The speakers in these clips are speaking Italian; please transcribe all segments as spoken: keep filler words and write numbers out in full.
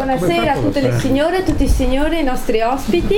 buonasera a tutte le signore, a tutti i signori, i nostri ospiti.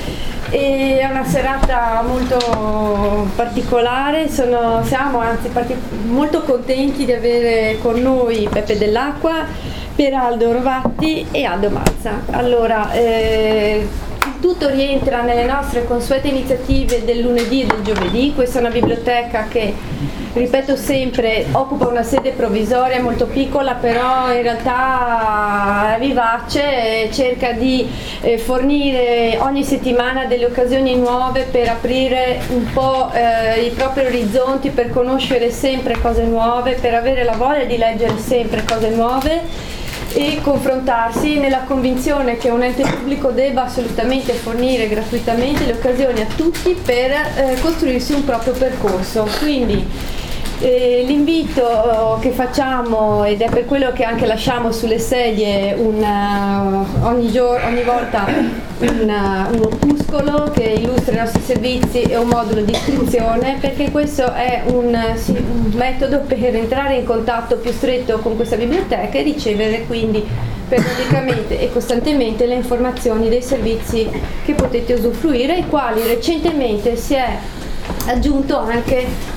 E è una serata molto particolare, sono, siamo anzi partic- molto contenti di avere con noi Peppe Dell'Acqua, Pieraldo Rovatti e Aldo Mazza. Allora, eh, tutto rientra nelle nostre consuete iniziative del lunedì e del giovedì. Questa è una biblioteca che, ripeto sempre, occupa una sede provvisoria molto piccola, però in realtà è vivace e cerca di eh, fornire ogni settimana delle occasioni nuove per aprire un po' eh, i propri orizzonti, per conoscere sempre cose nuove, per avere la voglia di leggere sempre cose nuove e confrontarsi, nella convinzione che un ente pubblico debba assolutamente fornire gratuitamente le occasioni a tutti per eh, costruirsi un proprio percorso. Quindi Eh, l'invito che facciamo, ed è per quello che anche lasciamo sulle sedie una, ogni, giorno, ogni volta una, un opuscolo che illustra i nostri servizi e un modulo di iscrizione, perché questo è un, sì, un metodo per entrare in contatto più stretto con questa biblioteca e ricevere quindi periodicamente e costantemente le informazioni dei servizi che potete usufruire, ai quali recentemente si è aggiunto anche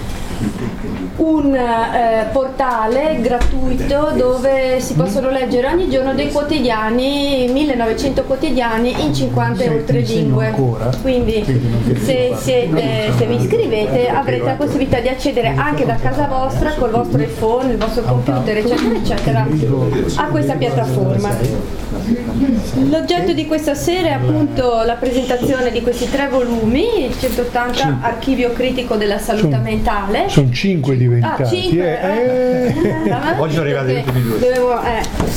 un eh, portale gratuito dove si possono leggere ogni giorno dei quotidiani, millenovecento quotidiani in cinquanta e oltre lingue. Quindi se, siete, se vi iscrivete avrete la possibilità di accedere anche da casa vostra col vostro iPhone, il vostro computer eccetera eccetera a questa piattaforma. L'oggetto di questa sera è appunto la presentazione di questi tre volumi, centottanta cinque. Archivio critico della salute mentale. Sono cinque diventati. Ah, cinque. Eh. Eh. Oggi sono arrivati gli ultimi due. Dovevo, eh.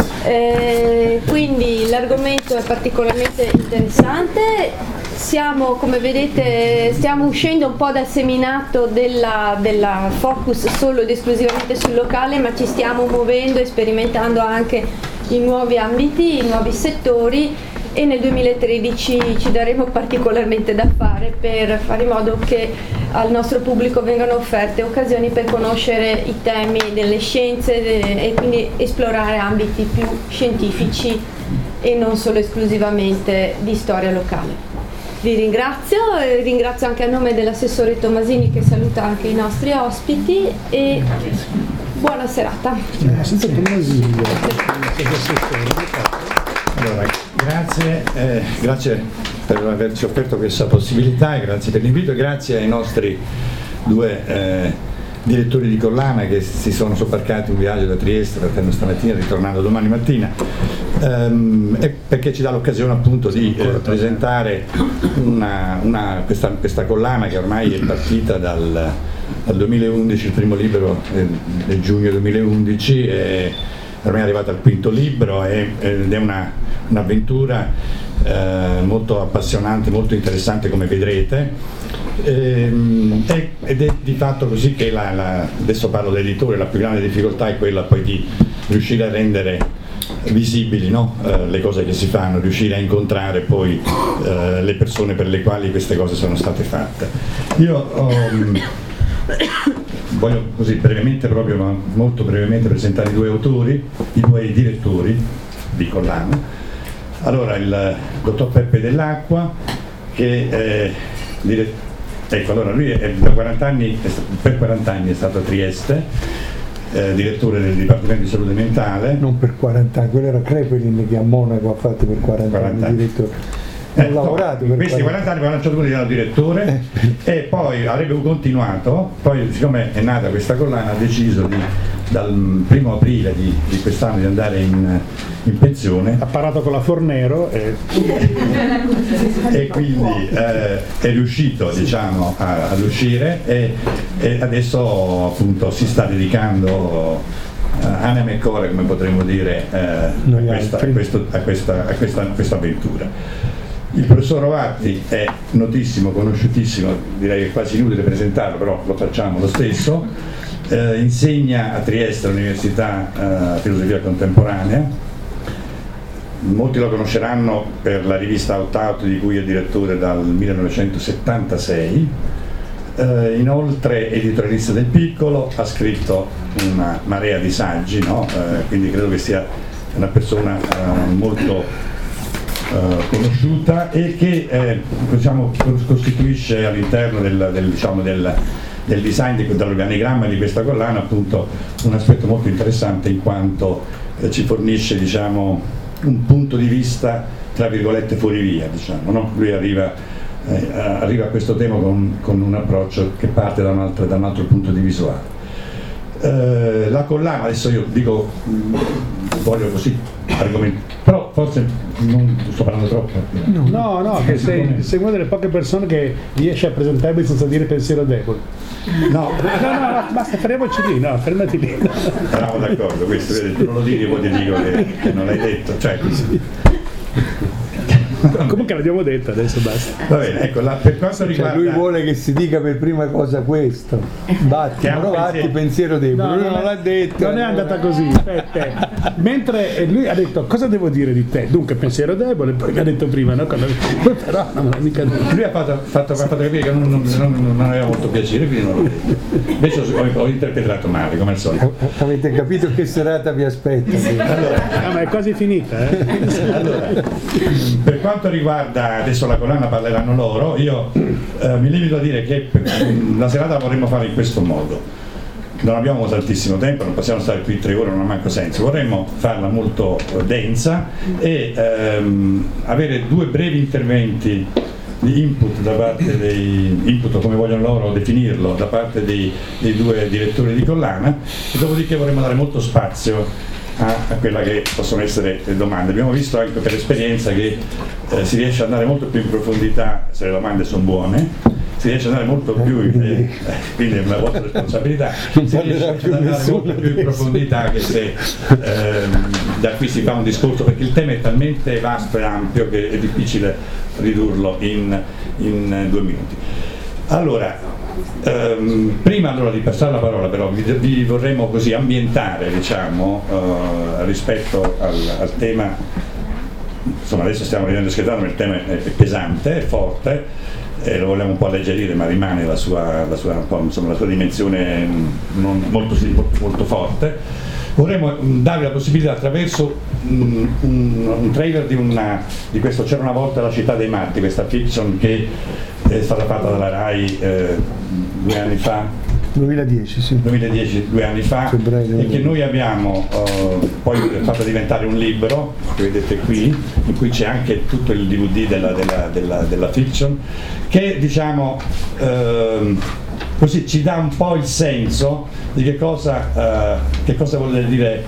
Eh, quindi l'argomento è particolarmente interessante. Siamo, come vedete, stiamo uscendo un po' dal seminato della, della focus solo ed esclusivamente sul locale, ma ci stiamo muovendo e sperimentando anche in nuovi ambiti, in nuovi settori, e nel duemilatredici ci daremo particolarmente da fare per fare in modo che al nostro pubblico vengano offerte occasioni per conoscere i temi delle scienze e quindi esplorare ambiti più scientifici e non solo esclusivamente di storia locale. Vi ringrazio, e ringrazio anche a nome dell'assessore Tomasini, che saluta anche i nostri ospiti, e buona serata. Allora, grazie, eh, grazie per averci offerto questa possibilità e grazie per l'invito e grazie ai nostri due eh, direttori di collana che si sono sobbarcati un viaggio da Trieste, partendo stamattina e ritornando domani mattina, ehm, e perché ci dà l'occasione appunto di eh, presentare una, una, questa, questa collana che ormai è partita dal, dal duemilaundici, il primo libro del, del giugno duemilaundici, e ormai è arrivato al quinto libro e, ed è una, un'avventura eh, molto appassionante, molto interessante, come vedrete. Ehm, ed è di fatto così che la, la, adesso parlo dell'editore, la più grande difficoltà è quella poi di riuscire a rendere visibili, no? eh, le cose che si fanno, riuscire a incontrare poi eh, le persone per le quali queste cose sono state fatte. Io um, voglio così brevemente, proprio ma molto brevemente, presentare i due autori, i due direttori di collana. Allora, il dottor Peppe Dell'Acqua, che è direttore. Ecco, allora lui è, da quaranta anni, per quaranta anni è stato a Trieste, eh, direttore del Dipartimento di Salute Mentale. Non per quaranta anni, quello era Crepelin che a Monaco ha fatto per quaranta, quaranta anni direttore. Ho eh, lavorato no, per questi quaranta anni, poi a un certo punto diventato direttore eh. e poi avrebbe continuato, poi siccome è nata questa collana ha deciso di, dal primo aprile di, di quest'anno di andare in, in pensione. Ha parlato con la Fornero e, e quindi eh, è riuscito, diciamo, a, ad uscire e, e adesso appunto si sta dedicando uh, anima e core, come potremmo dire, uh, a, questa, a, questo, a, questa, a, questa, a questa avventura. Il professor Rovatti è notissimo, conosciutissimo, direi che è quasi inutile presentarlo, però lo facciamo lo stesso. Eh, insegna a Trieste all'Università eh, Filosofia Contemporanea. Molti lo conosceranno per la rivista Out Out, di cui è direttore dal millenovecentosettantasei. Eh, inoltre è editorialista del Piccolo, ha scritto una marea di saggi, no? eh, quindi credo che sia una persona eh, molto eh, conosciuta e che eh, diciamo, costituisce all'interno del, del, diciamo, del, del design di, dell'organigramma di questa collana appunto un aspetto molto interessante, in quanto eh, ci fornisce, diciamo, un punto di vista tra virgolette fuori via, diciamo, no? Lui arriva, eh, arriva a questo tema con, con un approccio che parte da un altro, da un altro punto di visuale. Eh, la collana, adesso io dico, voglio così argomenti, però forse non sto parlando troppo. No, no, no, che sei, sei una delle poche persone che riesce a presentarmi senza dire pensiero debole. No, no, no, no, basta, fermiamoci lì, no, fermati lì. Eravamo d'accordo, questo, vedi, tu non lo dici, poi ti dico che, che non l'hai detto, cioè così. Comunque l'abbiamo detto, adesso basta. Va bene, ecco, la, per quanto riguarda... Cioè, lui vuole che si dica per prima cosa questo. Batti, no, batti, pensiero debole. No, lui non non è, l'ha detto. Non è andata così. Aspetta. Mentre lui ha detto cosa devo dire di te? Dunque pensiero debole, poi mi ha detto prima, no? Quando... Però non l'ha mica detto. Lui ha fatto, fatto, ha fatto capire che non, non, non, non aveva molto piacere, quindi non l'ho detto. Invece ho, ho interpretato male, come al solito. Avete capito che serata vi aspetta? Allora, no, ma è quasi finita, eh? allora, per quanto riguarda adesso la collana parleranno loro, io eh, mi limito a dire che la serata la vorremmo fare in questo modo. Non abbiamo tantissimo tempo, non possiamo stare qui tre ore, non ha manco senso. Vorremmo farla molto densa e ehm, avere due brevi interventi di input da parte dei input, come vogliono loro definirlo, da parte dei, dei due direttori di collana, e dopodiché vorremmo dare molto spazio a, a quella che possono essere le domande. Abbiamo visto anche per esperienza che eh, si riesce ad andare molto più in profondità se le domande sono buone, si riesce ad andare molto più in, eh, quindi è una vostra responsabilità, si riesce ad andare molto più in profondità che se ehm, da qui si fa un discorso, perché il tema è talmente vasto e ampio che è difficile ridurlo in, in due minuti. Allora, ehm, prima allora di passare la parola però vi, vi vorremmo così ambientare, diciamo, eh, rispetto al, al tema. Insomma, adesso stiamo ridendo e scherzando, ma il tema è, è pesante, è forte, e lo vogliamo un po' alleggerire, ma rimane la sua, la sua, insomma, la sua dimensione non, molto, molto, molto forte. Vorremmo darvi la possibilità, attraverso un, un, un trailer di, una, di questo C'era una volta la città dei matti, questa fiction che è stata fatta dalla RAI eh, due anni fa, duemiladieci, sì. duemiladieci, due anni fa, Febbraio. E che noi abbiamo uh, poi fatto diventare un libro, che vedete qui, in cui c'è anche tutto il D V D della, della, della, della fiction, che, diciamo, uh, così ci dà un po' il senso di che cosa, uh, che cosa vuol dire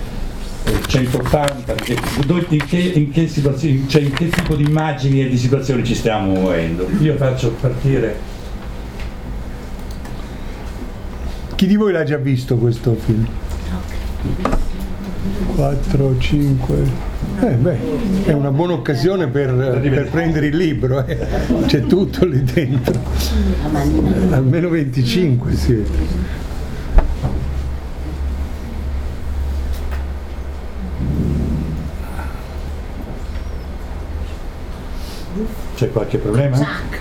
centottanta, in che, in che situazioni, cioè in che tipo di immagini e di situazioni ci stiamo muovendo. Io faccio partire. Chi di voi l'ha già visto questo film? quattro, cinque. Eh beh, è una buona occasione per, per prendere il libro, eh. C'è tutto lì dentro. Almeno venticinque siete. C'è qualche problema?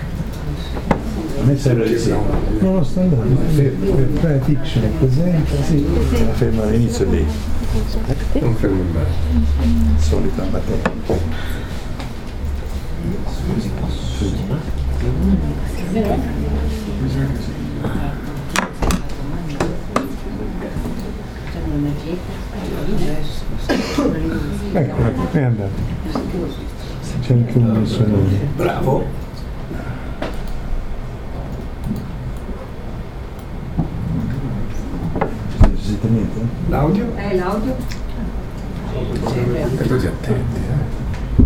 A me sembra di sì. No, no, sta andando. Per, per fare fiction è presente, sì. Fermo all'inizio lì. Non fermo in basso. Solita batteria. Ecco, è andato. C'è anche un sonoro. Bravo. Niente? L'audio? Eh, l'audio? E così attenti, eh.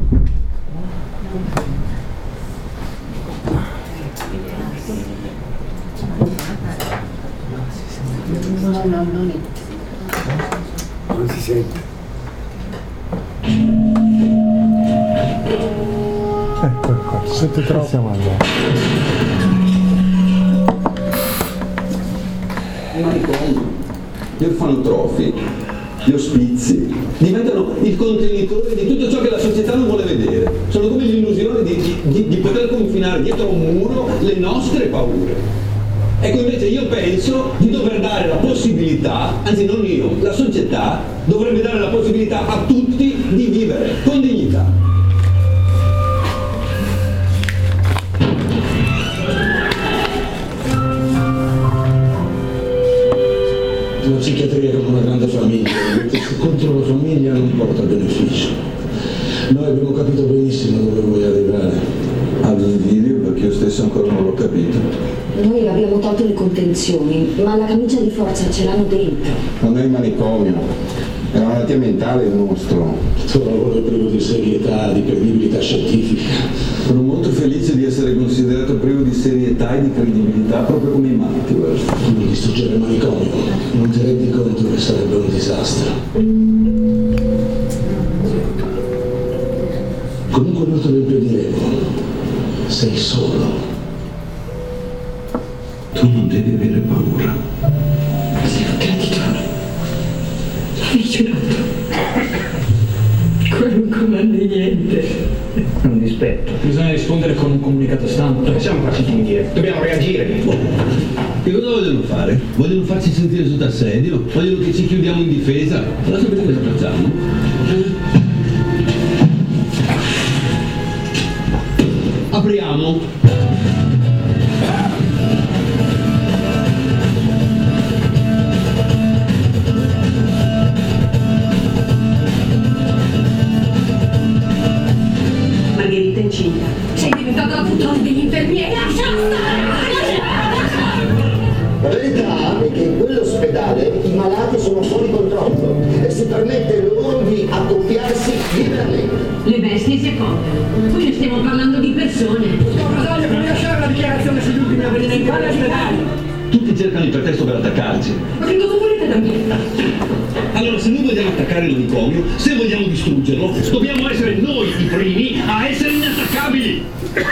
No, no, non Non si sente. Ecco qua, siete troppo. Siamo andati. Gli orfanotrofi, gli ospizi, diventano il contenitore di tutto ciò che la società non vuole vedere. Sono come l'illusione di, di, di poter confinare dietro un muro le nostre paure. Ecco, invece io penso di dover dare la possibilità, anzi non io, la società dovrebbe dare la possibilità a tutti di vivere con dignità. La psichiatria è come una grande famiglia, contro la famiglia non porta beneficio. Noi abbiamo capito benissimo dove vuoi arrivare. Aldo invidio perché io stesso ancora non l'ho capito. Noi abbiamo tolto le contenzioni, ma la camicia di forza ce l'hanno dentro. Non è il manicomio, è una malattia mentale il nostro. Il tuo lavoro è privo di serietà, di credibilità scientifica. Sono molto felice di essere considerato privo di serietà e di credibilità proprio come i matti, guarda. Tu mi distruggere il manicomio, non ti rendi conto che sarebbe un disastro. Comunque non te lo impediremo. Sei solo. Tu non devi avere paura. Sì, ho capito. Hai giurato. Quello non comanda niente. È un dispetto. Bisogna rispondere con un comunicato stampa. Non siamo farci finire. Dobbiamo reagire. Che cosa vogliono fare? Vogliono farci sentire sotto assedio? Vogliono che ci chiudiamo in difesa? Allora sapete cosa facciamo? Apriamo. Margherita è incinta. Sei diventata la puttana degli infermieri. Lasciala La verità è che in quell'ospedale i malati sono fuori controllo e si permette loro di accoppiarsi liberamente. Le bestie si accoppiano. Qui ne stiamo parlando di persone. Rosario, puoi lasciare la dichiarazione sugli ultimi avvenimenti all'ospedale? Tutti cercano il pretesto per attaccarci. Ma che cosa volete da me? Allora, se noi vogliamo attaccare il manicomio, se vogliamo distruggerlo, dobbiamo essere noi i primi a essere inattaccabili.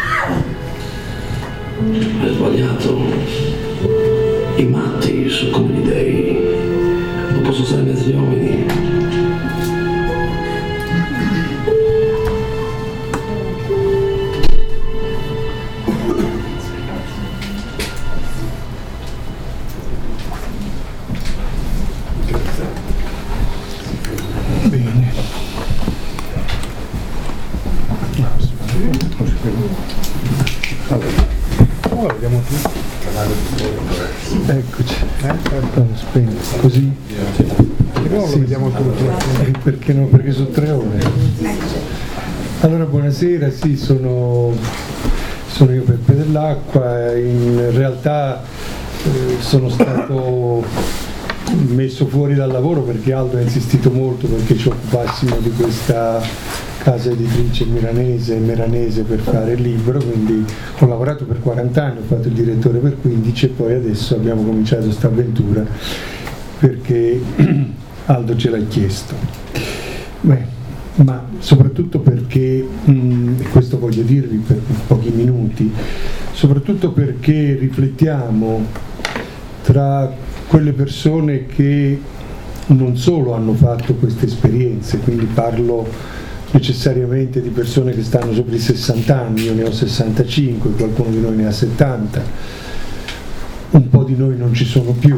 Hai sbagliato. I matti sono come gli dei. Non posso stare in mezzo agli uomini. Bene. Allora, allora vediamo qui. Eccoci. Eh? Spento. Così. No, sì, vediamo tutto. Perché no? Perché sono tre ore. Allora, buonasera, sì, sono, sono io Peppe Dell'Acqua. In realtà eh, sono stato messo fuori dal lavoro perché Aldo ha insistito molto perché ci occupassimo di questa casa editrice milanese e meranese per fare il libro, quindi ho lavorato per quaranta anni, ho fatto il direttore per quindici e poi adesso abbiamo cominciato questa avventura perché Aldo ce l'ha chiesto. Beh, ma soprattutto perché, mh, questo voglio dirvi per pochi minuti, soprattutto perché riflettiamo tra quelle persone che non solo hanno fatto queste esperienze, quindi parlo necessariamente di persone che stanno sopra i sessanta anni, io ne ho sessantacinque, qualcuno di noi ne ha settanta, un po' di noi non ci sono più,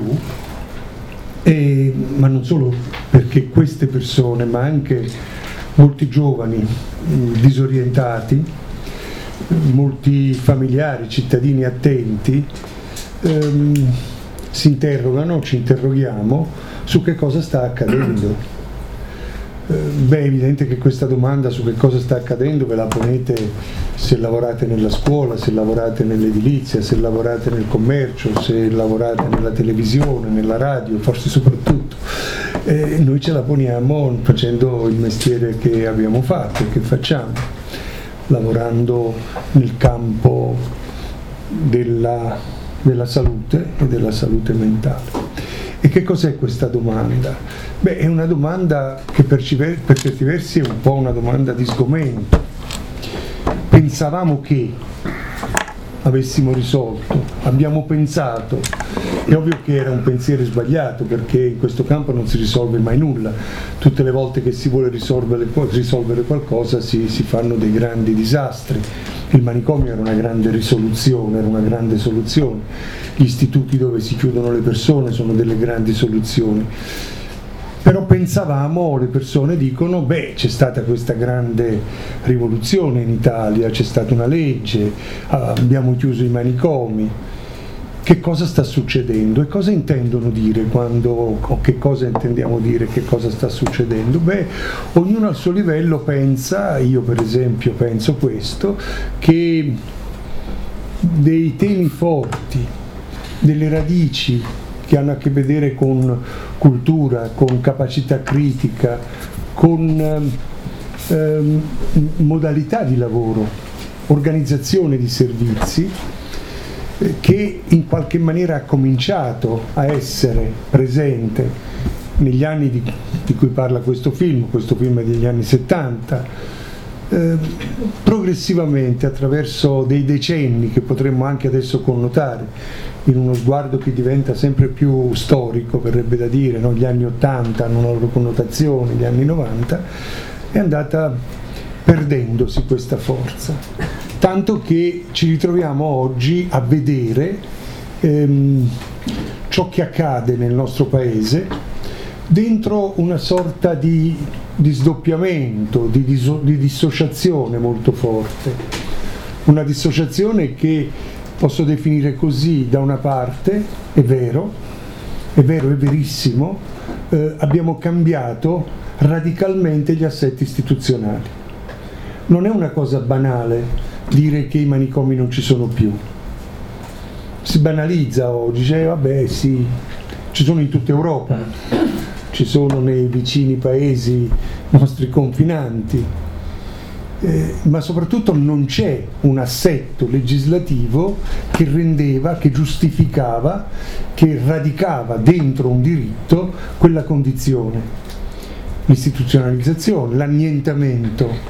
e, ma non solo perché queste persone, ma anche molti giovani mh, disorientati, molti familiari, cittadini attenti, ehm, si interrogano, ci interroghiamo su che cosa sta accadendo. Beh, è evidente che questa domanda su che cosa sta accadendo ve la ponete se lavorate nella scuola, se lavorate nell'edilizia, se lavorate nel commercio, se lavorate nella televisione, nella radio, forse soprattutto. E noi ce la poniamo facendo il mestiere che abbiamo fatto e che facciamo, lavorando nel campo della, della salute e della salute mentale. E che cos'è questa domanda? Beh, è una domanda che per, per certi versi è un po' una domanda di sgomento. Pensavamo che avessimo risolto, abbiamo pensato, è ovvio che era un pensiero sbagliato perché in questo campo non si risolve mai nulla, tutte le volte che si vuole risolvere, risolvere qualcosa si, si fanno dei grandi disastri. Il manicomio era una grande risoluzione, era una grande soluzione, gli istituti dove si chiudono le persone sono delle grandi soluzioni. però pensavamo, le persone dicono, beh, c'è stata questa grande rivoluzione in Italia, c'è stata una legge, abbiamo chiuso i manicomi, che cosa sta succedendo e cosa intendono dire quando, o che cosa intendiamo dire, che cosa sta succedendo? Beh, ognuno al suo livello pensa, io per esempio penso questo, che dei temi forti, delle radici che hanno a che vedere con cultura, con capacità critica, con ehm, modalità di lavoro, organizzazione di servizi, che in qualche maniera ha cominciato a essere presente negli anni di, di cui parla questo film, questo film è degli anni settanta, eh, progressivamente attraverso dei decenni che potremmo anche adesso connotare in uno sguardo che diventa sempre più storico, verrebbe da dire, no? Gli anni ottanta hanno una loro connotazione, gli anni novanta, è andata perdendosi questa forza. Tanto che ci ritroviamo oggi a vedere ehm, ciò che accade nel nostro paese dentro una sorta di, di sdoppiamento, di, diso, di dissociazione molto forte. Una dissociazione che posso definire così: da una parte, è vero, è vero, è verissimo, eh, abbiamo cambiato radicalmente gli assetti istituzionali. Non è una cosa banale dire che i manicomi non ci sono più. Si banalizza oggi, dice vabbè sì, ci sono in tutta Europa, ci sono nei vicini paesi nostri confinanti, eh, ma soprattutto non c'è un assetto legislativo che rendeva, che giustificava, che radicava dentro un diritto quella condizione. L'istituzionalizzazione, l'annientamento,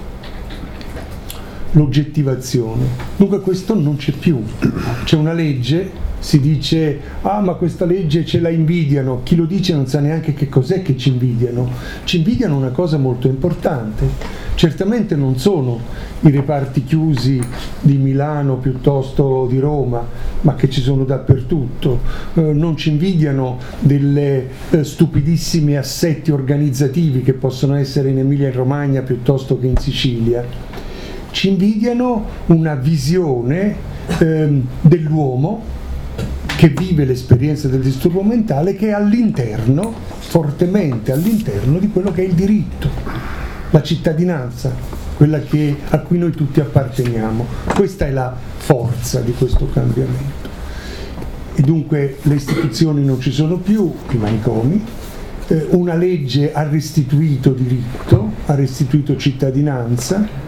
l'oggettivazione. Dunque questo non c'è più. C'è una legge, si dice ah ma questa legge ce la invidiano, chi lo dice non sa neanche che cos'è che ci invidiano. Ci invidiano una cosa molto importante, certamente non sono i reparti chiusi di Milano piuttosto di Roma, ma che ci sono dappertutto, eh, non ci invidiano delle eh, stupidissimi assetti organizzativi che possono essere in Emilia Romagna piuttosto che in Sicilia. Ci invidiano una visione ehm, dell'uomo che vive l'esperienza del disturbo mentale, che è all'interno, fortemente all'interno di quello che è il diritto, la cittadinanza, quella che, a cui noi tutti apparteniamo. Questa è la forza di questo cambiamento. E dunque le istituzioni non ci sono più, i manicomi, eh, una legge ha restituito diritto, ha restituito cittadinanza.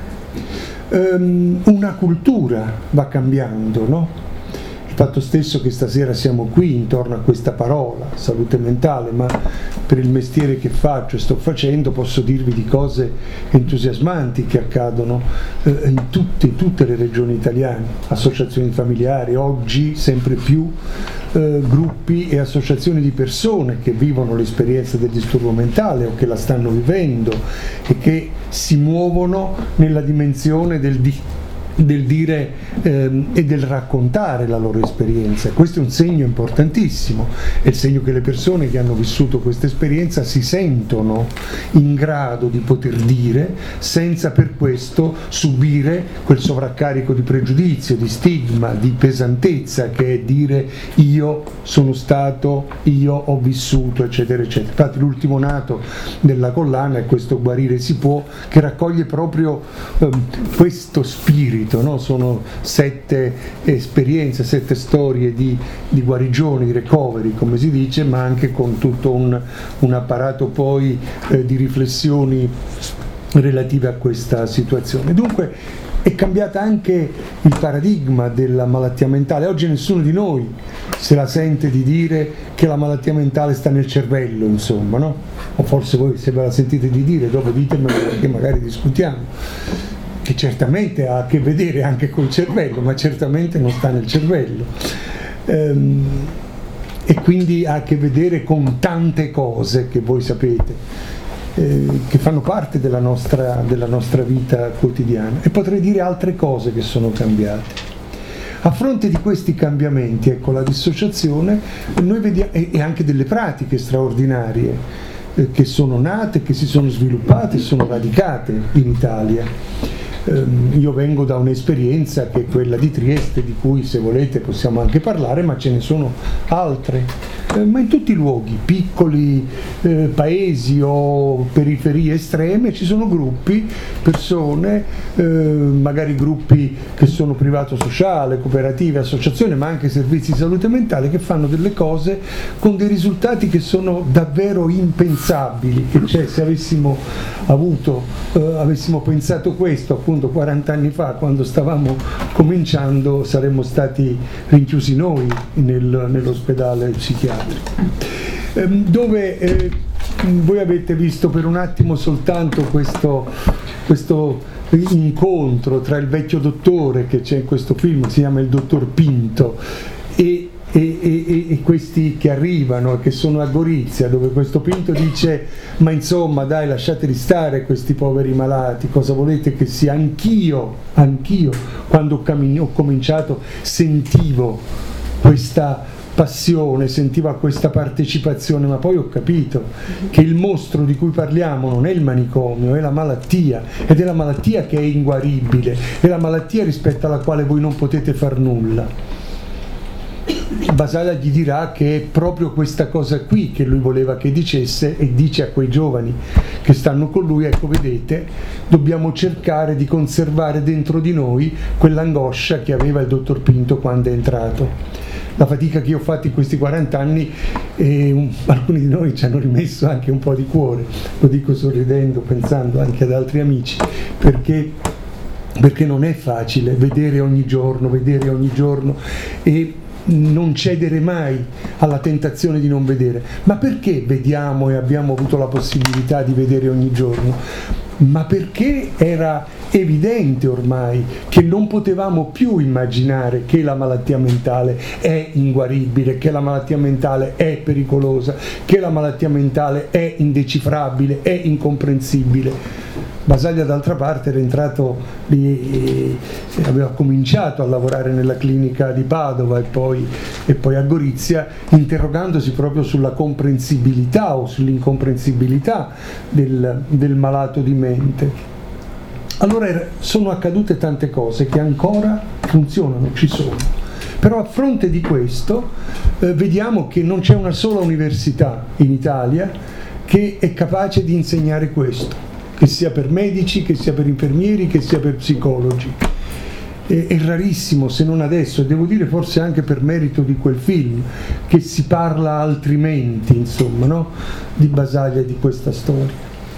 Um, una cultura va cambiando, no? Il fatto stesso che stasera siamo qui intorno a questa parola, salute mentale, ma per il mestiere che faccio e sto facendo posso dirvi di cose entusiasmanti che accadono eh, in tutte, tutte le regioni italiane, associazioni familiari, oggi sempre più eh, gruppi e associazioni di persone che vivono l'esperienza del disturbo mentale o che la stanno vivendo e che si muovono nella dimensione del di del dire ehm, e del raccontare la loro esperienza. Questo è un segno importantissimo, è il segno che le persone che hanno vissuto questa esperienza si sentono in grado di poter dire senza per questo subire quel sovraccarico di pregiudizio, di stigma, di pesantezza che è dire io sono stato, io ho vissuto, eccetera eccetera. Infatti l'ultimo nato della collana è questo Guarire si può, che raccoglie proprio ehm, questo spirito. No? Sono sette esperienze, sette storie di, di guarigione, di recovery, come si dice, ma anche con tutto un, un apparato poi eh, di riflessioni relative a questa situazione. Dunque è cambiata anche il paradigma della malattia mentale. Oggi nessuno di noi se la sente di dire che la malattia mentale sta nel cervello, insomma, no? O forse voi se ve la sentite di dire, dopo ditemelo perché magari discutiamo. Che certamente ha a che vedere anche col cervello, ma certamente non sta nel cervello. Ehm, e quindi ha a che vedere con tante cose che voi sapete, eh, che fanno parte della nostra, della nostra vita quotidiana. E potrei dire altre cose che sono cambiate. A fronte di questi cambiamenti, ecco, la dissociazione, noi vediamo, e, e anche delle pratiche straordinarie, eh, che sono nate, che si sono sviluppate, sono radicate in Italia. Io vengo da un'esperienza che è quella di Trieste, di cui se volete possiamo anche parlare, ma ce ne sono altre, eh, ma in tutti i luoghi, piccoli eh, paesi o periferie estreme, ci sono gruppi, persone, eh, magari gruppi che sono privato sociale, cooperative, associazioni, ma anche servizi di salute mentale, che fanno delle cose con dei risultati che sono davvero impensabili, che cioè, se avessimo avuto, eh, avessimo pensato questo appunto quaranta anni fa, quando stavamo cominciando, saremmo stati rinchiusi noi nel, nell'ospedale psichiatrico, eh, dove eh, voi avete visto per un attimo soltanto questo, questo incontro tra il vecchio dottore che c'è in questo film, si chiama il dottor Pinto, e E, e, e questi che arrivano e che sono a Gorizia, dove questo Pinto dice: ma insomma dai, lasciateli stare questi poveri malati, cosa volete che sia? Anch'io, anch'io quando ho, cam- ho cominciato sentivo questa passione, sentiva questa partecipazione, ma poi ho capito che il mostro di cui parliamo non è il manicomio, è la malattia, ed è la malattia che è inguaribile, è la malattia rispetto alla quale voi non potete far nulla. Basaglia gli dirà che è proprio questa cosa qui che lui voleva che dicesse, e dice a quei giovani che stanno con lui: ecco, vedete, dobbiamo cercare di conservare dentro di noi quell'angoscia che aveva il dottor Pinto quando è entrato. La fatica che io ho fatto in questi quaranta anni, e un, alcuni di noi ci hanno rimesso anche un po' di cuore, lo dico sorridendo, pensando anche ad altri amici, perché perché non è facile vedere ogni giorno, vedere ogni giorno e non cedere mai alla tentazione di non vedere. Ma perché vediamo e abbiamo avuto la possibilità di vedere ogni giorno? Ma perché era evidente ormai che non potevamo più immaginare che la malattia mentale è inguaribile, che la malattia mentale è pericolosa, che la malattia mentale è indecifrabile, è incomprensibile. Basaglia d'altra parte era entrato lì, aveva cominciato a lavorare nella clinica di Padova e poi, e poi a Gorizia, interrogandosi proprio sulla comprensibilità o sull'incomprensibilità del, del malato di mente. Allora sono accadute tante cose che ancora funzionano, ci sono. Però a fronte di questo eh, vediamo che non c'è una sola università in Italia che è capace di insegnare questo, che sia per medici, che sia per infermieri, che sia per psicologi. È, è rarissimo, se non adesso, e devo dire forse anche per merito di quel film, che si parla altrimenti, insomma, no? Di Basaglia e di questa storia.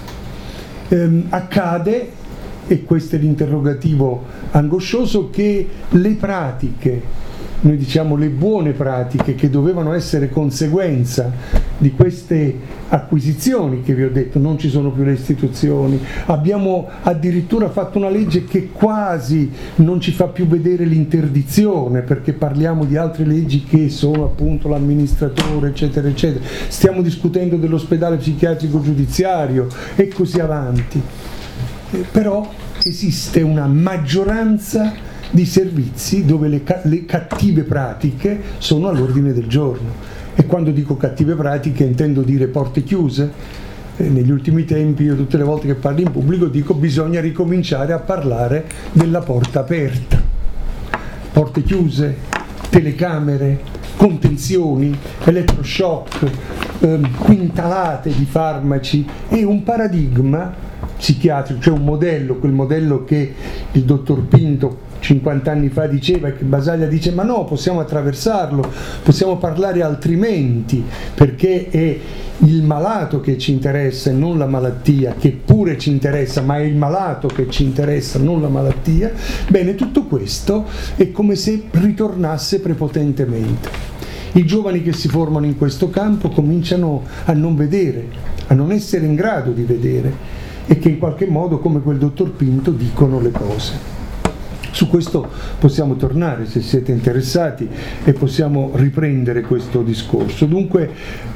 Ehm, accade, e questo è l'interrogativo angoscioso, che le pratiche, noi diciamo le buone pratiche, che dovevano essere conseguenza di queste acquisizioni che vi ho detto, non ci sono più le istituzioni, abbiamo addirittura fatto una legge che quasi non ci fa più vedere l'interdizione, perché parliamo di altre leggi che sono appunto l'amministratore eccetera eccetera, stiamo discutendo dell'ospedale psichiatrico giudiziario e così avanti. Eh, però esiste una maggioranza di servizi dove le, ca- le cattive pratiche sono all'ordine del giorno. E quando dico cattive pratiche intendo dire porte chiuse. Eh, negli ultimi tempi io tutte le volte che parlo in pubblico dico: bisogna ricominciare a parlare della porta aperta. Porte chiuse, telecamere, contenzioni, elettroshock, eh, quintalate di farmaci e un paradigma psichiatrico, cioè un modello, quel modello che il dottor Pinto cinquanta anni fa diceva, e che Basaglia dice: ma no, possiamo attraversarlo, possiamo parlare altrimenti, perché è il malato che ci interessa e non la malattia, che pure ci interessa, ma è il malato che ci interessa, non la malattia. Bene, tutto questo è come se ritornasse prepotentemente. I giovani che si formano in questo campo cominciano a non vedere, a non essere in grado di vedere, e che in qualche modo, come quel dottor Pinto, dicono le cose. Su questo possiamo tornare se siete interessati e possiamo riprendere questo discorso. Dunque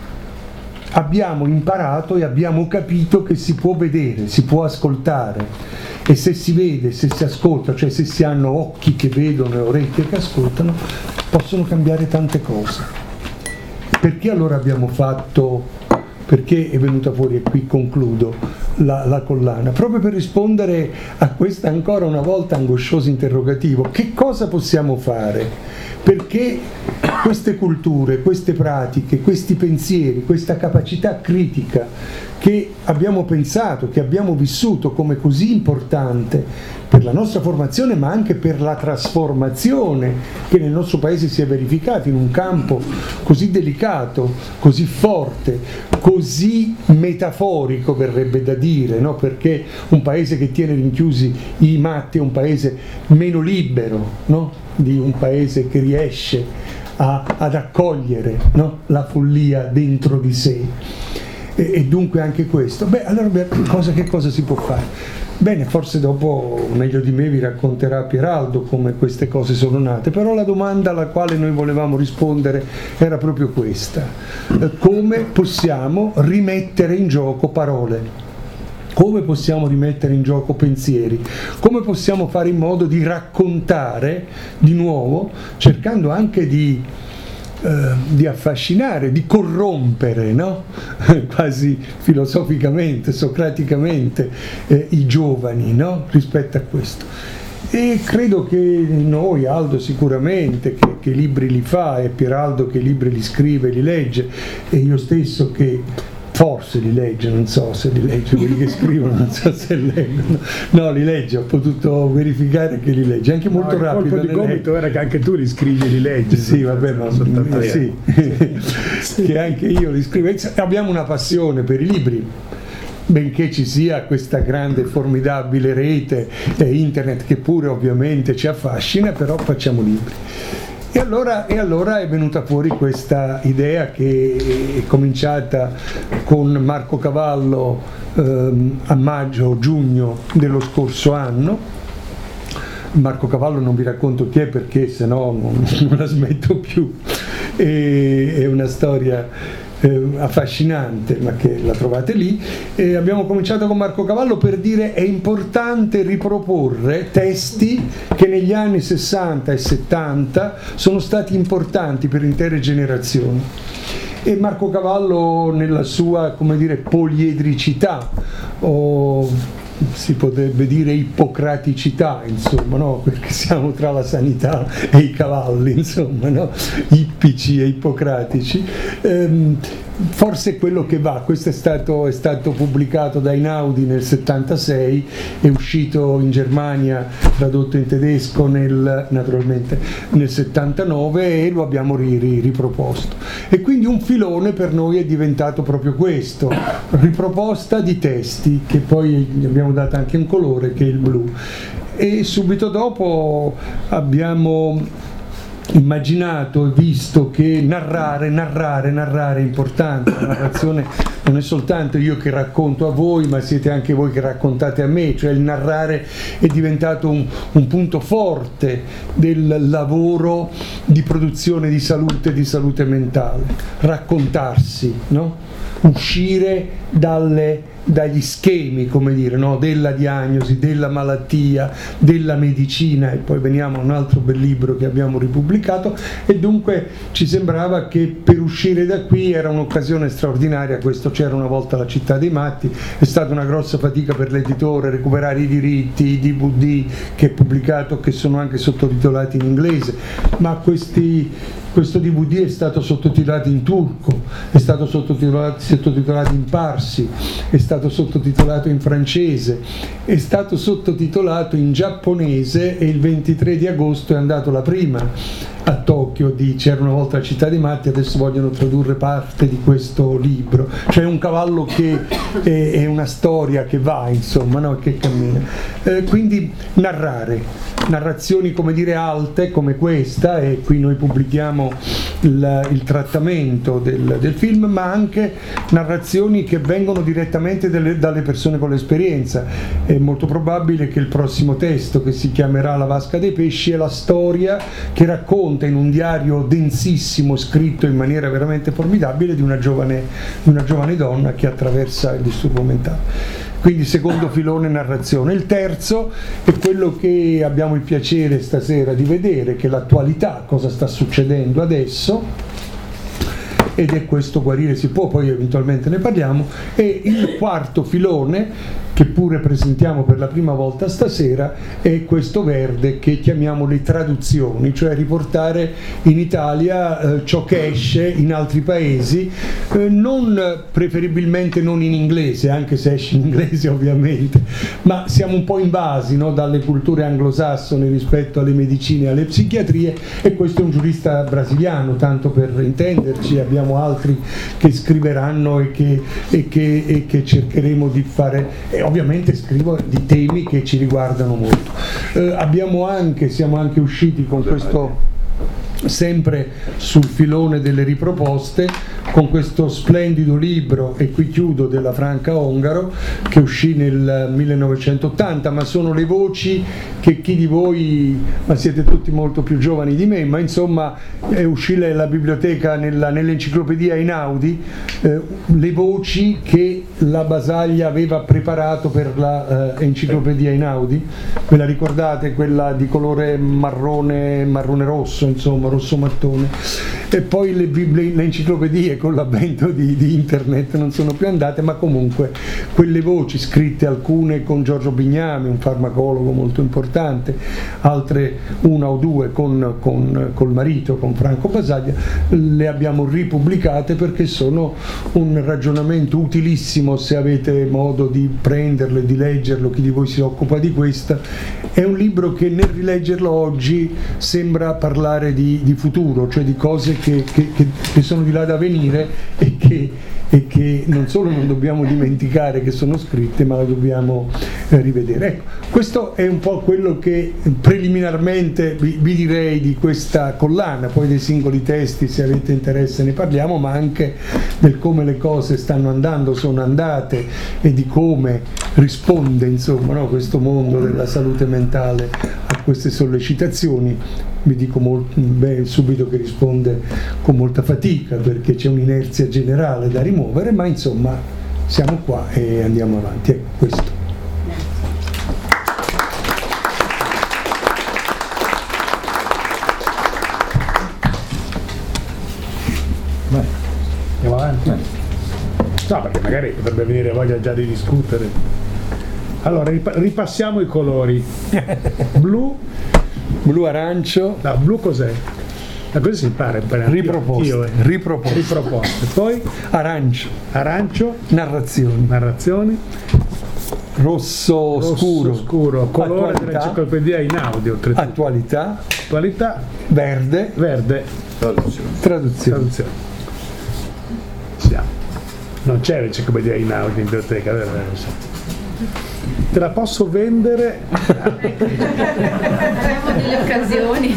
abbiamo imparato e abbiamo capito che si può vedere, si può ascoltare, e se si vede, se si ascolta, cioè se si hanno occhi che vedono e orecchie che ascoltano, possono cambiare tante cose. Perché allora abbiamo fatto perché è venuta fuori, e qui concludo la, la collana, proprio per rispondere a questo ancora una volta angoscioso interrogativo: che cosa possiamo fare perché queste culture, queste pratiche, questi pensieri, questa capacità critica che abbiamo pensato, che abbiamo vissuto come così importante per la nostra formazione, ma anche per la trasformazione che nel nostro paese si è verificata in un campo così delicato, così forte, così metaforico, verrebbe da dire, no? Perché un paese che tiene rinchiusi i matti è un paese meno libero, no? Di un paese che riesce a, ad accogliere, no? La follia dentro di sé. E, e dunque anche questo. Beh, allora cosa, che cosa si può fare? Bene, forse dopo meglio di me vi racconterà Pieraldo come queste cose sono nate, però la domanda alla quale noi volevamo rispondere era proprio questa: come possiamo rimettere in gioco parole? Come possiamo rimettere in gioco pensieri? Come possiamo fare in modo di raccontare di nuovo, cercando anche di Uh, di affascinare, di corrompere, no? Quasi filosoficamente, socraticamente, eh, i giovani, no? Rispetto a questo. E credo che noi, Aldo sicuramente, che, che libri li fa, e Pieraldo che libri li scrive, li legge, e io stesso che forse li legge, non so se li legge, quelli che scrivono non so se leggono, no, li legge, ho potuto verificare che li legge, anche molto no, rapido. Il colpo di gomito era che anche tu li scrivi e li leggi. Sì, vabbè, ma sì, sì. Che anche io li scrivo. Abbiamo una passione per i libri, benché ci sia questa grande formidabile rete e internet che pure ovviamente ci affascina, però facciamo libri. E allora, e allora è venuta fuori questa idea che è cominciata con Marco Cavallo ehm, a maggio-giugno dello scorso anno. Marco Cavallo non vi racconto chi è perché sennò non, non la smetto più, e, è una storia Eh, affascinante, ma che la trovate lì. E abbiamo cominciato con Marco Cavallo per dire è importante riproporre testi che negli anni sessanta e settanta sono stati importanti per intere generazioni. E Marco Cavallo, nella sua, come dire, poliedricità, o si potrebbe dire ippocraticità, insomma, no? Perché siamo tra la sanità e i cavalli, insomma, no? Ippici e ippocratici. Ehm, forse è quello che va. Questo è stato, è stato pubblicato da Einaudi nel settantasei, è uscito in Germania, tradotto in tedesco nel, naturalmente nel settantanove, e lo abbiamo ri, ri, riproposto. E quindi un filone per noi è diventato proprio questo, riproposta di testi, che poi abbiamo dato anche un colore che è il blu. E subito dopo abbiamo immaginato e visto che narrare, narrare, narrare è importante. La narrazione non è soltanto io che racconto a voi, ma siete anche voi che raccontate a me, cioè il narrare è diventato un, un punto forte del lavoro di produzione di salute, di salute mentale. Raccontarsi, no? Uscire dalle, dagli schemi, come dire, no? Della diagnosi, della malattia, della medicina, e poi veniamo a un altro bel libro che abbiamo ripubblicato, e dunque ci sembrava che per uscire da qui era un'occasione straordinaria. Questo C'era una volta la città dei matti, è stata una grossa fatica per l'editore recuperare i diritti, i D V D che è pubblicato, che sono anche sottotitolati in inglese, ma questi questo D V D è stato sottotitolato in turco, è stato sottotitolato, sottotitolato in parsi, è stato sottotitolato in francese, è stato sottotitolato in giapponese, e il ventitré di agosto è andato la prima a Tokyo di C'era una volta la città dei matti. Adesso vogliono tradurre parte di questo libro, cioè un cavallo che è, è una storia che va, insomma, no? Che cammina. Eh, quindi narrare, narrazioni, come dire, alte come questa, e qui noi pubblichiamo il, il trattamento del, del film, ma anche narrazioni che vengono direttamente delle, dalle persone con l'esperienza. È molto probabile che il prossimo testo, che si chiamerà La vasca dei pesci, è la storia che racconta in un diario densissimo, scritto in maniera veramente formidabile, di una giovane, di una giovane donna che attraversa il disturbo mentale. Quindi secondo filone, narrazione. Il terzo è quello che abbiamo il piacere stasera di vedere, che è l'attualità, cosa sta succedendo adesso, ed è questo Guarire si può, poi eventualmente ne parliamo, e il quarto filone che pure presentiamo per la prima volta stasera è questo verde che chiamiamo le traduzioni, cioè riportare in Italia eh, ciò che esce in altri paesi, eh, non preferibilmente non in inglese, anche se esce in inglese ovviamente, ma siamo un po' invasi, no, dalle culture anglosassoni rispetto alle medicine e alle psichiatrie, e questo è un giurista brasiliano, tanto per intenderci, abbiamo altri che scriveranno e che, e che, e che cercheremo di fare, e ovviamente scrivo di temi che ci riguardano molto. Eh, abbiamo anche, siamo anche usciti con questo, sempre sul filone delle riproposte, con questo splendido libro, e qui chiudo, della Franca Ongaro, che uscì nel millenovecentottanta, ma sono le voci che chi di voi, ma siete tutti molto più giovani di me, ma insomma eh, uscì la biblioteca nella, nell'enciclopedia Einaudi, eh, le voci che la Basaglia aveva preparato per la eh, enciclopedia Einaudi, ve la ricordate? Quella di colore marrone, marrone rosso, insomma, rosso mattone. E poi le, bibli, le enciclopedie con l'avvento di, di internet non sono più andate, ma comunque quelle voci scritte, alcune con Giorgio Bignami, un farmacologo molto importante, altre una o due con, con col marito, con Franco Basaglia, le abbiamo ripubblicate perché sono un ragionamento utilissimo se avete modo di prenderlo e di leggerlo, chi di voi si occupa di questo. È un libro che nel rileggerlo oggi sembra parlare di, di futuro, cioè di cose che, che, che, che sono di là da venire e che, e che non solo non dobbiamo dimenticare che sono scritte, ma la dobbiamo eh, rivedere. Ecco, questo è un po' quello che preliminarmente vi, vi direi di questa collana, poi dei singoli testi, se avete interesse ne parliamo, ma anche del come le cose stanno andando, sono andate, e di come risponde, insomma, no, questo mondo della salute mentale a queste sollecitazioni. Vi dico molto, beh, subito che risponde con molta fatica perché c'è un'inerzia generale da rimuovere, ma insomma siamo qua e andiamo avanti. Ecco, questo. Beh, andiamo avanti. No, perché magari potrebbe venire voglia già di discutere. Allora, ripassiamo i colori. Blu, blu arancio. No, blu cos'è? Da cosa si impara? Riproposte. Io, eh. Riproposte. Riproposte. Poi arancio. Arancio. Narrazioni. Narrazioni. Rosso, Rosso scuro. scuro. Colore dell'enciclopedia Einaudi. Oltretutto. Attualità. Attualità. Verde. Verde. Traduzione. Traduzione. Traduzione. Siamo. Non c'è l'enciclopedia Einaudi in biblioteca, vero? Te la posso vendere? Avremo delle occasioni.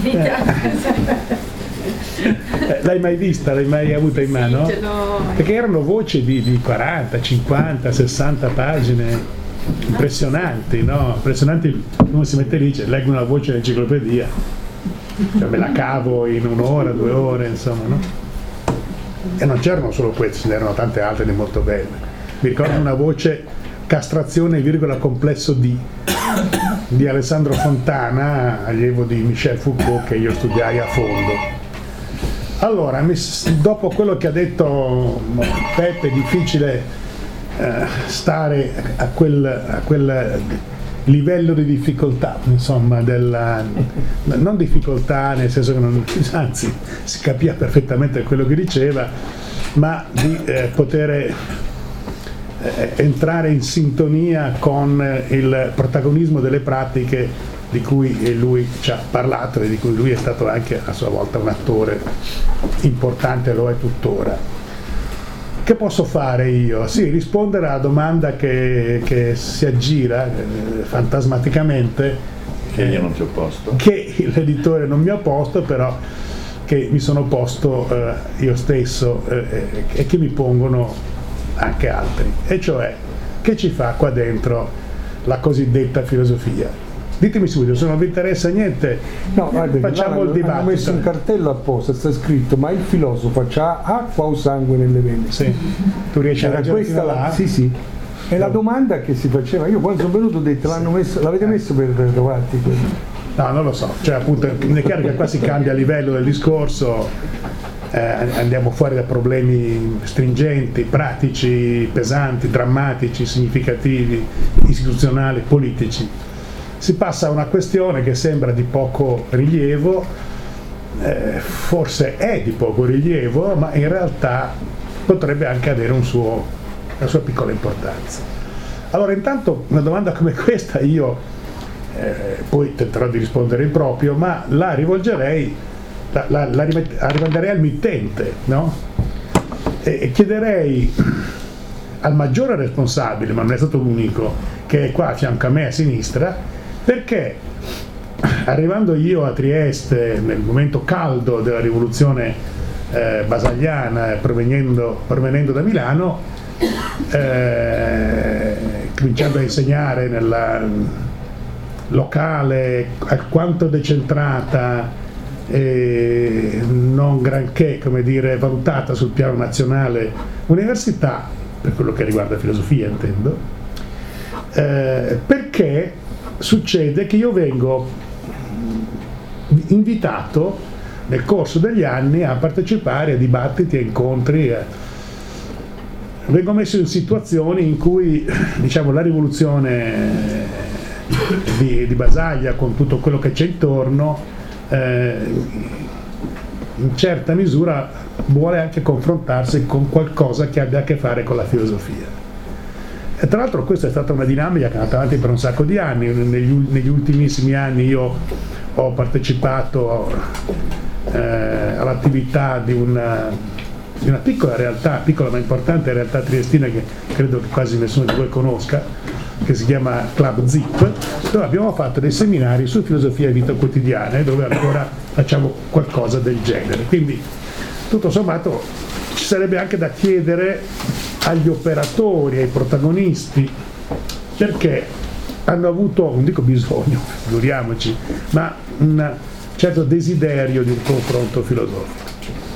Eh, l'hai mai vista? L'hai mai avuta in mano? Sì, ce l'ho. Perché erano voci di, di quaranta, cinquanta, sessanta pagine impressionanti, no? Impressionanti, uno si mette lì, dice, leggo una voce dell'enciclopedia, cioè me la cavo in un'ora, due ore, insomma, no? E non c'erano solo queste, ce n'erano tante altre di molto belle. Mi ricordo una voce Castrazione, virgola, complesso D di Alessandro Fontana, allievo di Michel Foucault, che io studiai a fondo. Allora, mi, dopo quello che ha detto Peppe, è difficile eh, stare a quel, a quel livello di difficoltà, insomma, della, non difficoltà nel senso che non, anzi si capiva perfettamente quello che diceva, ma di eh, poter entrare in sintonia con il protagonismo delle pratiche di cui lui ci ha parlato e di cui lui è stato anche a sua volta un attore importante, lo è tuttora. Che posso fare io? Sì, rispondere alla domanda che, che si aggira eh, fantasmaticamente, che io non ti ho posto, che l'editore non mi ha posto, però che mi sono posto eh, io stesso eh, e che mi pongono anche altri, e cioè che ci fa qua dentro la cosiddetta filosofia. Ditemi subito, se non vi interessa niente, no, guarda, facciamo là, il dibattito. Hanno messo un cartello apposta, sta scritto: ma il filosofo c'ha acqua o sangue nelle vene? Sì. Tu riesci Era a leggere questa là? La, sì, sì. È la domanda che si faceva. Io quando sono venuto ho detto: l'hanno messo, l'avete messo per trovarti quello? No, non lo so, cioè appunto è chiaro che qua si cambia a livello del discorso. eh, andiamo fuori da problemi stringenti, pratici, pesanti, drammatici, significativi, istituzionali, politici. Si passa a una questione che sembra di poco rilievo, eh, forse è di poco rilievo, ma in realtà potrebbe anche avere un suo, una sua piccola importanza. Allora, intanto una domanda come questa io eh, poi tenterò di rispondere in proprio, ma la rivolgerei, la, la, la rimanderei al mittente, no? E, e chiederei al maggiore responsabile, ma non è stato l'unico, che è qua a fianco a me a sinistra, perché arrivando io a Trieste nel momento caldo della rivoluzione eh, basagliana, provenendo, provenendo da Milano, eh, cominciando a insegnare nella locale alquanto decentrata e non granché, come dire, valutata sul piano nazionale università, per quello che riguarda filosofia intendo, eh, perché succede che io vengo invitato nel corso degli anni a partecipare a dibattiti, a incontri, a... vengo messo in situazioni in cui, diciamo, la rivoluzione di, di Basaglia con tutto quello che c'è intorno eh, in certa misura vuole anche confrontarsi con qualcosa che abbia a che fare con la filosofia. E tra l'altro questa è stata una dinamica che è andata avanti per un sacco di anni. Negli, negli ultimissimi anni io ho partecipato eh, all'attività di una, di una piccola realtà, piccola ma importante realtà triestina che credo che quasi nessuno di voi conosca, che si chiama Club Zip, dove abbiamo fatto dei seminari su filosofia e vita quotidiana e dove ancora facciamo qualcosa del genere. Quindi tutto sommato ci sarebbe anche da chiedere agli operatori, ai protagonisti, perché hanno avuto, non dico bisogno, figuriamoci, ma un certo desiderio di un confronto filosofico.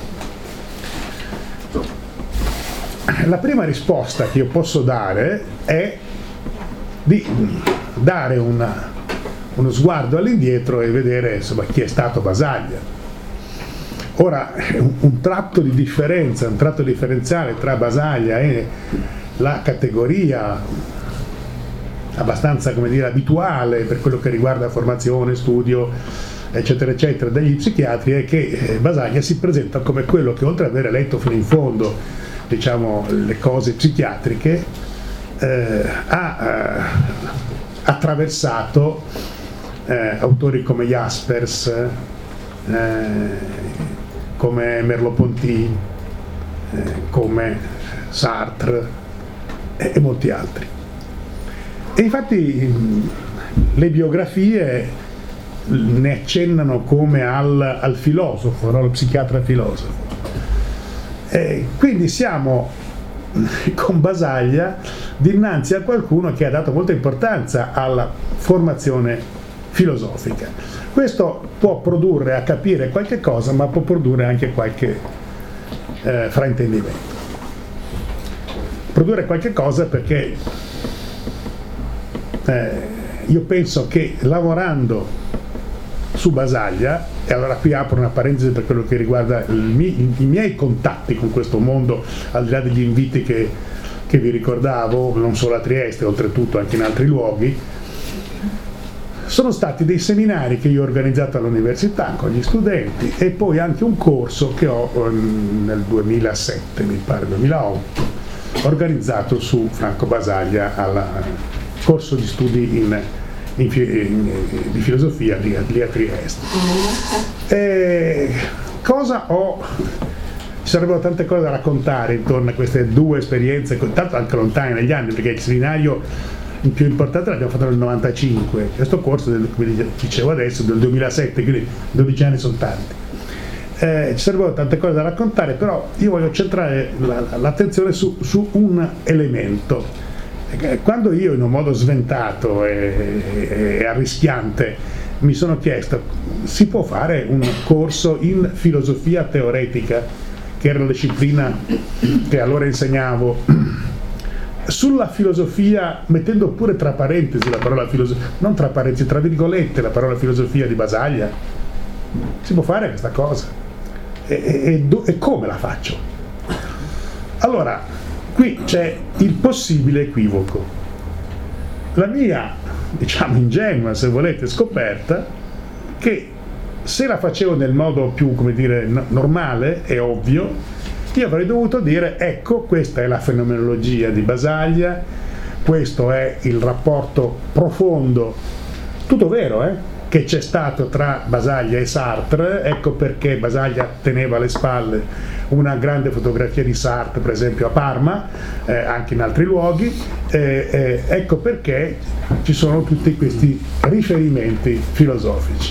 La prima risposta che io posso dare è di dare una, uno sguardo all'indietro e vedere, insomma, chi è stato Basaglia. Ora, un, un tratto di differenza, un tratto differenziale tra Basaglia e la categoria abbastanza, come dire, abituale per quello che riguarda formazione, studio, eccetera, eccetera, degli psichiatri è che Basaglia si presenta come quello che, oltre ad aver letto fino in fondo, diciamo, le cose psichiatriche, eh, ha eh, attraversato eh, autori come Jaspers, eh, come Merleau-Ponty, eh, come Sartre e, e molti altri. E infatti le biografie ne accennano come al, al filosofo, no? Lo psichiatra filosofo. E quindi siamo con Basaglia dinanzi a qualcuno che ha dato molta importanza alla formazione filosofica. Questo può produrre a capire qualche cosa, ma può produrre anche qualche eh, fraintendimento. Produrre qualche cosa perché eh, io penso che lavorando su Basaglia, e allora qui apro una parentesi per quello che riguarda il mi, i miei contatti con questo mondo, al di là degli inviti che, che vi ricordavo, non solo a Trieste, oltretutto anche in altri luoghi, sono stati dei seminari che io ho organizzato all'università con gli studenti e poi anche un corso che ho nel duemilasette, mi pare, duemilaotto, organizzato su Franco Basaglia al corso di studi in, in, in, di filosofia lì, lì a Trieste. E cosa ho... Ci sarebbero tante cose da raccontare intorno a queste due esperienze, tanto anche lontane negli anni, perché il seminario il più importante l'abbiamo fatto nel novantacinque, questo corso del, come dicevo adesso, del duemilasette, quindi dodici anni sono tanti. Eh, ci sarebbero tante cose da raccontare, però io voglio centrare la, l'attenzione su, su un elemento. Quando io, in un modo sventato e, e, e arrischiante, mi sono chiesto: si può fare un corso in filosofia teoretica, che era la disciplina che allora insegnavo, sulla filosofia, mettendo pure tra parentesi la parola filosofia, non tra parentesi, tra virgolette la parola filosofia di Basaglia? Si può fare questa cosa? e, e, e come la faccio? Allora, qui c'è il possibile equivoco. La mia, diciamo ingenua, se volete, scoperta, che se la facevo nel modo più, come dire, no, normale e ovvio, io avrei dovuto dire: ecco, questa è la fenomenologia di Basaglia, questo è il rapporto profondo, tutto vero, eh? che c'è stato tra Basaglia e Sartre, ecco perché Basaglia teneva alle spalle una grande fotografia di Sartre, per esempio a Parma, eh, anche in altri luoghi, eh, eh, ecco perché ci sono tutti questi riferimenti filosofici,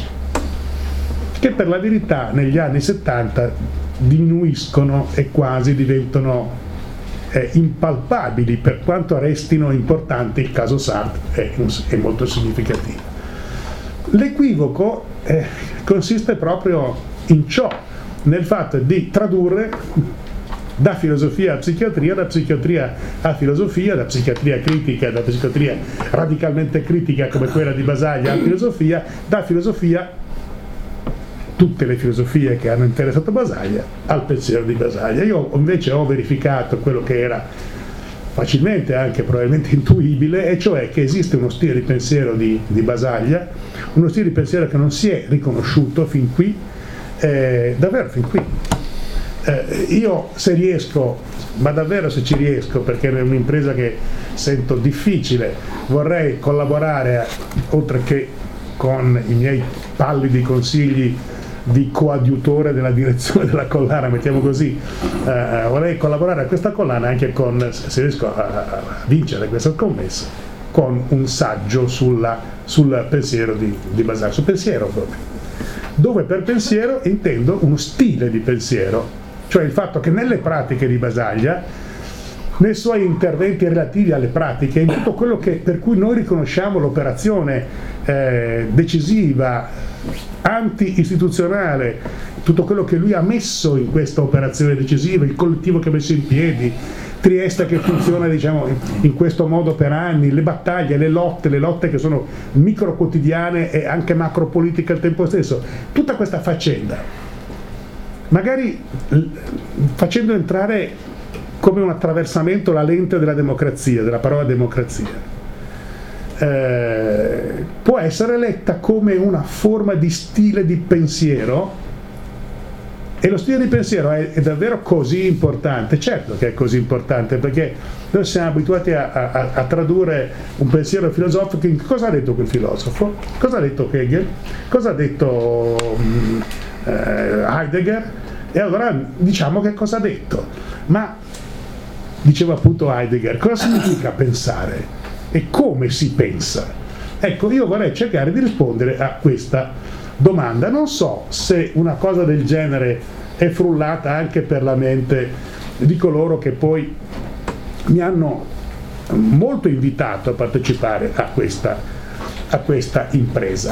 che per la verità negli anni settanta diminuiscono e quasi diventano eh, impalpabili, per quanto restino importanti. Il caso Sartre è, è molto significativo. L'equivoco eh, consiste proprio in ciò, nel fatto di tradurre da filosofia a psichiatria, da psichiatria a filosofia, da psichiatria critica, da psichiatria radicalmente critica come quella di Basaglia a filosofia, da filosofia, tutte le filosofie che hanno interessato Basaglia, al pensiero di Basaglia. Io invece ho verificato quello che era facilmente anche probabilmente intuibile, e cioè che esiste uno stile di pensiero di, di Basaglia, uno stile di pensiero che non si è riconosciuto fin qui, eh, davvero fin qui. Eh, io se riesco, ma davvero se ci riesco, perché è un'impresa che sento difficile, vorrei collaborare, oltre che con i miei pallidi consigli di coadiutore della direzione della collana, mettiamo così, eh, vorrei collaborare a questa collana anche con, se riesco a, a vincere questa scommessa, con un saggio sulla, sul pensiero di, di Basaglia, sul pensiero proprio, dove per pensiero intendo uno stile di pensiero, cioè il fatto che nelle pratiche di Basaglia, nei suoi interventi relativi alle pratiche, in tutto quello che, per cui noi riconosciamo l'operazione eh, decisiva, anti-istituzionale, tutto quello che lui ha messo in questa operazione decisiva, il collettivo che ha messo in piedi, Trieste che funziona, diciamo, in questo modo per anni, le battaglie, le lotte, le lotte che sono micro quotidiane e anche macro politiche al tempo stesso, tutta questa faccenda, magari facendo entrare come un attraversamento la lente della democrazia, della parola democrazia, Eh, può essere letta come una forma di stile di pensiero, e lo stile di pensiero è, è davvero così importante? Certo che è così importante, perché noi siamo abituati a, a, a tradurre un pensiero filosofico in cosa ha detto quel filosofo, cosa ha detto Hegel, cosa ha detto um, eh, Heidegger, e allora diciamo che cosa ha detto. Ma diceva appunto Heidegger, cosa significa pensare? E come si pensa? Ecco, io vorrei cercare di rispondere a questa domanda. Non so se una cosa del genere è frullata anche per la mente di coloro che poi mi hanno molto invitato a partecipare a questa, a questa impresa.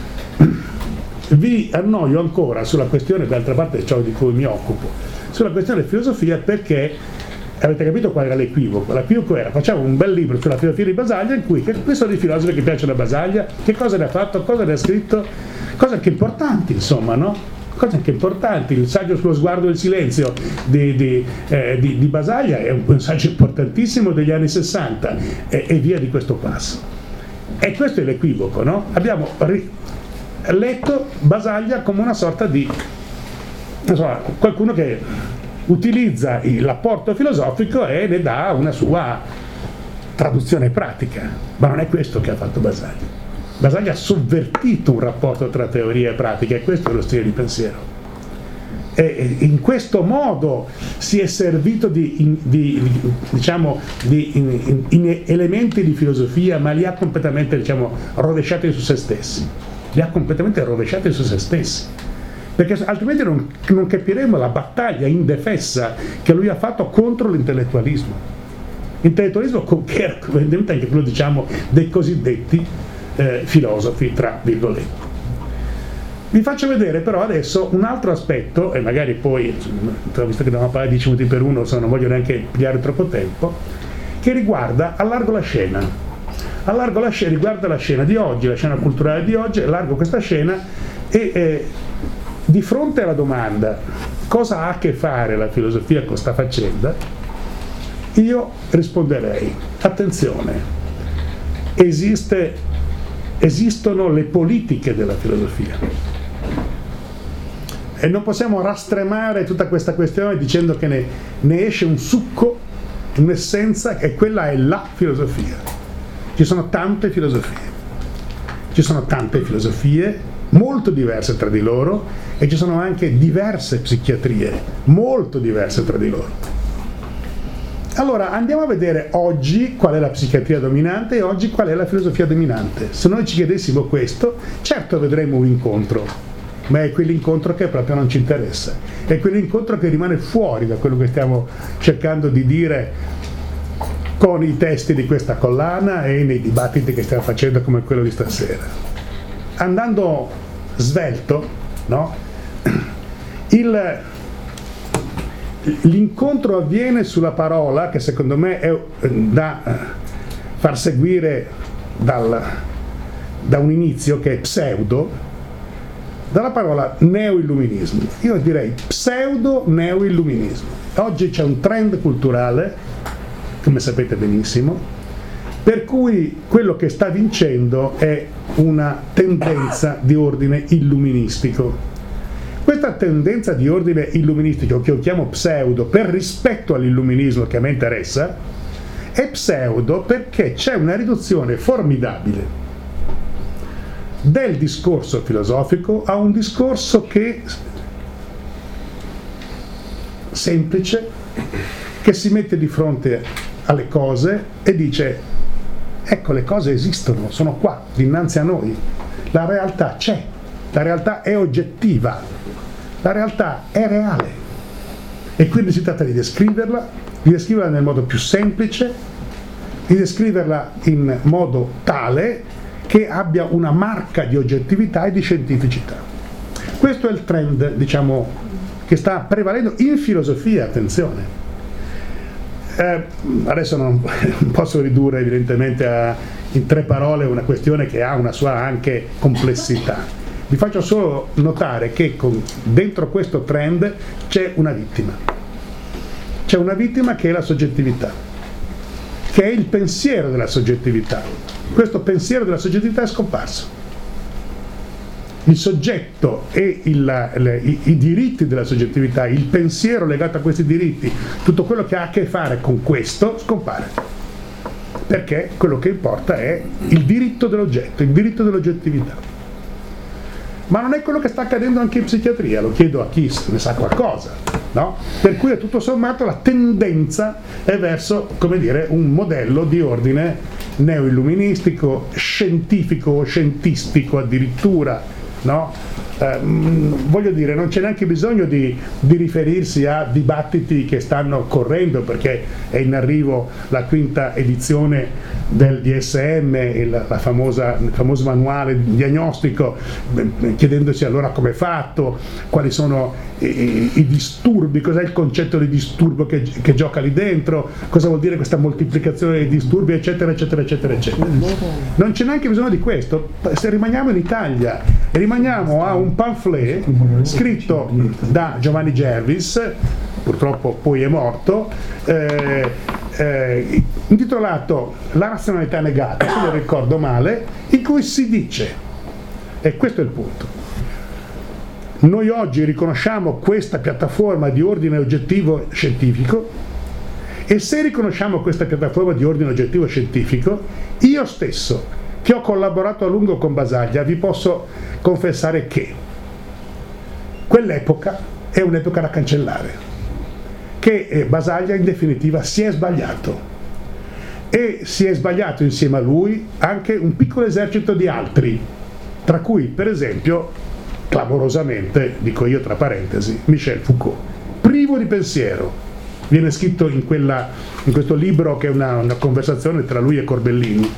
Vi annoio ancora sulla questione, d'altra parte ciò di cui mi occupo, sulla questione filosofia, perché avete capito qual era l'equivoco? L'equivoco era: facciamo un bel libro sulla filosofia di Basaglia, in cui questi sono i filosofi che piacciono a Basaglia, che cosa ne ha fatto, cosa ne ha scritto, cose anche importanti, insomma, no? Cose anche importanti. Il saggio sullo sguardo del silenzio di, di, eh, di, di Basaglia è un, un saggio importantissimo degli anni sessanta, e, e via di questo passo. E questo è l'equivoco, no? Abbiamo ri- letto Basaglia come una sorta di, non so, qualcuno che utilizza l'apporto filosofico e ne dà una sua traduzione pratica, ma non è questo che ha fatto Basaglia. Basaglia ha sovvertito un rapporto tra teoria e pratica, e questo è lo stile di pensiero. E in questo modo si è servito di, di, di, diciamo, di in, in elementi di filosofia, ma li ha completamente, diciamo, rovesciati su se stessi. Li ha completamente rovesciati su se stessi. Perché altrimenti non, non capiremo la battaglia indefessa che lui ha fatto contro l'intellettualismo. Intellettualismo che era evidentemente anche quello, diciamo, dei cosiddetti eh, filosofi, tra virgolette. Vi faccio vedere però adesso un altro aspetto, e magari poi, visto che dobbiamo parlare dieci minuti per uno, non voglio neanche pigliare troppo tempo, che riguarda, allargo la scena, allargo la scena, riguarda la scena di oggi, la scena culturale di oggi, allargo questa scena e... Eh, di fronte alla domanda cosa ha a che fare la filosofia con sta faccenda, io risponderei: attenzione, esiste, esistono le politiche della filosofia e non possiamo rastremare tutta questa questione dicendo che ne, ne esce un succo, un'essenza, e quella è la filosofia. Ci sono tante filosofie, ci sono tante filosofie molto diverse tra di loro, e ci sono anche diverse psichiatrie molto diverse tra di loro. Allora andiamo a vedere oggi qual è la psichiatria dominante e oggi qual è la filosofia dominante. Se noi ci chiedessimo questo, certo vedremo un incontro, ma è quell'incontro che proprio non ci interessa, è quell'incontro che rimane fuori da quello che stiamo cercando di dire con i testi di questa collana e nei dibattiti che stiamo facendo come quello di stasera. Andando svelto, no? Il, l'incontro avviene sulla parola che secondo me è da far seguire dal, da un inizio che è pseudo, dalla parola neoilluminismo. Io direi pseudo-neoilluminismo. Oggi c'è un trend culturale, come sapete benissimo, per cui quello che sta vincendo è una tendenza di ordine illuministico. Questa tendenza di ordine illuministico, che io chiamo pseudo per rispetto all'illuminismo che a me interessa, è pseudo perché c'è una riduzione formidabile del discorso filosofico a un discorso che semplice, che si mette di fronte alle cose e dice: ecco, le cose esistono, sono qua, dinanzi a noi, la realtà c'è, la realtà è oggettiva, la realtà è reale, e quindi si tratta di descriverla, di descriverla nel modo più semplice, di descriverla in modo tale che abbia una marca di oggettività e di scientificità. Questo è il trend, diciamo, che sta prevalendo in filosofia, attenzione. Eh, adesso non posso ridurre evidentemente a, in tre parole una questione che ha una sua anche complessità. Vi faccio solo notare che con, dentro questo trend c'è una vittima. C'è una vittima che è la soggettività, che è il pensiero della soggettività. Questo pensiero della soggettività è scomparso. Il soggetto e il, le, i, i diritti della soggettività, il pensiero legato a questi diritti, tutto quello che ha a che fare con questo scompare, perché quello che importa è il diritto dell'oggetto, il diritto dell'oggettività. Ma non è quello che sta accadendo anche in psichiatria, lo chiedo a chi ne sa qualcosa, no? Per cui tutto sommato la tendenza è verso, come dire, un modello di ordine neoilluministico, scientifico o scientistico addirittura, no? Eh, voglio dire, non c'è neanche bisogno di, di riferirsi a dibattiti che stanno correndo, perché è in arrivo la quinta edizione del D S M, il, la famosa, il famoso manuale diagnostico, chiedendosi allora come è fatto, quali sono i, i disturbi, cos'è il concetto di disturbo che, che gioca lì dentro, cosa vuol dire questa moltiplicazione dei disturbi, eccetera eccetera eccetera eccetera. Non c'è neanche bisogno di questo. Se rimaniamo in Italia e rimaniamo a un pamphlet scritto da Giovanni Gervis, purtroppo poi è morto, eh, eh, intitolato La razionalità negata, se non ricordo male, in cui si dice, e questo è il punto: noi oggi riconosciamo questa piattaforma di ordine oggettivo scientifico, e se riconosciamo questa piattaforma di ordine oggettivo scientifico, io stesso, che ho collaborato a lungo con Basaglia, vi posso confessare che quell'epoca è un'epoca da cancellare, che Basaglia in definitiva si è sbagliato, e si è sbagliato insieme a lui anche un piccolo esercito di altri, tra cui per esempio, clamorosamente, dico io tra parentesi, Michel Foucault, privo di pensiero. Viene scritto in, quella, in questo libro che è una, una conversazione tra lui e Corbellini.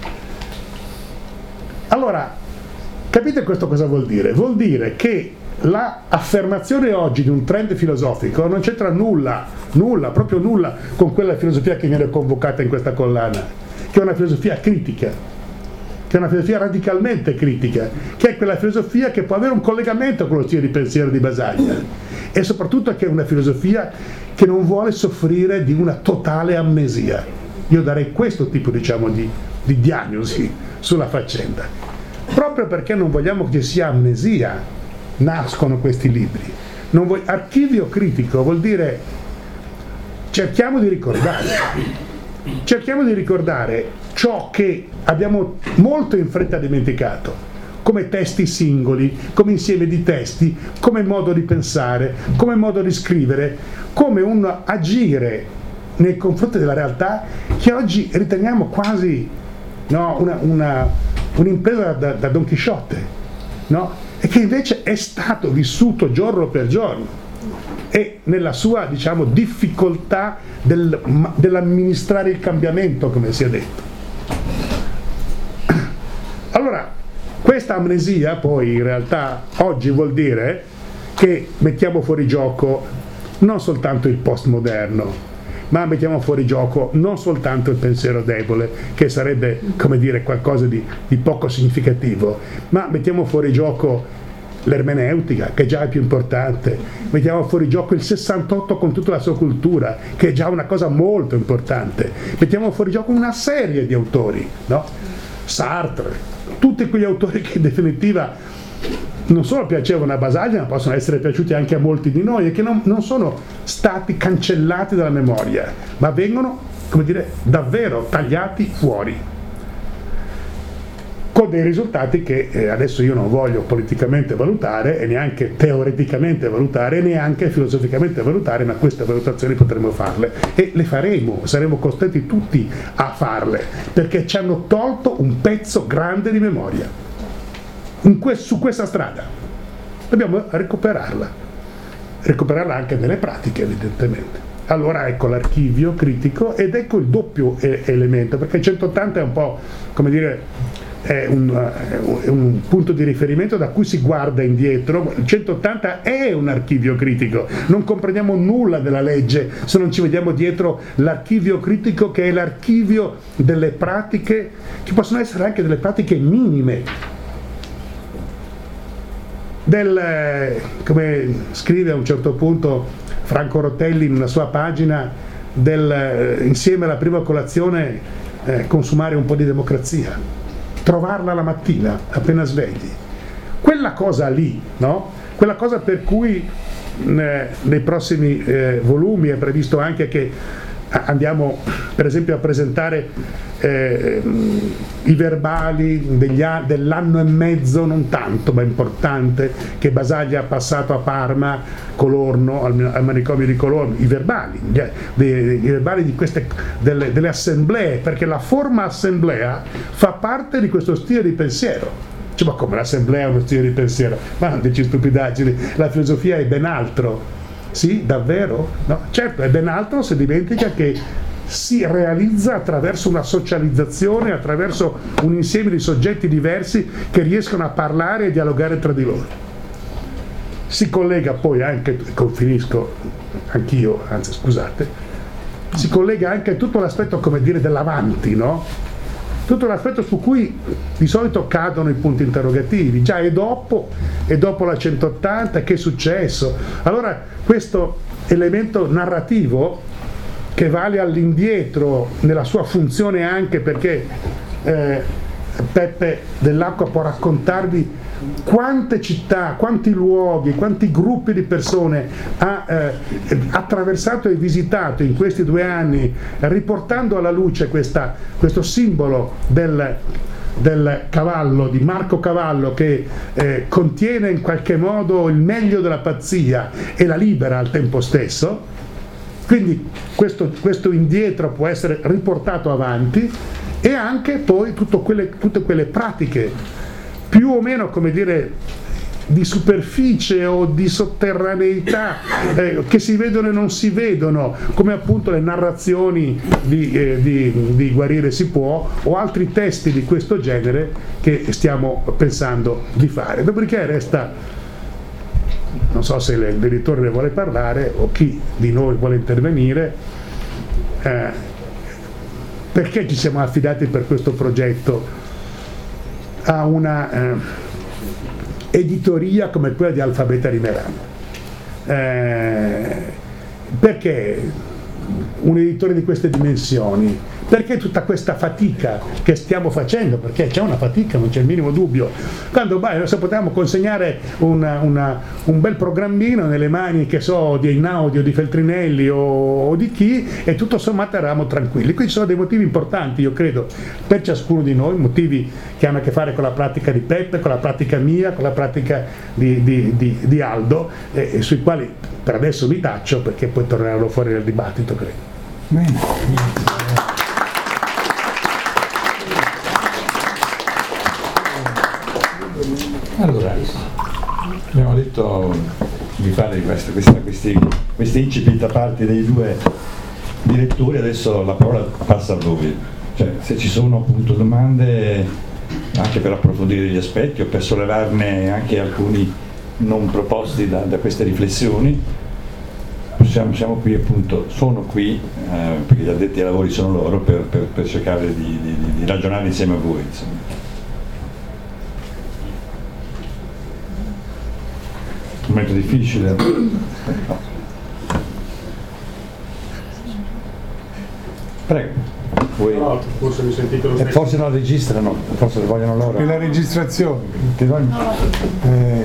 Allora, capite questo cosa vuol dire? Vuol dire che la affermazione oggi di un trend filosofico non c'entra nulla, nulla, proprio nulla con quella filosofia che viene convocata in questa collana, che è una filosofia critica, che è una filosofia radicalmente critica, che è quella filosofia che può avere un collegamento con lo stile di pensiero di Basaglia, e soprattutto che è una filosofia che non vuole soffrire di una totale amnesia. Io darei questo tipo, diciamo, di, di diagnosi sulla faccenda. Proprio perché non vogliamo che ci sia amnesia, nascono questi libri. Non vuoi, archivio critico vuol dire cerchiamo di ricordare, cerchiamo di ricordare ciò che abbiamo molto in fretta dimenticato, come testi singoli, come insieme di testi, come modo di pensare, come modo di scrivere, come un agire nei confronti della realtà che oggi riteniamo quasi, no, una, una, un'impresa da, da Don Chisciotte, no? E che invece è stato vissuto giorno per giorno, e nella sua, diciamo, difficoltà del, dell'amministrare il cambiamento, come si è detto. Allora, questa amnesia poi in realtà oggi vuol dire che mettiamo fuori gioco non soltanto il postmoderno, ma mettiamo fuori gioco non soltanto il pensiero debole, che sarebbe, come dire, qualcosa di, di poco significativo, ma mettiamo fuori gioco l'ermeneutica, che già è più importante, mettiamo fuori gioco il sessantotto con tutta la sua cultura, che è già una cosa molto importante, mettiamo fuori gioco una serie di autori, no? Sartre, tutti quegli autori che in definitiva non solo piacevano a Basaglia, ma possono essere piaciuti anche a molti di noi, e che non, non sono stati cancellati dalla memoria, ma vengono, come dire, davvero tagliati fuori, con dei risultati che eh, adesso io non voglio politicamente valutare, e neanche teoreticamente valutare, e neanche filosoficamente valutare, ma queste valutazioni potremo farle, e le faremo, saremo costretti tutti a farle, perché ci hanno tolto un pezzo grande di memoria. In que- su questa strada dobbiamo recuperarla, recuperarla anche nelle pratiche, evidentemente. Allora ecco l'archivio critico, ed ecco il doppio e- elemento, perché il centottanta è un po', come dire, è un, uh, è un punto di riferimento da cui si guarda indietro. Il centottanta è un archivio critico, non comprendiamo nulla della legge se non ci vediamo dietro l'archivio critico, che è l'archivio delle pratiche, che possono essere anche delle pratiche minime, del, come scrive a un certo punto Franco Rotelli in una sua pagina, del, insieme alla prima colazione eh, consumare un po' di democrazia, trovarla la mattina appena svegli, quella cosa lì, no? Quella cosa per cui eh, nei prossimi eh, volumi è previsto anche che andiamo per esempio a presentare eh, i verbali degli a- dell'anno e mezzo, non tanto ma importante, che Basaglia ha passato a Parma, Colorno, al, al manicomio di Colorno, i verbali, gli, dei, i verbali di queste, delle, delle assemblee, perché la forma assemblea fa parte di questo stile di pensiero. Cioè, ma come l'assemblea è uno stile di pensiero? Ma non dici stupidaggini, la filosofia è ben altro. Sì, davvero? No, certo, è ben altro se dimentica che si realizza attraverso una socializzazione, attraverso un insieme di soggetti diversi che riescono a parlare e dialogare tra di loro. Si collega poi anche, finisco anch'io, anzi scusate, si collega anche tutto l'aspetto, come dire, dell'avanti, no? Tutto l'aspetto su cui di solito cadono i punti interrogativi, già e dopo, e dopo la centottanta, che è successo? Allora questo elemento narrativo, che vale all'indietro nella sua funzione, anche perché eh, Peppe Dell'Acqua può raccontarvi quante città, quanti luoghi, quanti gruppi di persone ha eh, attraversato e visitato in questi due anni, riportando alla luce questa, questo simbolo del, del cavallo, di Marco Cavallo, che eh, contiene in qualche modo il meglio della pazzia e la libera al tempo stesso. Quindi questo, questo indietro può essere riportato avanti, e anche poi tutto quelle, tutte quelle pratiche più o meno, come dire, di superficie o di sotterraneità eh, che si vedono e non si vedono, come appunto le narrazioni di, eh, di, di Guarire si può, o altri testi di questo genere che stiamo pensando di fare. Dopodiché resta, non so se l'editore ne vuole parlare o chi di noi vuole intervenire, eh, perché ci siamo affidati per questo progetto a una eh, editoria come quella di Alfabeta Rimerano. Eh, perché un editore di queste dimensioni? Perché tutta questa fatica che stiamo facendo? Perché c'è una fatica, non c'è il minimo dubbio. Quando beh, se potevamo consegnare una, una, un bel programmino nelle mani, che so, di Einaudi o di Feltrinelli o, o di chi, e tutto sommato eravamo tranquilli. Qui ci sono dei motivi importanti, io credo, per ciascuno di noi, motivi che hanno a che fare con la pratica di Peppe, con la pratica mia, con la pratica di, di, di, di Aldo, e, e sui quali per adesso mi taccio, perché poi torneranno fuori nel dibattito, credo. Bene. Allora, abbiamo detto di fare questa, questa, questi, questi incipit da parte dei due direttori, adesso la parola passa a voi. Cioè, se ci sono appunto domande anche per approfondire gli aspetti o per sollevarne anche alcuni non proposti da, da queste riflessioni, siamo, siamo qui appunto, sono qui, eh, perché gli addetti ai lavori sono loro, per, per, per cercare di, di, di ragionare insieme a voi, insomma. Un momento difficile. Prego. Voi... No, forse mi sentite lo stesso. E forse non registrano, forse lo vogliono loro. E la registrazione? Che noi... eh.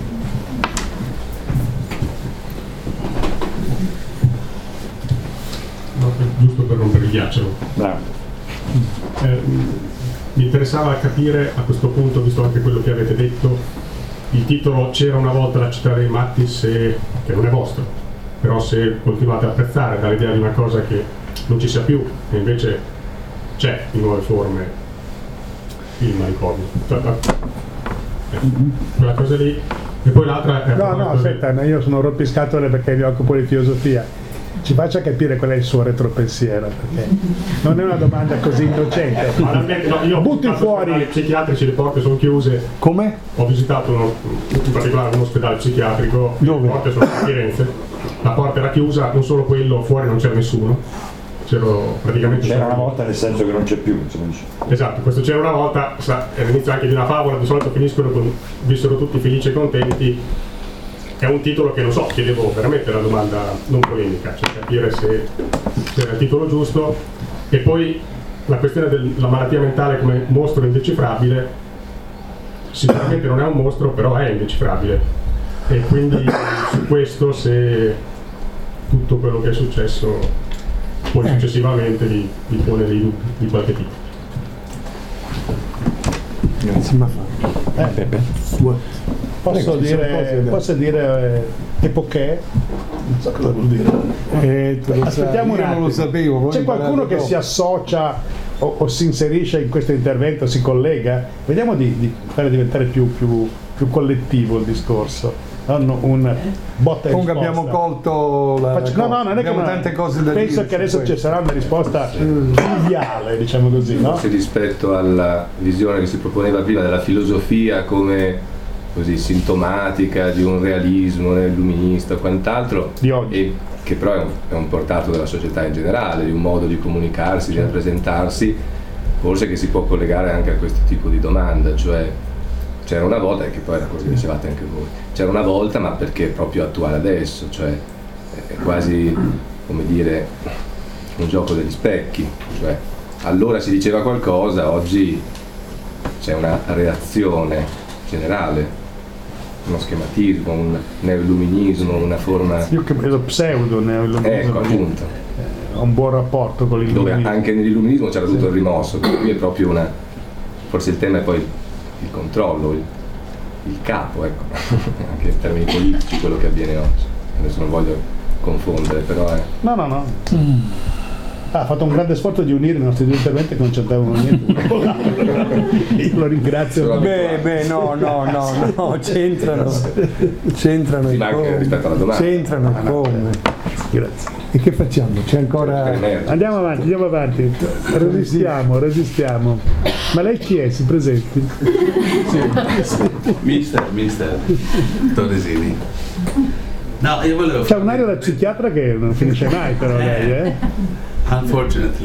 No, giusto per rompere il ghiaccio. Bravo. Eh, mi interessava capire a questo punto, visto anche quello che avete detto, il titolo C'era una volta la città dei matti, se, che non è vostro, però se continuate a apprezzare dall'idea di una cosa che non ci sia più e invece c'è in nuove forme il manicomio, cioè, eh, quella cosa lì. E poi l'altra è no no aspetta, di... io sono rompiscatole perché mi occupo di filosofia. Ci faccia capire qual è il suo retropensiero, perché non è una domanda così innocente. No, io butti fuori i psichiatrici, le porte sono chiuse. Come? Ho visitato uno, in particolare un ospedale psichiatrico. Dove? Le porte sono a Firenze, la porta era chiusa, non solo quello, fuori non c'era nessuno. C'ero praticamente c'era una volta, nel senso che non c'è più, insomma. Esatto, questo c'era una volta, è l'inizio anche di una favola, di solito finiscono con vissero tutti felici e contenti. È un titolo che, non so, chiedevo veramente una domanda non polemica, cioè capire se, se era il titolo giusto. E poi la questione della malattia mentale come mostro indecifrabile, sicuramente non è un mostro, però è indecifrabile. E quindi su questo, se tutto quello che è successo poi successivamente vi, vi pone dei dubbi di qualche tipo. Grazie, ma fa. Eh, Peppe. Posso dire, posso dire eh, epoché? Non so cosa vuol dire. Eh, Aspettiamo un attimo. Io non lo sapevo. C'è qualcuno che si associa o, o si inserisce in questo intervento, si collega? Vediamo di, di fare diventare più, più, più collettivo il discorso. Hanno un botta e Comunque risposta. abbiamo colto la, Faccio, no, no, non è abbiamo che tante cose da penso dire. che adesso ci sarà una risposta triviale, diciamo così, no? Forse rispetto alla visione che si proponeva prima della filosofia come così sintomatica di un realismo illuminista o quant'altro, di oggi, e che però è un, è un portato della società in generale, di un modo di comunicarsi, di rappresentarsi, forse che si può collegare anche a questo tipo di domanda, cioè c'era una volta, e che poi era così dicevate anche voi, c'era una volta, ma perché è proprio attuale adesso, cioè è quasi come dire un gioco degli specchi, cioè allora si diceva qualcosa, oggi c'è una reazione generale, uno schematismo, un neoilluminismo, una forma... Io che vedo pseudo neoilluminismo. Ecco, appunto. Ho un buon rapporto con l'illuminismo. Dove anche nell'illuminismo c'era tutto il rimosso, qui è proprio una... Forse il tema è poi il controllo, il, il capo, ecco, anche in termini politici quello che avviene oggi. Adesso non voglio confondere, però è... No, no, no. Mm. Ha fatto un grande sforzo di unire i nostri due interventi che non c'entravano niente. Io lo ringrazio. Beh, beh, no, no, no, no, c'entrano. C'entrano sì, i come. Rispetto alla domanda. C'entrano i come. Grazie. E che facciamo? C'è ancora. Andiamo avanti, andiamo avanti. Resistiamo, resistiamo. Ma lei chi è? Si presenti? Sì. Mister, mister Toresini. No, io volevo. C'è un'aria da psichiatra che non finisce mai, però lei, eh? Unfortunately.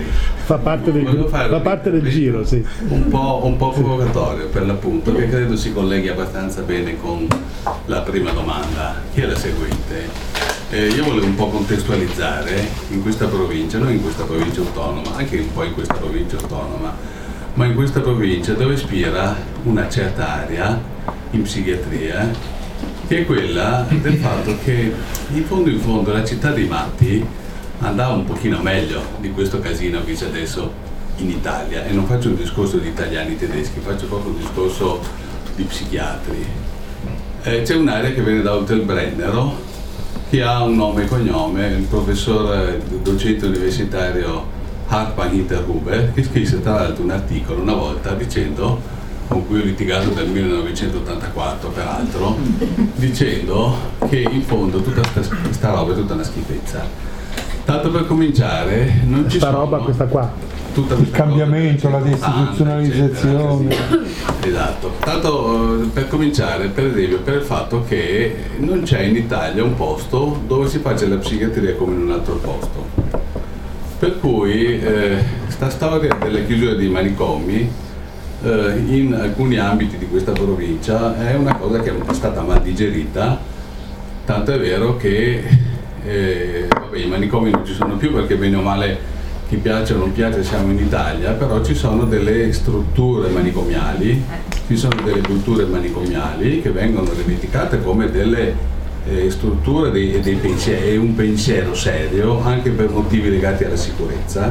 fa parte del, fa parte del giro, sì. Un po', un po' provocatorio per l'appunto, che credo si colleghi abbastanza bene con la prima domanda, che è la seguente. Eh, io volevo un po' contestualizzare in questa provincia, non in questa provincia autonoma, anche un po' in questa provincia autonoma, ma in questa provincia dove spira una certa area in psichiatria, che è quella del fatto che in fondo in fondo la città dei matti andava un pochino meglio di questo casino che c'è adesso in Italia, e non faccio un discorso di italiani tedeschi, faccio proprio un discorso di psichiatri. Eh, c'è un'area che viene da Oltelbrennero, che ha un nome e cognome, il professor docente universitario Hartmann Hinterhuber, che scrisse tra l'altro un articolo una volta dicendo, con cui ho litigato dal millenovecentottantaquattro peraltro, dicendo che in fondo tutta questa roba è tutta una schifezza. Tanto per cominciare, non ci sta sono roba questa qua, tutta il cambiamento, la deistituzionalizzazione. Esatto, tanto per cominciare, per esempio, per il fatto che non c'è in Italia un posto dove si faccia la psichiatria come in un altro posto. Per cui eh, sta storia delle chiusure dei manicomi eh, in alcuni ambiti di questa provincia è una cosa che è stata mal digerita, tanto è vero che eh, vabbè, i manicomi non ci sono più perché bene o male, chi piace o non piace, siamo in Italia, però ci sono delle strutture manicomiali, ci sono delle culture manicomiali che vengono rivendicate come delle eh, strutture dei, dei pensieri, e un pensiero serio anche per motivi legati alla sicurezza,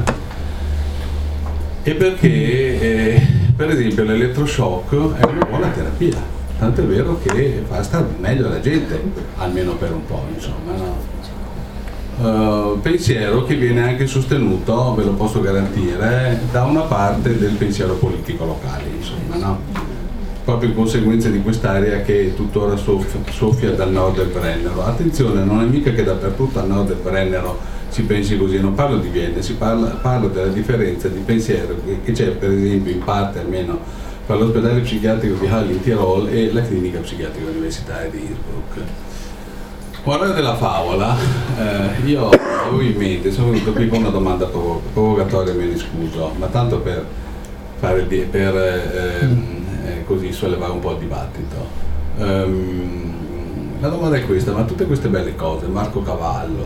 e perché eh, per esempio l'elettroshock è una buona terapia, tanto è vero che fa stare meglio la gente, almeno per un po', insomma, no? Uh, pensiero che viene anche sostenuto, ve lo posso garantire, da una parte del pensiero politico locale, insomma, no? Proprio in conseguenza di quest'area che tuttora soffia, soffia dal nord del Brennero. Attenzione, non è mica che dappertutto al nord del Brennero si pensi così, non parlo di Vienna, si parla, parlo della differenza di pensiero che, che c'è per esempio in parte almeno tra l'ospedale psichiatrico di Halle in Tirol e la clinica psichiatrica universitaria di Innsbruck. Guarda della favola, eh, io avevo in mente, sono venuto qui con una domanda provo- provocatoria, me ne scuso, ma tanto per, fare di, per eh, eh, così sollevare un po' il dibattito. Um, la domanda è questa, ma tutte queste belle cose, Marco Cavallo,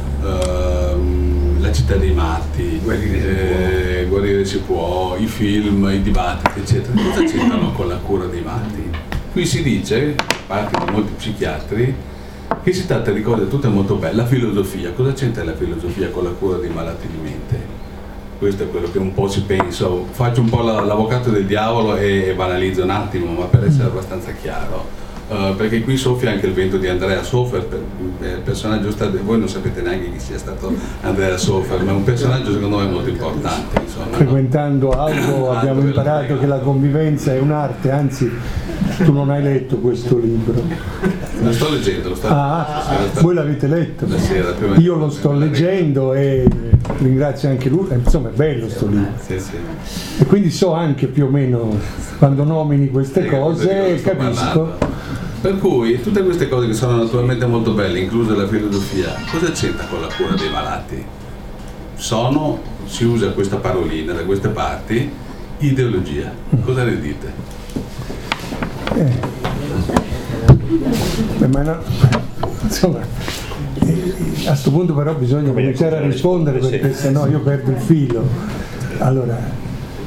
um, la città dei matti, guarire, eh, guarire si può, i film, i dibattiti, eccetera, cosa c'entrano con la cura dei matti? Qui si dice, da parte di molti psichiatri, che si tratta di cose tutte molto belle. La filosofia, cosa c'entra la filosofia con la cura dei malati di mente? Questo è quello che un po' si pensa, faccio un po' l'avvocato del diavolo e, e banalizzo un attimo, ma per essere abbastanza chiaro. Uh, perché qui soffia anche il vento di Andrea Sofer, per, per personaggio stato, voi non sapete neanche chi sia stato Andrea Sofer, ma è un personaggio secondo me molto importante, insomma, frequentando no? Albo abbiamo imparato che la convivenza è un'arte, anzi tu non hai letto questo libro. Lo sto leggendo, lo sto ah, leggendo. Voi l'avete letto? Sera, io lo sto leggendo e ringrazio anche lui, insomma è bello sto libro, sì, sì. E quindi so anche più o meno quando nomini queste cose, capisco. Per cui tutte queste cose che sono naturalmente molto belle, inclusa la filosofia, cosa c'entra con la cura dei malati? Sono, si usa questa parolina da queste parti, ideologia. Cosa ne dite? Eh. Beh, ma no, insomma, a questo punto però bisogna cominciare a rispondere perché sennò io perdo il filo. Allora,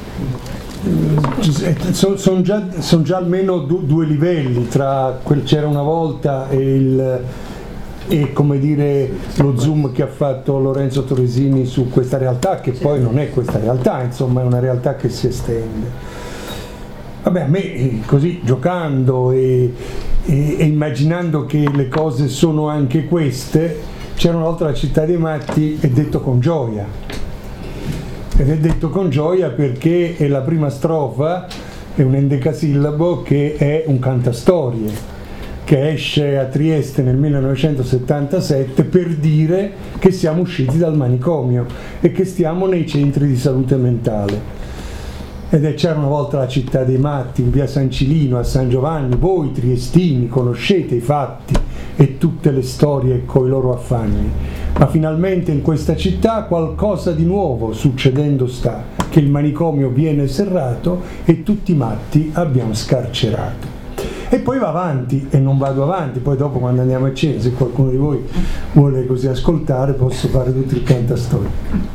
sono son già, son già almeno du, due livelli tra quel c'era una volta e il e come dire lo zoom che ha fatto Lorenzo Torresini su questa realtà, che poi non è questa realtà, insomma è una realtà che si estende. Vabbè, a me così giocando e, e, e immaginando che le cose sono anche queste, c'era una volta la città dei matti, è detto con gioia. Ed è detto con gioia perché è la prima strofa, è un endecasillabo che è un cantastorie, che esce a Trieste nel millenovecentosettantasette per dire che siamo usciti dal manicomio e che stiamo nei centri di salute mentale. Ed è c'era una volta la città dei matti in via San Cilino a San Giovanni, voi triestini conoscete i fatti e tutte le storie coi loro affanni, ma finalmente in questa città qualcosa di nuovo succedendo sta, che il manicomio viene serrato e tutti i matti abbiamo scarcerato. E poi va avanti, e non vado avanti, poi dopo quando andiamo a cena, se qualcuno di voi vuole così ascoltare, posso fare tutto il cantastorie.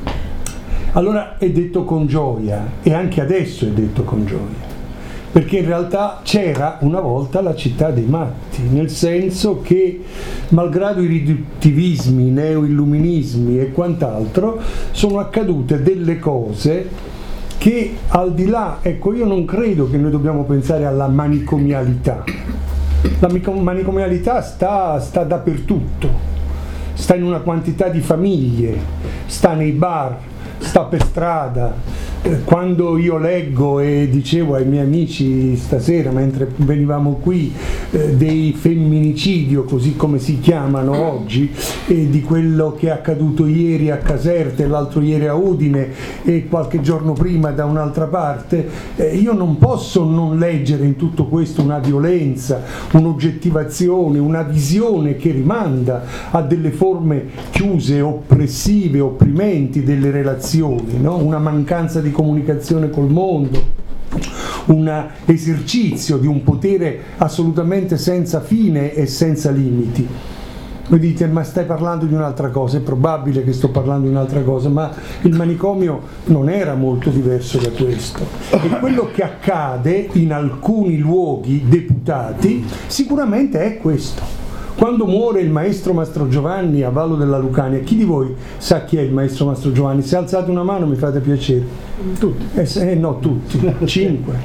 Allora è detto con gioia, e anche adesso è detto con gioia, perché in realtà c'era una volta la città dei matti, nel senso che malgrado i riduttivismi, i neo-illuminismi e quant'altro, sono accadute delle cose che al di là, ecco, io non credo che noi dobbiamo pensare alla manicomialità. La manicomialità sta, sta dappertutto, sta in una quantità di famiglie, sta nei bar, sta per strada. Quando io leggo e dicevo ai miei amici stasera mentre venivamo qui eh, dei femminicidio, così come si chiamano oggi, e di quello che è accaduto ieri a Caserta, l'altro ieri a Udine e qualche giorno prima da un'altra parte, eh, io non posso non leggere in tutto questo una violenza, un'oggettivazione, una visione che rimanda a delle forme chiuse, oppressive, opprimenti delle relazioni, no? Una mancanza di comunicazione col mondo, un esercizio di un potere assolutamente senza fine e senza limiti. Voi dite, ma stai parlando di un'altra cosa? È probabile che sto parlando di un'altra cosa, ma il manicomio non era molto diverso da questo. E quello che accade in alcuni luoghi deputati sicuramente è questo. Quando muore il maestro Mastro Giovanni a Vallo della Lucania, chi di voi sa chi è il maestro Mastro Giovanni? Se alzate una mano mi fate piacere. Tutti. Eh, eh, no, tutti. Cinque.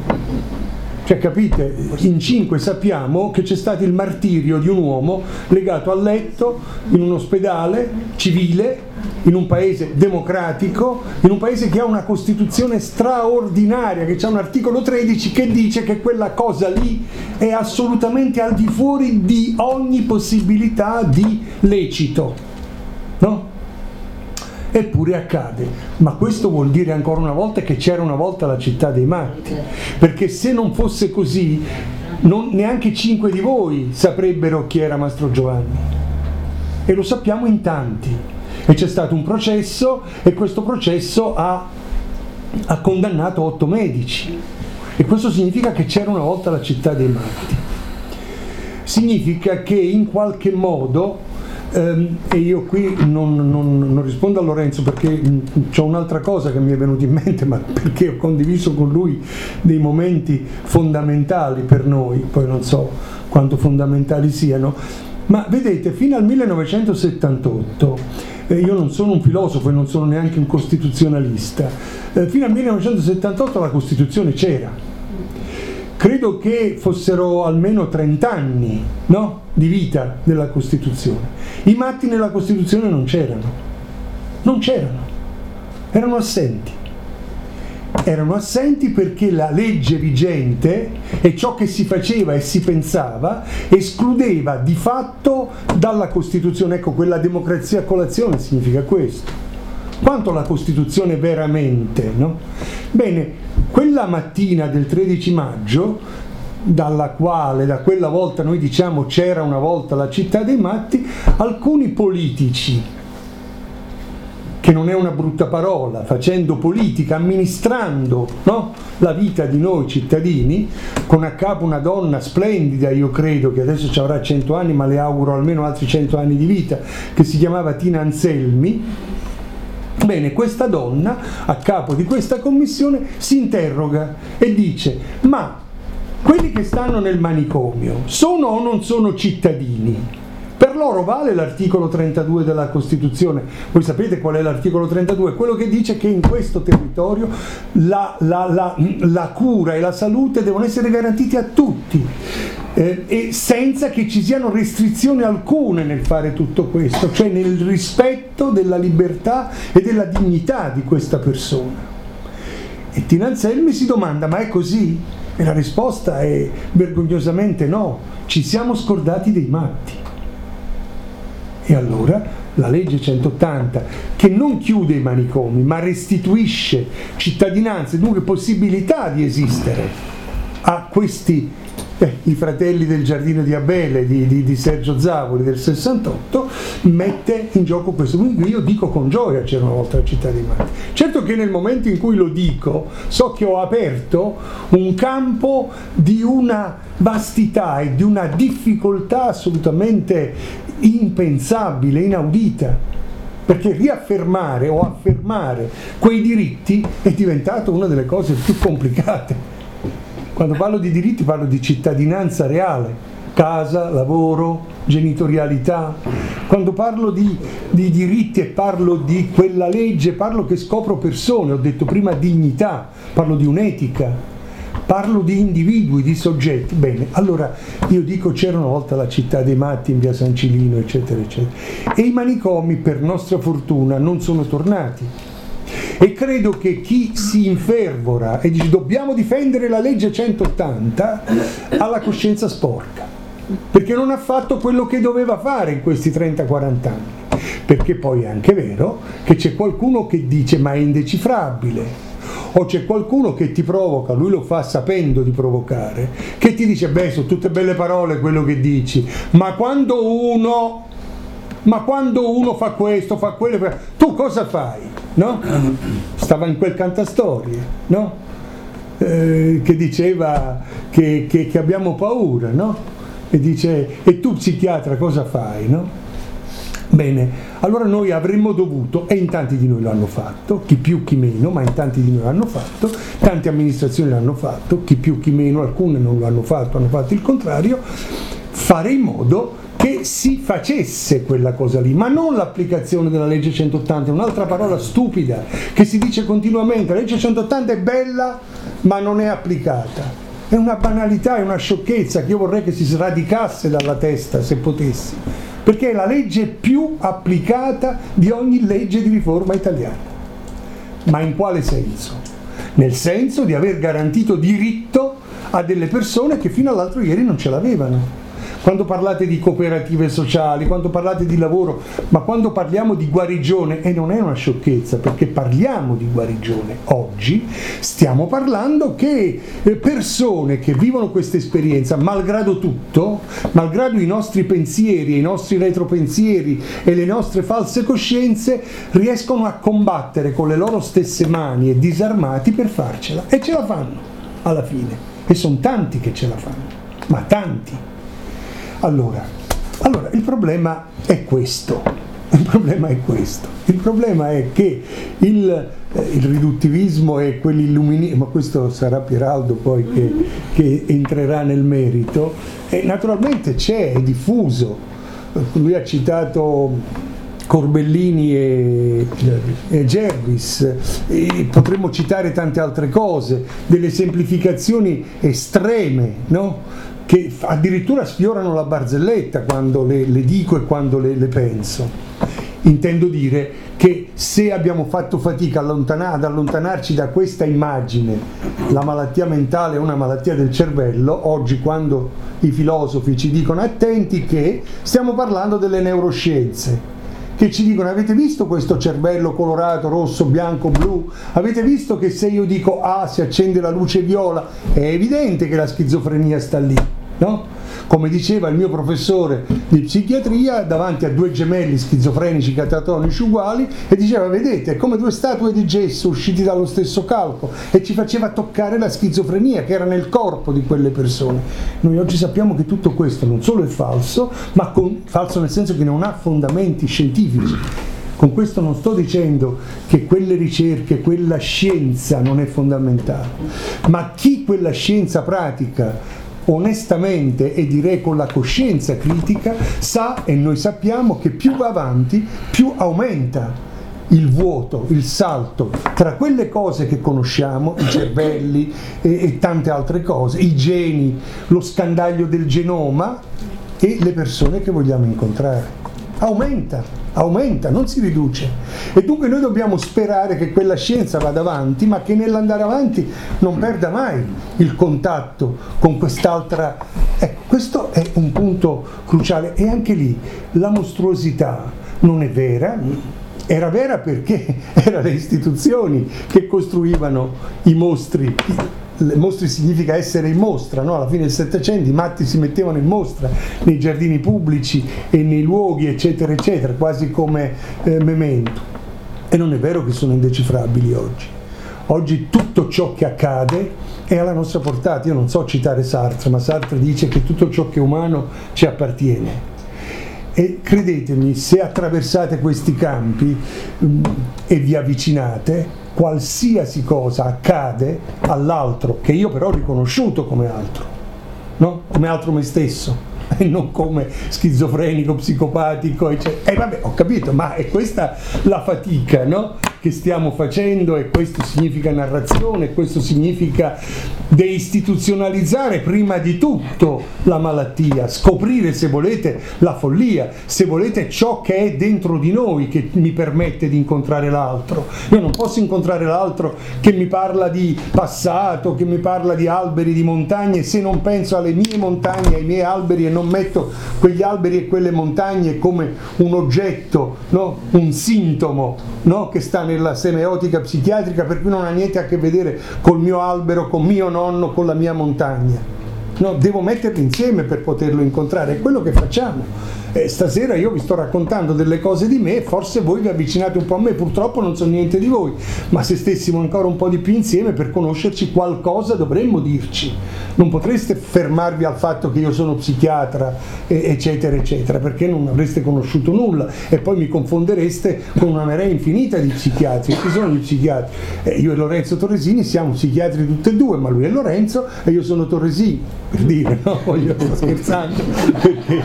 Cioè, capite? In cinque sappiamo che c'è stato il martirio di un uomo legato al letto in un ospedale civile, in un paese democratico, in un paese che ha una Costituzione straordinaria, che ha un articolo tredici che dice che quella cosa lì è assolutamente al di fuori di ogni possibilità di lecito, no? Eppure accade, ma questo vuol dire ancora una volta che c'era una volta la città dei matti, perché se non fosse così non, neanche cinque di voi saprebbero chi era Mastro Giovanni, e lo sappiamo in tanti, e c'è stato un processo e questo processo ha, ha condannato otto medici, e questo significa che c'era una volta la città dei matti, significa che in qualche modo Um, e io qui non, non, non rispondo a Lorenzo perché c'ho un'altra cosa che mi è venuta in mente, ma perché ho condiviso con lui dei momenti fondamentali per noi, poi non so quanto fondamentali siano, ma vedete, fino al millenovecentosettantotto, eh, io non sono un filosofo e non sono neanche un costituzionalista, eh, fino al millenovecentosettantotto la Costituzione c'era. Credo che fossero almeno trenta anni, no? Di vita della Costituzione. I matti nella Costituzione non c'erano, non c'erano, erano assenti. Erano assenti perché la legge vigente e ciò che si faceva e si pensava escludeva di fatto dalla Costituzione. Ecco, quella democrazia a colazione significa questo. Quanto la Costituzione veramente, no? Bene, quella mattina del tredici maggio, dalla quale, da quella volta noi diciamo c'era una volta la città dei matti, alcuni politici, che non è una brutta parola, facendo politica, amministrando, no? La vita di noi cittadini, con a capo una donna splendida, io credo che adesso ci avrà cento anni, ma le auguro almeno altri cento anni di vita, che si chiamava Tina Anselmi. Bene, questa donna, a capo di questa commissione, si interroga e dice: ma quelli che stanno nel manicomio sono o non sono cittadini? Per loro vale l'articolo trentadue della Costituzione. Voi sapete qual è l'articolo trentadue? Quello che dice che in questo territorio la, la, la, la cura e la salute devono essere garantiti a tutti, eh, e senza che ci siano restrizioni alcune nel fare tutto questo, cioè nel rispetto della libertà e della dignità di questa persona. E Tina Anselmi si domanda: ma è così? E la risposta è vergognosamente no, ci siamo scordati dei matti. E allora la legge centottanta, che non chiude i manicomi ma restituisce cittadinanza e dunque possibilità di esistere a questi eh, I fratelli del giardino di Abele di, di, di Sergio Zavoli del sessantotto mette in gioco questo. Quindi io dico con gioia c'era una volta la città dei matti. Certo che nel momento in cui lo dico so che ho aperto un campo di una vastità e di una difficoltà assolutamente impensabile, inaudita, perché riaffermare o affermare quei diritti è diventato una delle cose più complicate. Quando parlo di diritti parlo di cittadinanza reale, casa, lavoro, genitorialità. Quando parlo di, di diritti e parlo di quella legge, parlo che scopro persone, ho detto prima dignità, parlo di un'etica, parlo di individui, di soggetti. Bene, allora io dico c'era una volta la città dei matti in via San Cilino, eccetera, eccetera. E i manicomi, per nostra fortuna, non sono tornati. E credo che chi si infervora e dice dobbiamo difendere la legge centottanta ha la coscienza sporca, perché non ha fatto quello che doveva fare in questi trenta quaranta anni. Perché poi è anche vero che c'è qualcuno che dice ma è indecifrabile, o c'è qualcuno che ti provoca, lui lo fa sapendo di provocare, che ti dice beh sono tutte belle parole quello che dici, ma quando uno ma quando uno fa questo, fa quello, tu cosa fai? No? Stava in quel cantastorie, no? Eh, che diceva che, che, che abbiamo paura, no? E dice e tu psichiatra cosa fai, no? Bene, allora noi avremmo dovuto, e in tanti di noi l'hanno fatto, chi più chi meno, ma in tanti di noi l'hanno fatto, tante amministrazioni l'hanno fatto, chi più chi meno, alcune non lo hanno fatto, hanno fatto il contrario, fare in modo che si facesse quella cosa lì, ma non l'applicazione della legge centottanta, è un'altra parola stupida che si dice continuamente, la legge centottanta è bella ma non è applicata, è una banalità, è una sciocchezza che io vorrei che si sradicasse dalla testa se potessi, perché è la legge più applicata di ogni legge di riforma italiana. Ma in quale senso? Nel senso di aver garantito diritto a delle persone che fino all'altro ieri non ce l'avevano. Quando parlate di cooperative sociali, quando parlate di lavoro, ma quando parliamo di guarigione, e non è una sciocchezza perché parliamo di guarigione oggi, stiamo parlando che persone che vivono questa esperienza, malgrado tutto, malgrado i nostri pensieri, i nostri retropensieri e le nostre false coscienze, riescono a combattere con le loro stesse mani e disarmati per farcela, e ce la fanno alla fine, e sono tanti che ce la fanno, ma tanti. Allora, allora, il problema è questo, il problema è questo, il problema è che il, eh, il riduttivismo e quell'illuminismo, ma questo sarà Pieraldo poi che, che entrerà nel merito, e naturalmente c'è, è diffuso, lui ha citato Corbellini e, e Gervis, e potremmo citare tante altre cose, delle semplificazioni estreme, no? Che addirittura sfiorano la barzelletta quando le, le dico e quando le, le penso. Intendo dire che se abbiamo fatto fatica allontana- ad allontanarci da questa immagine, la malattia mentale è una malattia del cervello, oggi quando i filosofi ci dicono attenti che stiamo parlando delle neuroscienze, che ci dicono avete visto questo cervello colorato, rosso, bianco, blu, avete visto che se io dico A si accende la luce viola, è evidente che la schizofrenia sta lì, no? Come diceva il mio professore di psichiatria davanti a due gemelli schizofrenici catatonici uguali, e diceva vedete è come due statue di gesso usciti dallo stesso calco, e ci faceva toccare la schizofrenia che era nel corpo di quelle persone. Noi oggi sappiamo che tutto questo non solo è falso, ma con, falso nel senso che non ha fondamenti scientifici. Con questo non sto dicendo che quelle ricerche, quella scienza non è fondamentale, ma chi quella scienza pratica onestamente e direi con la coscienza critica sa, e noi sappiamo, che più va avanti più aumenta il vuoto, il salto tra quelle cose che conosciamo, i cervelli e, e tante altre cose, i geni, lo scandaglio del genoma, e le persone che vogliamo incontrare. Aumenta, aumenta, non si riduce, e dunque noi dobbiamo sperare che quella scienza vada avanti, ma che nell'andare avanti non perda mai il contatto con quest'altra. Ecco, questo è un punto cruciale, e anche lì la mostruosità non è vera, era vera perché erano le istituzioni che costruivano i mostri mostri significa essere in mostra, no? Alla fine del Settecento i matti si mettevano in mostra nei giardini pubblici e nei luoghi eccetera eccetera, quasi come eh, memento, e non è vero che sono indecifrabili oggi. Oggi tutto ciò che accade è alla nostra portata. Io non so citare Sartre, ma Sartre dice che tutto ciò che è umano ci appartiene. E credetemi, se attraversate questi campi mh, e vi avvicinate, qualsiasi cosa accade all'altro, che io però ho riconosciuto come altro, no? Come altro me stesso, e non come schizofrenico, psicopatico, eccetera. E vabbè, ho capito, ma è questa la fatica, no? Che stiamo facendo, e questo significa narrazione, questo significa deistituzionalizzare prima di tutto la malattia, scoprire, se volete, la follia, se volete ciò che è dentro di noi che mi permette di incontrare l'altro. Io non posso incontrare l'altro che mi parla di passato, che mi parla di alberi, di montagne, se non penso alle mie montagne, ai miei alberi, e non metto quegli alberi e quelle montagne come un oggetto, no? Un sintomo, no? Che sta nella semiotica psichiatrica, per cui non ha niente a che vedere col mio albero, con mio nonno, con la mia montagna. No, devo metterli insieme per poterlo incontrare, è quello che facciamo. Eh, stasera io vi sto raccontando delle cose di me, forse voi vi avvicinate un po' a me, purtroppo non so niente di voi, ma se stessimo ancora un po' di più insieme per conoscerci qualcosa dovremmo dirci. Non potreste fermarvi al fatto che io sono psichiatra, eh, eccetera eccetera, perché non avreste conosciuto nulla e poi mi confondereste con una marea infinita di psichiatri. Chi sono gli psichiatri? Eh, io e Lorenzo Torresini siamo psichiatri tutti e due, ma lui è Lorenzo e io sono Torresini, per dire, no? Io sto scherzando, perché,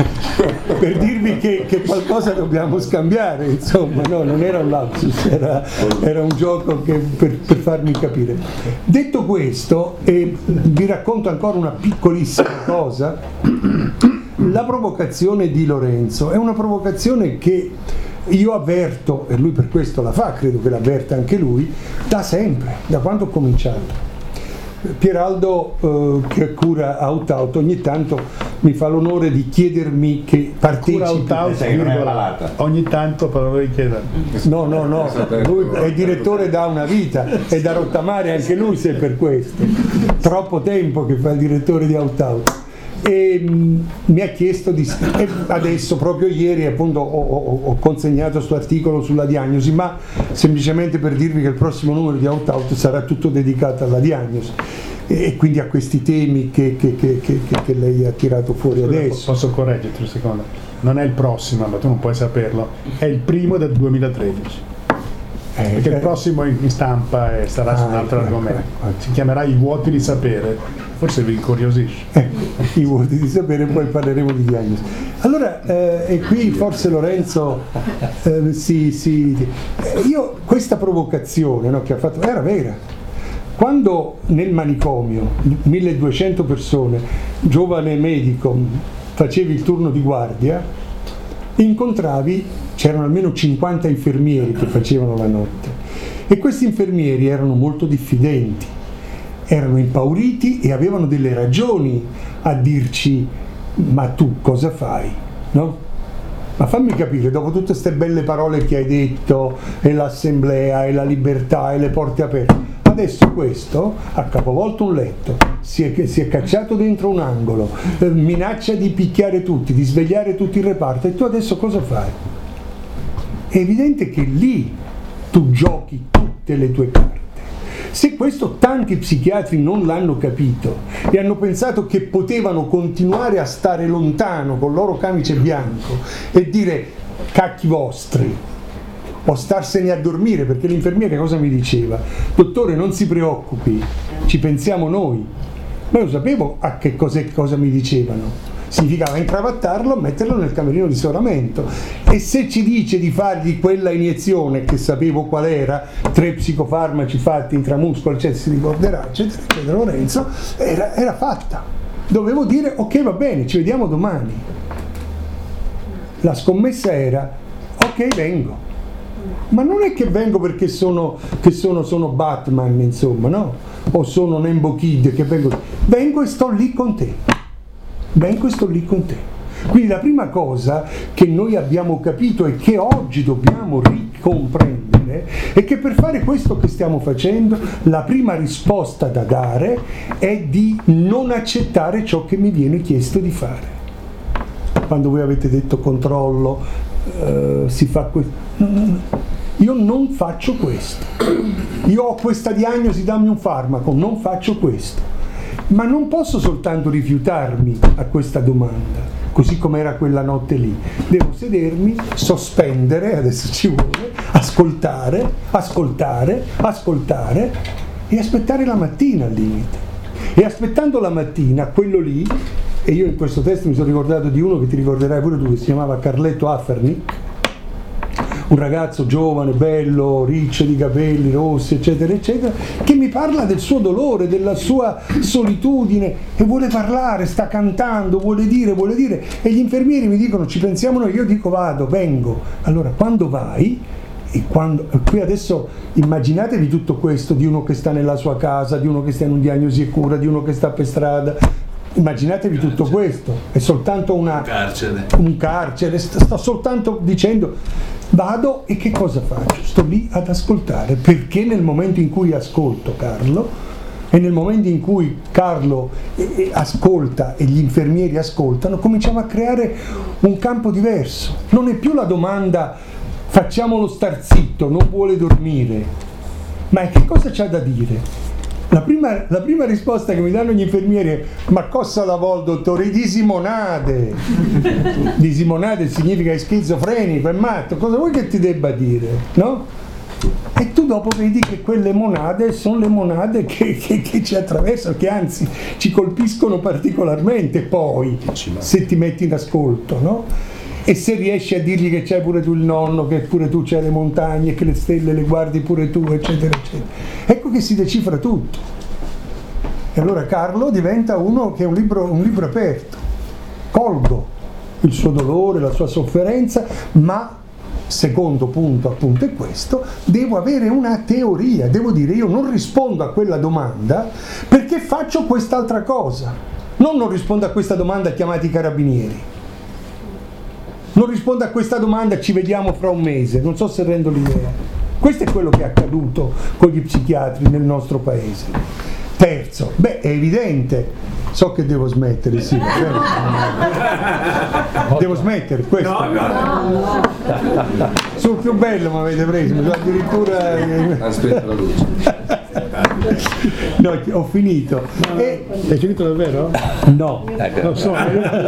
per dirvi che, che qualcosa dobbiamo scambiare, insomma, no, non era un lapsus, era, era un gioco che, per, per farmi capire. Detto questo, eh, vi racconto ancora una piccolissima cosa. La provocazione di Lorenzo è una provocazione che io avverto, e lui per questo la fa, credo che l'avverta anche lui, da sempre, da quando ho cominciato. Pieraldo, eh, che cura Out Out, ogni tanto mi fa l'onore di chiedermi che partecipi. Out, virgola, ogni tanto però vorrei chiedere. No, no, no, lui è direttore da una vita, è da rottamare anche lui se è per questo. Troppo tempo che fa il direttore di Out Out. E mh, mi ha chiesto di e adesso proprio ieri appunto ho, ho, ho consegnato questo articolo sulla diagnosi, ma semplicemente per dirvi che il prossimo numero di Out Out sarà tutto dedicato alla diagnosi e quindi a questi temi che, che, che, che, che lei ha tirato fuori. Scusa, adesso posso correggerti un secondo? Non è il prossimo, ma tu non puoi saperlo, è il primo del duemilatredici. Eh, perché eh, il prossimo in stampa e sarà ah, su un altro ecco, argomento, ecco. Si chiamerà I vuoti di sapere, forse vi incuriosisce. Ecco, I vuoti di sapere, poi parleremo di diagnosi. Allora, eh, e qui forse Lorenzo, eh, si, si, io questa provocazione, no, che ha fatto, era vera. Quando nel manicomio, milleduecento persone, giovane medico, facevi il turno di guardia, incontravi, c'erano almeno cinquanta infermieri che facevano la notte e questi infermieri erano molto diffidenti, erano impauriti e avevano delle ragioni a dirci: ma tu cosa fai? No? Ma fammi capire, dopo tutte queste belle parole che hai detto, e l'assemblea, e la libertà, e le porte aperte, adesso questo ha capovolto un letto, si è, si è cacciato dentro un angolo, eh, minaccia di picchiare tutti, di svegliare tutto il reparto, e tu adesso cosa fai? È evidente che lì tu giochi tutte le tue carte. Se questo tanti psichiatri non l'hanno capito e hanno pensato che potevano continuare a stare lontano con il loro camice bianco e dire cacchi vostri, o starsene a dormire, perché l'infermiere cosa mi diceva? Dottore, non si preoccupi, ci pensiamo noi. Ma io sapevo a che cos'è, cosa mi dicevano. Significava intravattarlo, metterlo nel camerino di isolamento, e se ci dice di fargli quella iniezione, che sapevo qual era, tre psicofarmaci fatti intramuscolo, eccetera, si ricorderà, eccetera, eccetera, Lorenzo, era, era fatta. Dovevo dire ok, va bene, ci vediamo domani. La scommessa era ok, vengo, ma non è che vengo perché sono, che sono, sono Batman, insomma, no? O sono Nembo Kid, che vengo, vengo e sto lì con te. Vengo e sto lì con te. Quindi la prima cosa che noi abbiamo capito e che oggi dobbiamo ricomprendere dire è che per fare questo che stiamo facendo, la prima risposta da dare è di non accettare ciò che mi viene chiesto di fare. Quando voi avete detto controllo, eh, si fa questo, no, no, no. Io non faccio questo. Io ho questa diagnosi, dammi un farmaco, non faccio questo. Ma non posso soltanto rifiutarmi a questa domanda, così come era quella notte lì. Devo sedermi, sospendere, adesso ci vuole, ascoltare, ascoltare, ascoltare e aspettare la mattina al limite. E aspettando la mattina, quello lì, e io in questo testo mi sono ricordato di uno che ti ricorderai pure tu, che si chiamava Carletto Affernic, un ragazzo giovane, bello, riccio di capelli rossi, eccetera, eccetera, che mi parla del suo dolore, della sua solitudine e vuole parlare, sta cantando, vuole dire, vuole dire, e gli infermieri mi dicono ci pensiamo noi, io dico vado, vengo. Allora quando vai, e quando, qui adesso immaginatevi tutto questo di uno che sta nella sua casa, di uno che sta in un diagnosi e cura, di uno che sta per strada. Immaginatevi tutto questo, è soltanto una, un carcere, un carcere. Sto soltanto dicendo vado e che cosa faccio? Sto lì ad ascoltare, perché nel momento in cui ascolto Carlo e nel momento in cui Carlo eh, ascolta e gli infermieri ascoltano, cominciamo a creare un campo diverso. Non è più la domanda facciamolo star zitto, non vuole dormire, ma è che cosa c'ha da dire? La prima, la prima risposta che mi danno gli infermieri è ma cosa la vuol dottore? Di Simonade. Di Simonade significa è schizofrenico, è matto, cosa vuoi che ti debba dire? No? E tu dopo vedi che quelle monade sono le monade che, che, che ci attraversano, che anzi ci colpiscono particolarmente poi, se ti metti in ascolto, no? E se riesci a dirgli che c'hai pure tu il nonno, che pure tu c'hai le montagne, che le stelle le guardi pure tu, eccetera, eccetera. Ecco che si decifra tutto. E allora Carlo diventa uno che è un libro, un libro aperto. Colgo il suo dolore, la sua sofferenza, ma, secondo punto appunto è questo, devo avere una teoria, devo dire io non rispondo a quella domanda perché faccio quest'altra cosa. Non non rispondo a questa domanda chiamati i carabinieri. Non rispondo a questa domanda, ci vediamo fra un mese, non so se rendo l'idea. Questo è quello che è accaduto con gli psichiatri nel nostro paese. Terzo, beh, è evidente, so che devo smettere, sì, devo smettere, questo. No, no, no. Sul più bello mi avete preso, addirittura... Aspetta la luce. No, ho finito. No, e... Hai finito davvero? No, lo so.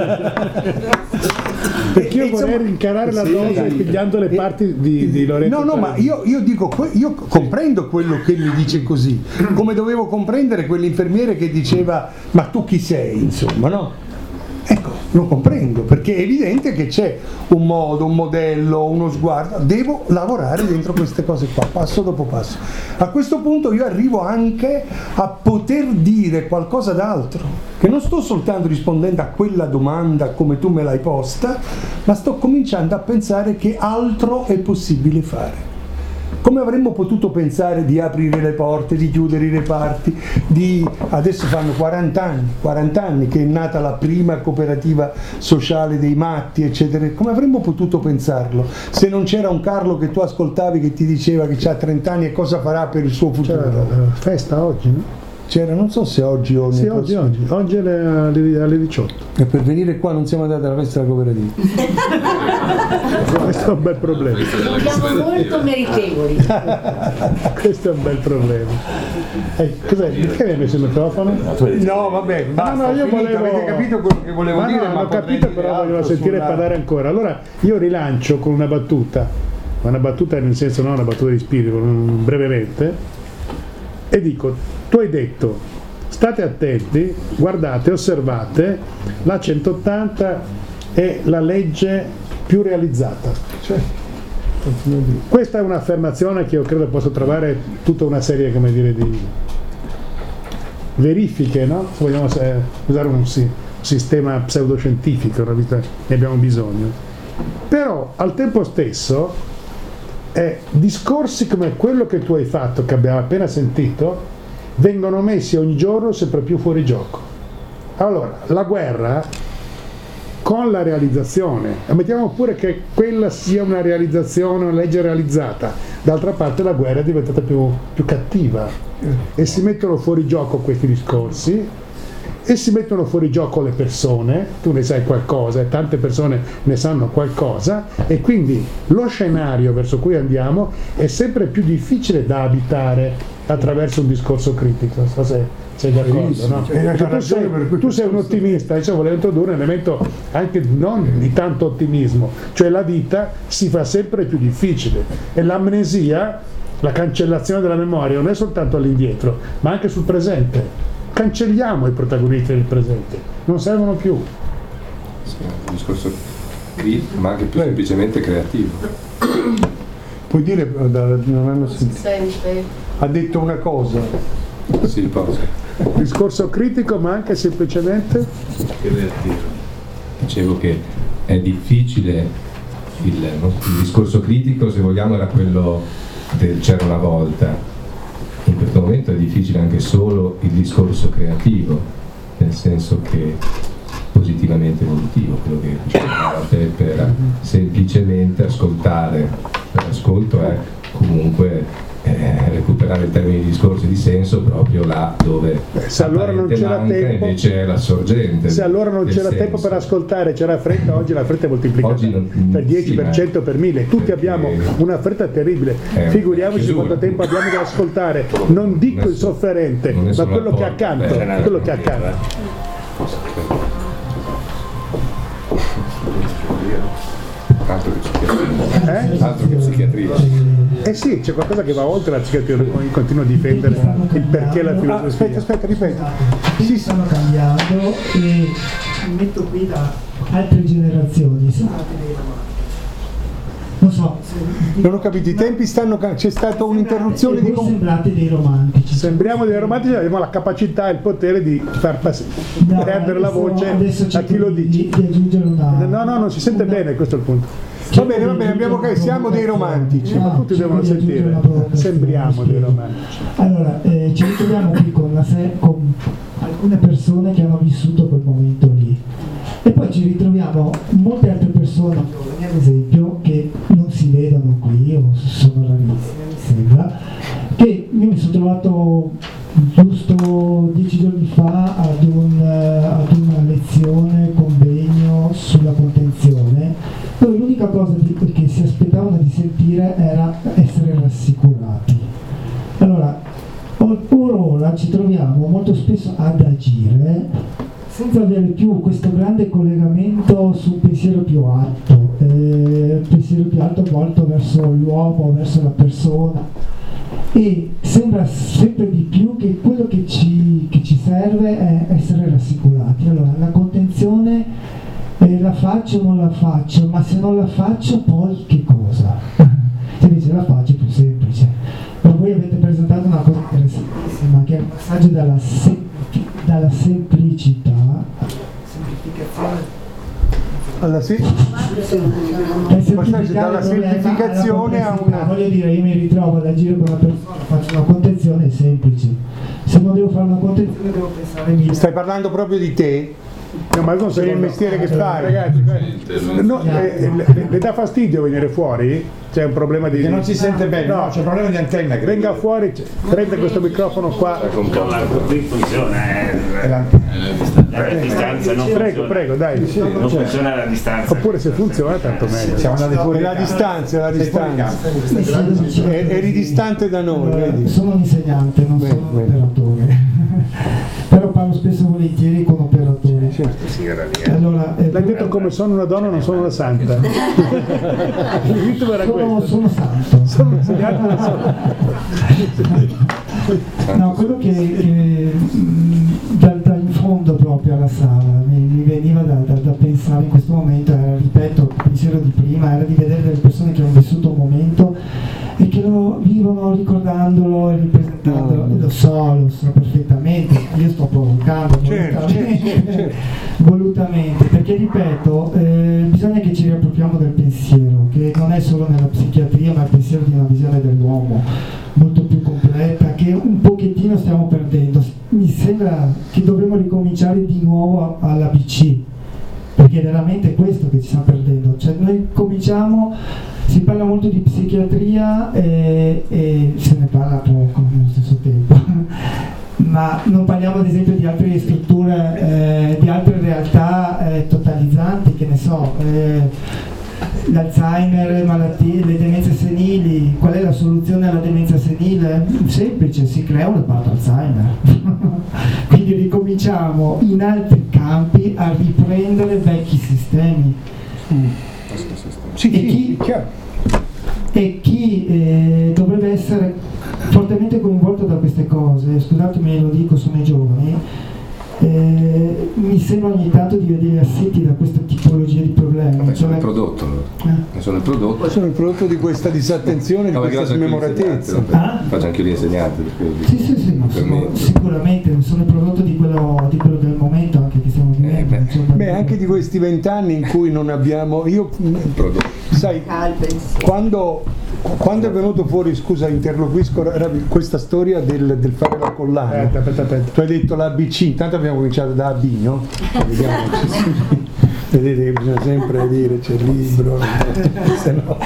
Perché io vorrei rincarare la dose pigliando le parti di, di Lorenzo. No, no, ma io, io dico, io comprendo quello che mi dice così, come dovevo comprendere quell'infermiere che diceva ma tu chi sei, insomma, no? Ecco, lo comprendo, perché è evidente che c'è un modo, un modello, uno sguardo, devo lavorare dentro queste cose qua, passo dopo passo. A questo punto io arrivo anche a poter dire qualcosa d'altro, che non sto soltanto rispondendo a quella domanda come tu me l'hai posta, ma sto cominciando a pensare che altro è possibile fare. Come avremmo potuto pensare di aprire le porte, di chiudere i reparti, di adesso fanno quaranta anni, quaranta anni che è nata la prima cooperativa sociale dei matti, eccetera. Come avremmo potuto pensarlo se non c'era un Carlo che tu ascoltavi che ti diceva che ha trenta anni e cosa farà per il suo futuro? C'era la festa oggi, no? C'era, non so se oggi o sì, oggi, oggi, oggi alle, alle diciotto. E per venire qua non siamo andati alla festa della cooperativa. Questo è un bel problema. Siamo molto meritevoli. Questo è un bel problema. Eh, cos'è? Perché mi hai messo il microfono? No, vabbè, basta, no, no, io finito, volevo... avete capito quello che volevo ma dire? No, ma ho capito, però volevo sentire sulla... parlare ancora. Allora io rilancio con una battuta, una battuta nel senso non una battuta di spirito, brevemente, e dico: tu hai detto, state attenti, guardate, osservate, la centottanta è la legge più realizzata. Cioè, questa è un'affermazione che io credo possa trovare tutta una serie, come dire, di verifiche, no? Se vogliamo usare un sistema pseudoscientifico, una vita, ne abbiamo bisogno. Però al tempo stesso eh, discorsi come quello che tu hai fatto, che abbiamo appena sentito, vengono messi ogni giorno sempre più fuori gioco. Allora, la guerra con la realizzazione. Ammettiamo pure che quella sia una realizzazione, una legge realizzata, d'altra parte la guerra è diventata più, più cattiva e si mettono fuori gioco questi discorsi e si mettono fuori gioco le persone, tu ne sai qualcosa e tante persone ne sanno qualcosa, e quindi lo scenario verso cui andiamo è sempre più difficile da abitare attraverso un discorso critico. Non so se sei d'accordo, no? Cioè, tu, sei, tu sei un ottimista, cioè volevo introdurre un elemento anche non di tanto ottimismo, cioè la vita si fa sempre più difficile e l'amnesia, la cancellazione della memoria non è soltanto all'indietro ma anche sul presente. Cancelliamo i protagonisti del presente, non servono più. Sì, un discorso critico ma anche più semplicemente creativo. Puoi dire, non hanno sentito. Ha detto una cosa. Sì, posso. Discorso critico ma anche semplicemente creativo. Dicevo che è difficile il, il discorso critico, se vogliamo, era quello del c'era una volta. In questo momento è difficile anche solo il discorso creativo, nel senso che positivamente evolutivo, quello che dicevate, per semplicemente ascoltare. Per ascolto è comunque eh, recuperare in termini di discorsi di senso proprio là dove se allora non c'era manca, tempo, invece è la sorgente. Se allora non c'era senso. tempo per ascoltare, c'era fretta, oggi la fretta è moltiplicata non, per dieci per cento, sì, per mille, tutti abbiamo una fretta terribile, figuriamoci quanto tempo abbiamo da ascoltare, non dico non il sofferente, ma quello che accanto, Beh, quello che accanto. Altro che psichiatria. Eh? Altro che psichiatria. Eh sì, c'è qualcosa che va oltre la psichiatria, continuo a difendere il perché la filosofia. Ah, aspetta, aspetta, ripeto. I tempi stanno cambiando e mi metto qui da altre generazioni, non so, non ho capito, i tempi stanno cambiando, c'è stata un'interruzione di voi sembrate dei romantici. Sembriamo dei romantici, abbiamo la capacità e il potere di far pass- no, perdere la voce a chi lo dice. Di, di aggiungere una, no, no, non si sente una, bene, questo è il punto. Va bene, va bene, abbiamo che siamo dei romantici, ma tutti devono sentire, sembriamo dei romantici. Allora, eh, ci ritroviamo qui con, la se- con alcune persone che hanno vissuto quel momento lì. E poi ci ritroviamo molte altre persone, ad esempio, che non si vedono qui o sono rarissime, mi sembra, che io mi sono trovato giusto dieci giorni fa ad, un, ad una lezione, convegno sulla contenzione, dove l'unica cosa che si aspettavano di sentire era essere rassicurati. Allora, or ora ci troviamo molto spesso ad agire senza avere più questo grande collegamento sul pensiero più alto, eh, pensiero più alto volto verso l'uomo, verso la persona, e sembra sempre di più che quello che ci, che ci serve è essere rassicurati. Allora, la contenzione eh, la faccio o non la faccio, ma se non la faccio poi che cosa? Se invece la faccio è più semplice. Ma voi avete presentato una cosa interessantissima, che è il passaggio dalla semplice dalla semplicità semplificazione alla sì. dalla semplificazione a una, voglio dire, io mi ritrovo ad agire con una persona, faccio una contenzione, è semplice. Se non devo fare una contenzione devo pensare mia. Stai parlando proprio di te? No, ma non sei il mestiere che fai, ragazzi. No, eh, le, le dà fastidio venire fuori? C'è un problema di. Che non si sente bene, no, c'è un problema di antenna. Venga fuori, prende questo microfono qua. Qui funziona, eh. La, la distanza non prego, funziona. Prego, dai. Sì, non funziona la distanza. Oppure se funziona tanto meglio. Siamo andati fuori la distanza, la distanza. Eri distante da noi, allora, vedi? Sono un insegnante, non beh, sono un operatore. Però parlo spesso e volentieri con operatori. Allora, eh, l'hai detto come sono una donna, non sono una santa. Il ritmo era sono, questo. sono santo. Sono insegnante, non sono. No, quello che, che dal, dal fondo proprio alla sala mi, mi veniva da, da, da pensare in questo momento era, ripeto, il pensiero di prima era di vedere delle persone che hanno vissuto un momento e che lo vivono ricordandolo e ripresentandolo. No, lo so, lo so perfettamente, io sto provocando certo, volutamente, certo, certo. volutamente, perché ripeto, eh, bisogna che ci riappropriamo del pensiero, che non è solo nella psichiatria, ma il pensiero di una visione dell'uomo molto più completa, che un pochettino stiamo perdendo. Mi sembra che dovremmo ricominciare di nuovo all'A B C, perché è veramente questo che ci stiamo perdendo. Cioè noi cominciamo, si parla molto di psichiatria e, e se ne parla poco nello stesso tempo, ma non parliamo ad esempio di altre strutture, eh, di altre realtà eh, totalizzanti, che ne so, eh, l'Alzheimer, le malattie, le demenze senili. Qual è la soluzione alla demenza senile? Semplice, si crea un reparto Alzheimer. Quindi ricominciamo in altri campi a riprendere vecchi sistemi. Mm. Sì, e chi, e chi eh, dovrebbe essere fortemente coinvolto da queste cose, scusatemi lo dico, sono i giovani, Eh, mi sembra ogni tanto di vedere assetti da questa tipologia di problemi. Vabbè, sono cioè, il prodotto, eh. sono il prodotto. Sono il prodotto di questa disattenzione, no, di questa smemoratezza. Ah? Faccio anche io l'insegnante. Sì, sì, sì, no, sono, sicuramente sono il prodotto di quello, di quello del momento anche che stiamo vivendo. Eh, beh. beh, anche di questi vent'anni in cui non abbiamo. Io sai, quando, quando è venuto fuori, scusa, interloquisco, era questa storia del, del fare la collana. Aspetta, aspetta, aspetta. Tu hai detto l'A B C, intanto abbiamo cominciato da A B, no? Vediamo, vedete che bisogna sempre dire c'è il libro, se no,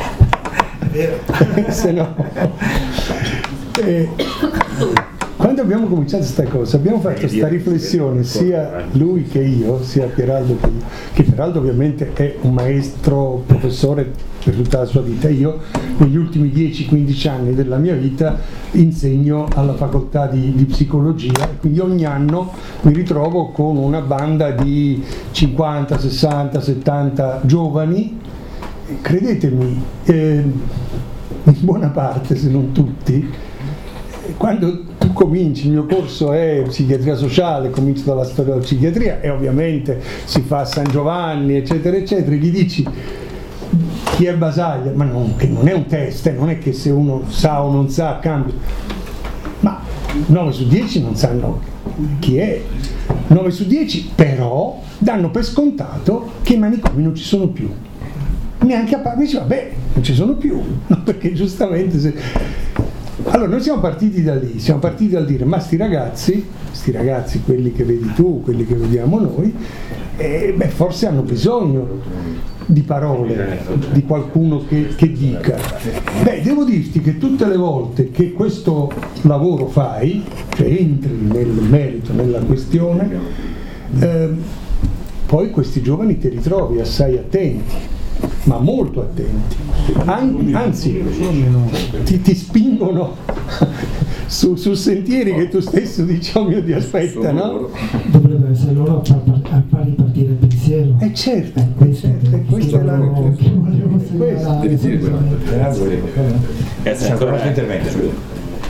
se no. E, quando abbiamo cominciato questa cosa, abbiamo fatto questa riflessione, sia lui che io, sia Pieraldo che io, che Pieraldo ovviamente è un maestro, professore per tutta la sua vita. Io negli ultimi dieci quindici anni della mia vita insegno alla facoltà di, di psicologia, quindi ogni anno mi ritrovo con una banda di cinquanta, sessanta, settanta giovani, credetemi, eh, in buona parte, se non tutti, quando tu cominci, il mio corso è psichiatria sociale, comincio dalla storia della psichiatria e ovviamente si fa a San Giovanni, eccetera, eccetera, e gli dici chi è Basaglia, ma non, che non è un test, eh, non è che se uno sa o non sa cambia, ma nove su dieci non sanno chi è, nove su dieci però danno per scontato che i manicomi non ci sono più, neanche a parlare, dice vabbè non ci sono più, no, perché giustamente se... Allora noi siamo partiti da lì, siamo partiti dal dire ma sti ragazzi, sti ragazzi quelli che vedi tu, quelli che vediamo noi, eh, beh, forse hanno bisogno di parole, di qualcuno che, che dica. Beh, devo dirti che tutte le volte che questo lavoro fai, cioè entri nel merito, nella questione, eh, poi questi giovani ti ritrovi assai attenti, ma molto attenti, An- anzi ti, ti spingono su, su sentieri che tu stesso dici oh mio Dio aspetta, no? Dovrebbe essere loro a far, a far ripartire il pensiero. Eh certo, eh, questo, certo, è questa è la che volevo segnalare. Grazie, c'è ancora un altro intervento.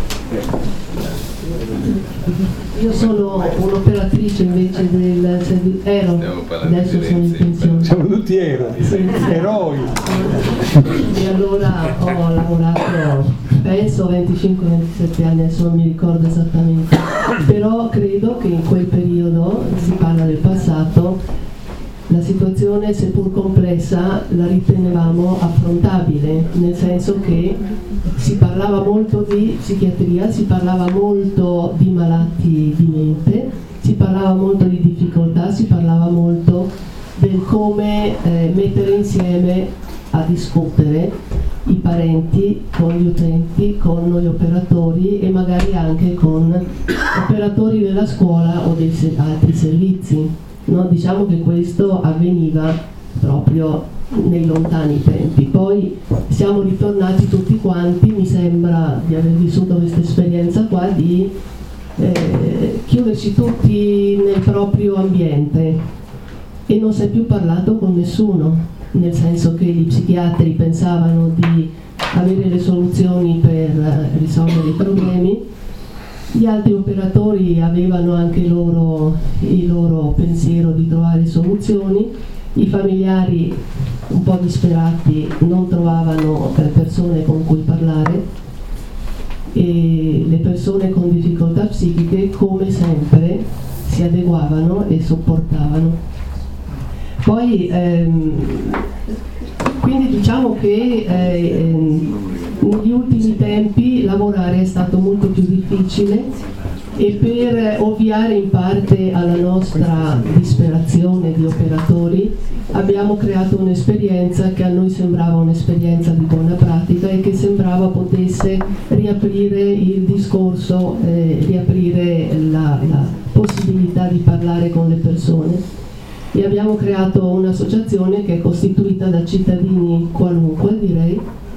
Io sono un'operatrice invece del servizio, ero, adesso sono in pensione. Siamo tutti ero, sì, eroi. E allora ho lavorato, penso venticinque ventisette anni, adesso non mi ricordo esattamente, però credo che in quel periodo, si parla del passato, la situazione, seppur complessa, la ritenevamo affrontabile, nel senso che si parlava molto di psichiatria, si parlava molto di malati di mente, si parlava molto di difficoltà, si parlava molto del come eh, mettere insieme a discutere i parenti con gli utenti, con noi operatori e magari anche con operatori della scuola o dei se- altri servizi. No, diciamo che questo avveniva proprio nei lontani tempi. Poi siamo ritornati tutti quanti, mi sembra di aver vissuto questa esperienza qua, di eh, chiuderci tutti nel proprio ambiente e non si è più parlato con nessuno, nel senso che gli psichiatri pensavano di avere le soluzioni per risolvere i problemi. Gli altri operatori avevano anche loro il loro pensiero di trovare soluzioni, i familiari un po' disperati non trovavano persone con cui parlare e le persone con difficoltà psichiche come sempre si adeguavano e sopportavano. Poi ehm, quindi diciamo che eh, negli ultimi tempi lavorare è stato molto più difficile e per ovviare in parte alla nostra disperazione di operatori abbiamo creato un'esperienza che a noi sembrava un'esperienza di buona pratica e che sembrava potesse riaprire il discorso, eh, riaprire la, la possibilità di parlare con le persone. E abbiamo creato un'associazione che è costituita da cittadini qualunque, direi,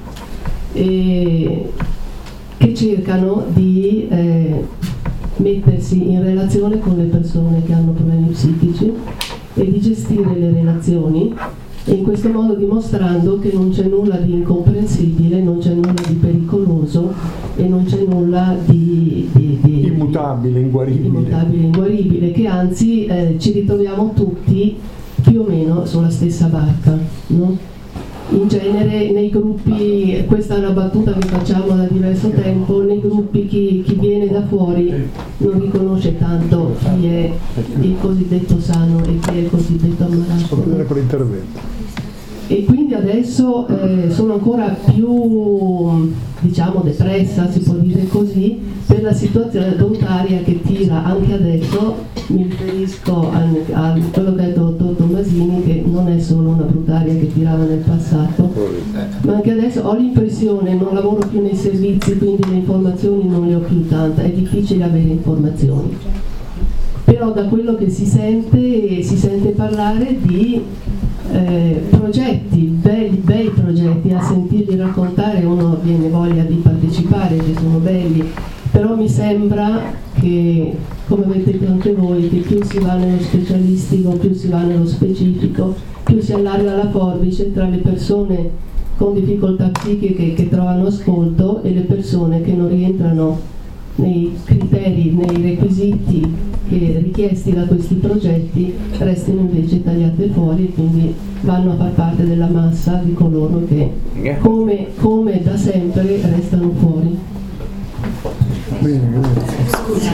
e che cercano di eh, mettersi in relazione con le persone che hanno problemi psichici e di gestire le relazioni, e in questo modo dimostrando che non c'è nulla di incomprensibile, non c'è nulla di pericoloso e non c'è nulla di, di, di immutabile, inguaribile. immutabile, inguaribile, che anzi eh, ci ritroviamo tutti più o meno sulla stessa barca, no? In genere nei gruppi, questa è una battuta che facciamo da diverso tempo, nei gruppi chi, chi viene da fuori non riconosce tanto chi è il cosiddetto sano e chi è il cosiddetto ammalato. Con l'intervento. E quindi adesso eh, sono ancora più, diciamo, depressa, si può dire così, per la situazione volontaria che tira anche adesso. Mi riferisco a, a quello che ha detto il dottor Tommasini, che non è solo una brutaria che tirava nel passato, ma anche adesso ho l'impressione, non lavoro più nei servizi, quindi le informazioni non le ho più tante, è difficile avere informazioni. Però da quello che si sente, si sente parlare di eh, progetti, belli, bei progetti, a sentirli raccontare uno viene voglia di partecipare, che sono belli, però mi sembra che, come avete detto anche voi, che più si va nello specialistico, più si va nello specifico, più si allarga la forbice tra le persone con difficoltà psichiche che trovano ascolto e le persone che non rientrano nei criteri, nei requisiti che richiesti da questi progetti, restano invece tagliate fuori e quindi vanno a far parte della massa di coloro che come, come da sempre restano fuori. Bene, grazie.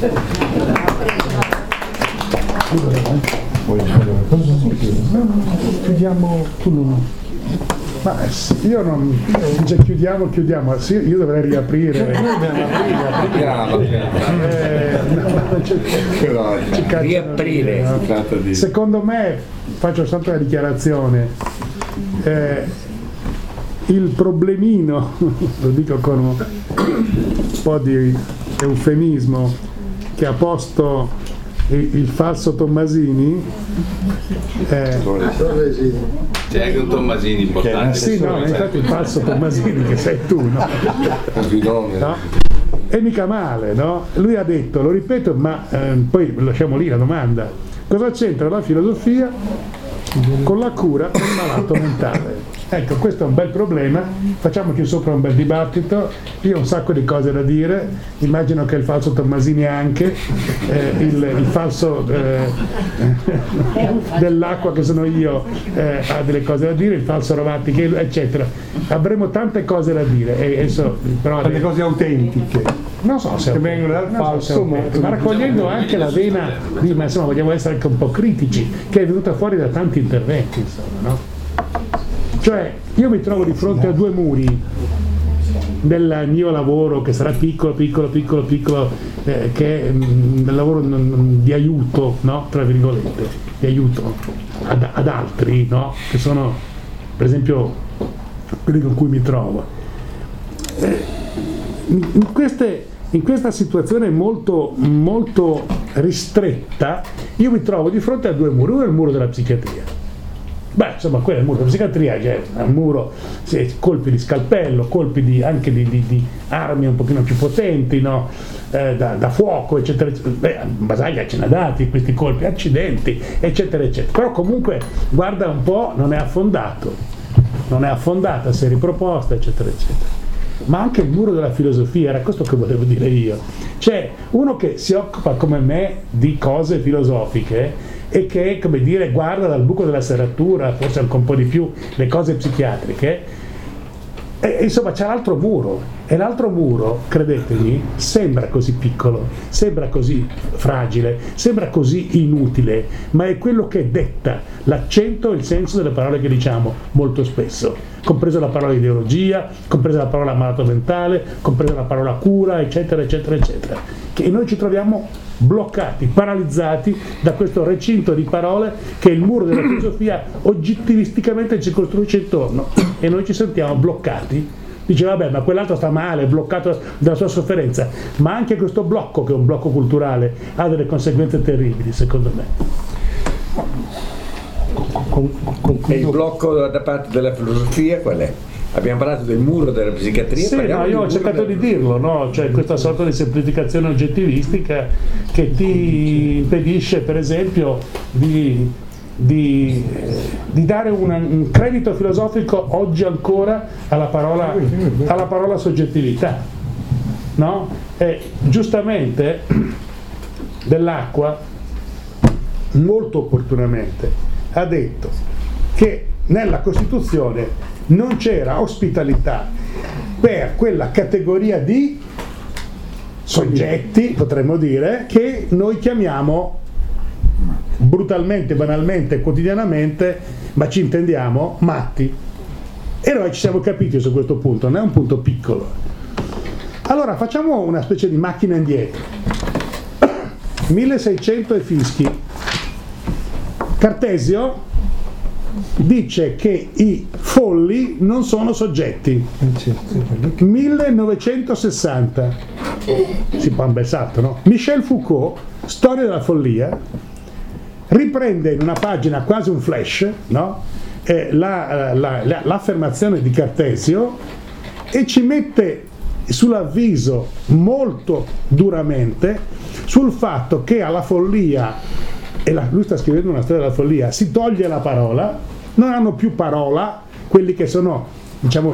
Chiudiamo tu non. Ma io non dice chiudiamo, chiudiamo, sì, io dovrei riaprire. eh, no, riaprire. No. Secondo me, faccio soltanto una dichiarazione, eh, il problemino, lo dico con un po' di eufemismo, che ha posto il, il falso Tommasini, eh, c'è anche un Tommasini importante. Sì, no, infatti il falso Tommasini che sei tu, no? No? E mica male, no? Lui ha detto, lo ripeto, ma eh, poi lasciamo lì la domanda: cosa c'entra la filosofia con la cura del malato mentale? Ecco, questo è un bel problema, facciamoci sopra un bel dibattito. Io ho un sacco di cose da dire, immagino che il falso Tommasini anche, eh, il, il falso eh, dell'acqua che sono io eh, ha delle cose da dire, il falso Ravatti che, eccetera. Avremo tante cose da dire, e adesso, però, delle cose autentiche, non so se che vengono dal falso, so ma, ma raccogliendo anche la vena di, ma insomma vogliamo essere anche un po' critici, che è venuta fuori da tanti interventi, insomma, no? Cioè, io mi trovo di fronte a due muri del mio lavoro, che sarà piccolo, piccolo, piccolo, piccolo, eh, che è un lavoro n- di aiuto, no? Tra virgolette, di aiuto ad, ad altri, no? Che sono, per esempio, quelli con cui mi trovo. Eh, in, queste, in questa situazione molto, molto ristretta, io mi trovo di fronte a due muri. Uno è il muro della psichiatria. Beh, insomma, quello è il muro della psichiatria, cioè un muro, sì, colpi di scalpello, colpi di, anche di, di, di armi un pochino più potenti, no? eh, da, da fuoco, eccetera, eccetera. Beh, Basaglia ce n'ha dati questi colpi, accidenti, eccetera, eccetera. Però comunque, guarda un po', non è affondato, non è affondata, si è riproposta, eccetera, eccetera. Ma anche il muro della filosofia, era questo che volevo dire io. C'è uno che si occupa come me di cose filosofiche e che, come dire, guarda dal buco della serratura, forse anche un po' di più, le cose psichiatriche, e insomma c'è l'altro muro, e l'altro muro, credetemi, sembra così piccolo, sembra così fragile, sembra così inutile, ma è quello che detta l'accento e il senso delle parole che diciamo molto spesso, compresa la parola ideologia, compresa la parola malato mentale, compresa la parola cura, eccetera, eccetera, eccetera. che noi ci troviamo bloccati, paralizzati da questo recinto di parole che il muro della filosofia oggettivisticamente ci costruisce intorno, e noi ci sentiamo bloccati. Dice vabbè, ma quell'altro sta male, è bloccato dalla sua sofferenza, ma anche questo blocco, che è un blocco culturale, ha delle conseguenze terribili, secondo me. Con, con, e il blocco da parte della filosofia qual è? Abbiamo parlato del muro della psichiatria. Sì, no, io ho cercato di dirlo, no? Cioè questa sorta di semplificazione oggettivistica che ti impedisce, per esempio, di, di, di dare una, un credito filosofico oggi ancora alla parola, alla parola soggettività, no? E giustamente Dell'Acqua molto opportunamente ha detto che nella Costituzione non c'era ospitalità per quella categoria di soggetti, potremmo dire, che noi chiamiamo brutalmente, banalmente, quotidianamente, ma ci intendiamo, matti. E noi ci siamo capiti su questo punto, non è un punto piccolo. Allora facciamo una specie di macchina indietro. milleseicento e fischi. Cartesio dice che i folli non sono soggetti. millenovecentosessanta, si fa un bel salto, no? Michel Foucault, Storia della follia, riprende in una pagina quasi un flash, no? eh, la, la, la, l'affermazione di Cartesio e ci mette sull'avviso molto duramente sul fatto che alla follia, e la, lui sta scrivendo una storia della follia, si toglie la parola, non hanno più parola quelli che sono, diciamo,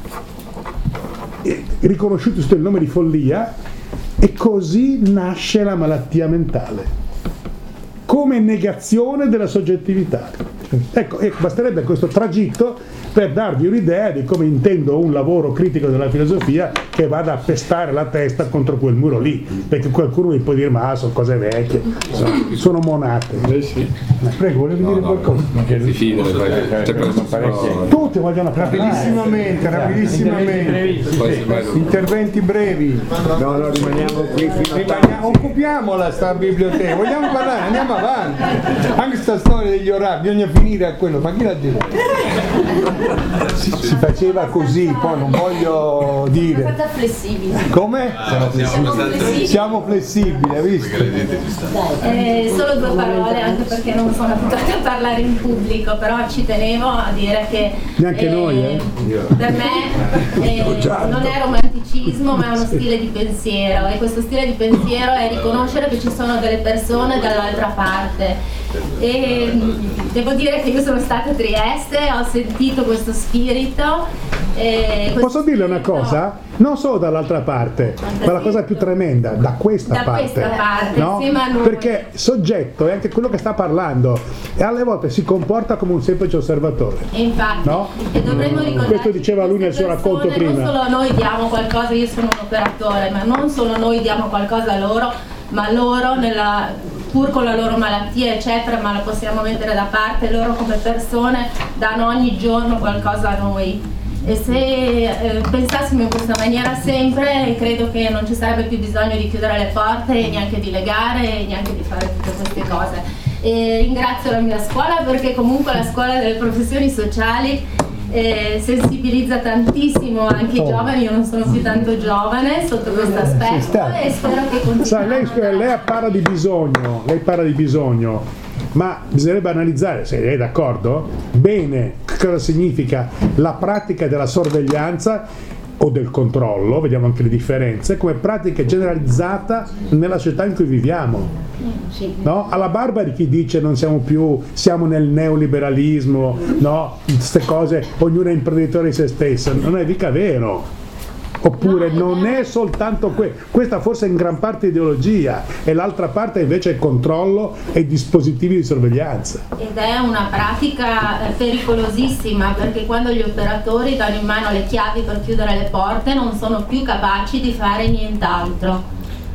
riconosciuti sotto il nome di follia, e così nasce la malattia mentale come negazione della soggettività. Ecco, ecco, basterebbe questo tragitto per darvi un'idea di come intendo un lavoro critico della filosofia che vada a pestare la testa contro quel muro lì, perché qualcuno mi può dire ma sono cose vecchie, sono, sono monate. Eh sì. Ma prego, volevi no, dire no, qualcosa? No, che si fidano, no. Tutti vogliono parlare. Rapidissimamente, rapidissimamente. Interventi brevi. No, no, rimaniamo qui fino Rimaniamo, occupiamola sta biblioteca, vogliamo parlare, andiamo avanti. Anche sta storia degli orari, bisogna finire a quello, ma chi l'ha detto? Si, si faceva così, poi non voglio dire. Siamo flessibili. Come? Ah, siamo flessibili. Siamo flessibili, hai visto? Eh, solo due parole, anche perché non sono abituata a parlare in pubblico, però ci tenevo a dire che neanche eh, noi, eh? per me eh, non è romanticismo, ma è uno stile di pensiero, e questo stile di pensiero è riconoscere che ci sono delle persone dall'altra parte. E devo dire che io sono stata a Trieste, ho sentito questo spirito. Eh, questo Posso dirle una cosa? Non solo dall'altra parte, ma la cosa più tremenda, da questa da parte, questa parte no? Sì, ma noi. Perché soggetto è anche quello che sta parlando e alle volte si comporta come un semplice osservatore. E infatti, no? e dovremmo ricordare, questo diceva lui nel suo racconto prima. Non solo noi diamo qualcosa, io sono un operatore, ma non solo noi diamo qualcosa a loro, ma loro nella, pur con la loro malattia eccetera, ma la possiamo mettere da parte, loro come persone danno ogni giorno qualcosa a noi. E se eh, pensassimo in questa maniera sempre, credo che non ci sarebbe più bisogno di chiudere le porte, e neanche di legare, e neanche di fare tutte queste cose. E ringrazio la mia scuola, perché comunque la scuola delle professioni sociali eh, sensibilizza tantissimo anche i giovani. Io non sono più tanto giovane sotto questo aspetto, e spero che continui. Sai, lei, lei parla di bisogno, lei parla di bisogno. Ma bisognerebbe analizzare, se lei è d'accordo, bene cosa significa la pratica della sorveglianza o del controllo, vediamo anche le differenze, come pratica generalizzata nella società in cui viviamo. No? Alla barba di chi dice non siamo più, siamo nel neoliberalismo, no? Queste cose, ognuno è imprenditore di se stesso, non è mica vero. Oppure non è soltanto que- questa forse è in gran parte ideologia, e l'altra parte invece è controllo e dispositivi di sorveglianza. Ed è una pratica pericolosissima, perché quando gli operatori danno in mano le chiavi per chiudere le porte non sono più capaci di fare nient'altro.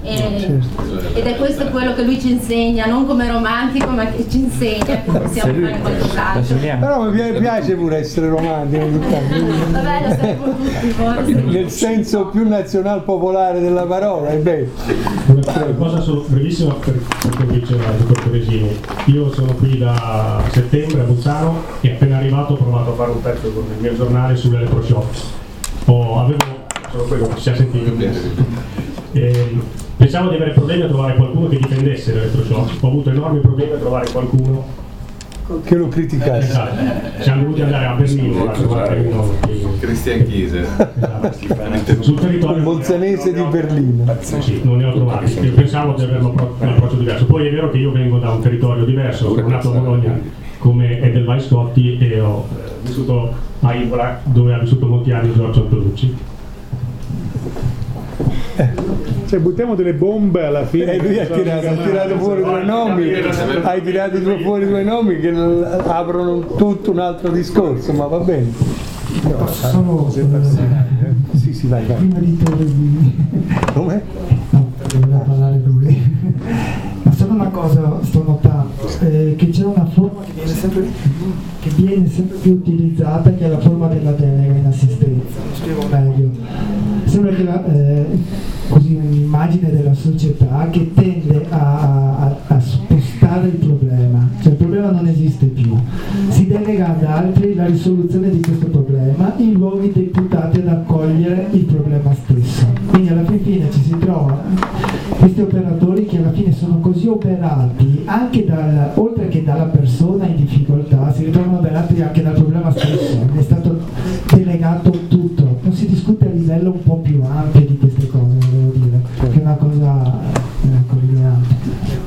E, ed è questo quello che lui ci insegna, non come romantico, ma che ci insegna che possiamo fare qualcos'altro. Però mi piace pure essere romantico, Vabbè, lo siamo tutti, forse. nel senso più nazional popolare della parola. E beh. Una cosa solo brevissima per, per convincere il dottor Teresini. Io sono qui da settembre a Bolzano e appena arrivato ho provato a fare un pezzo con il mio giornale sull'elettroshock. Oh, avevo solo quello che si è sentito e pensavo di avere problemi a trovare qualcuno che difendesse l'elettroshock. Ho avuto enormi problemi a trovare qualcuno che lo criticasse. Esatto. Siamo dovuti andare a Berlino a trovare uno che... Christian Chiese, esatto. Sul territorio un bolzanese di Berlino. Sì, non ne ho trovati. Io pensavo di avere un approccio diverso. Poi è vero che io vengo da un territorio diverso, sono nato a Bologna come Edelweiss Scotti e ho vissuto a Ivora, dove ha vissuto molti anni Giorgio Antonucci. Cioè buttiamo delle bombe alla fine. E lui ha tirato, ha tirato fuori due nomi, hai tirato due fuori due nomi che aprono tutto un altro discorso, ma va bene. No, solo eh. Sì, sì, vai, vai. Prima di Teresini. Come? No, doveva parlare lui. Ma solo una cosa sto notando, eh, che c'è una forma che viene, sempre, che viene sempre più utilizzata, che è la forma della delega in assistenza. Lo spiego meglio. Sembra che la, eh, così un'immagine della società che tende a, a, a spostare il problema, cioè il problema non esiste più, si delega ad altri la risoluzione di questo problema in luoghi deputati ad accogliere il problema stesso. Quindi alla fine ci si trova questi operatori che alla fine sono così operati anche dal, oltre che dalla persona in difficoltà, si ritrovano operati anche dal problema stesso, è stato delegato tutto, non si discute a livello un po' più ampio di queste cose, devo dire, che è una cosa ecco, rilevante.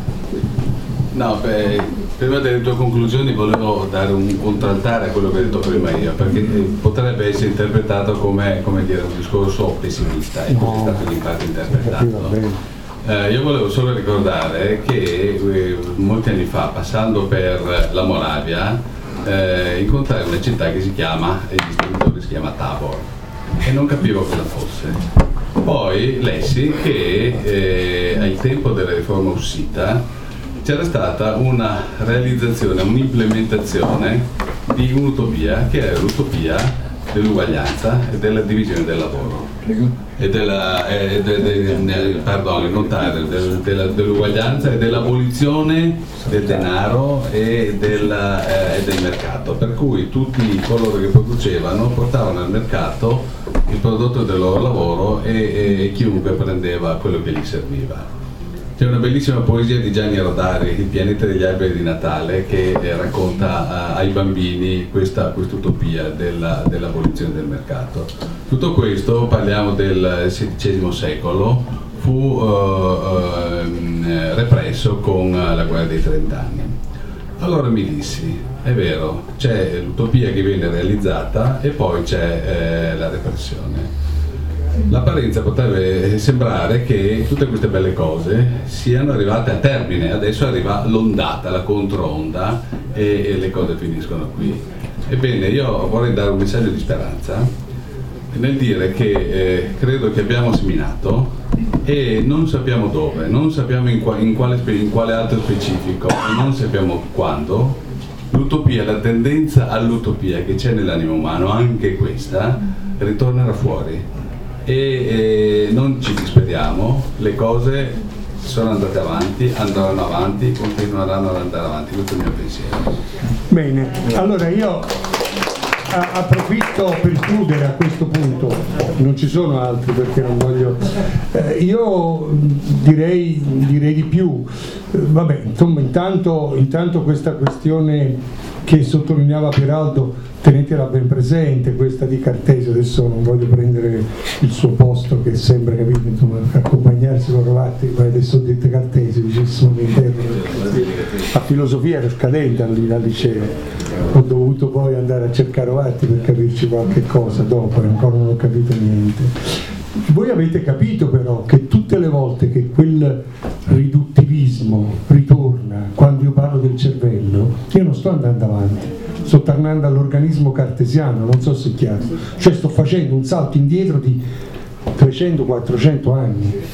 No, beh, prima delle tue conclusioni volevo dare un contraltare a quello che ho detto prima io, perché potrebbe essere interpretato come, come dire, un discorso pessimista, e così è stato in parte interpretato. Eh, io volevo solo ricordare che eh, molti anni fa, passando per la Moravia, eh, incontrai una città che si chiama, il distributore si chiama Tabor, e non capivo cosa fosse. Poi lessi che eh, al tempo della riforma Ussita c'era stata una realizzazione, un'implementazione di un'utopia che era l'utopia dell'uguaglianza e della divisione del lavoro e della, eh, de, de, de, pardon, non tale, de, de, dell'uguaglianza e dell'abolizione del denaro e, della, eh, e del mercato, per cui tutti coloro che producevano portavano al mercato il prodotto del loro lavoro e, e, e chiunque prendeva quello che gli serviva. C'è una bellissima poesia di Gianni Rodari, Il pianeta degli alberi di Natale, che eh, racconta uh, ai bambini questa utopia della, dell'abolizione del mercato. Tutto questo, parliamo del sedicesimo secolo, fu uh, uh, represso con uh, la guerra dei trent'anni. Allora mi dissi, è vero, c'è l'utopia che viene realizzata e poi c'è eh, la repressione. L'apparenza potrebbe sembrare che tutte queste belle cose siano arrivate a termine, adesso arriva l'ondata, la controonda e, e le cose finiscono qui. Ebbene, io vorrei dare un messaggio di speranza nel dire che eh, credo che abbiamo seminato e non sappiamo dove, non sappiamo in, qua, in, quale, in quale atto specifico e non sappiamo quando. L'utopia, la tendenza all'utopia che c'è nell'animo umano, anche questa, ritornerà fuori. E, e non ci disperiamo, le cose sono andate avanti, andranno avanti, continueranno ad andare avanti, questo è il mio pensiero. Bene, allora io approfitto per chiudere a questo punto, non ci sono altri perché non voglio, eh, io direi, direi di più, eh, vabbè, insomma intanto, intanto questa questione che sottolineava Pieraldo, tenetela ben presente, questa di Cartesio, adesso non voglio prendere il suo posto che sembra, capito, insomma, accompagnarsi con Rovatti, ma adesso dette Cartesio, dicessimo a filosofia ero scadente al, al liceo, ho dovuto poi andare a cercare Rovatti per capirci qualche cosa dopo, ancora non ho capito niente. Voi avete capito però che tutte le volte che quel riduttivismo ritorna, quando io parlo del cervello, io non sto andando avanti, sto tornando all'organismo cartesiano, non so se è chiaro, cioè sto facendo un salto indietro di trecento quattrocento anni,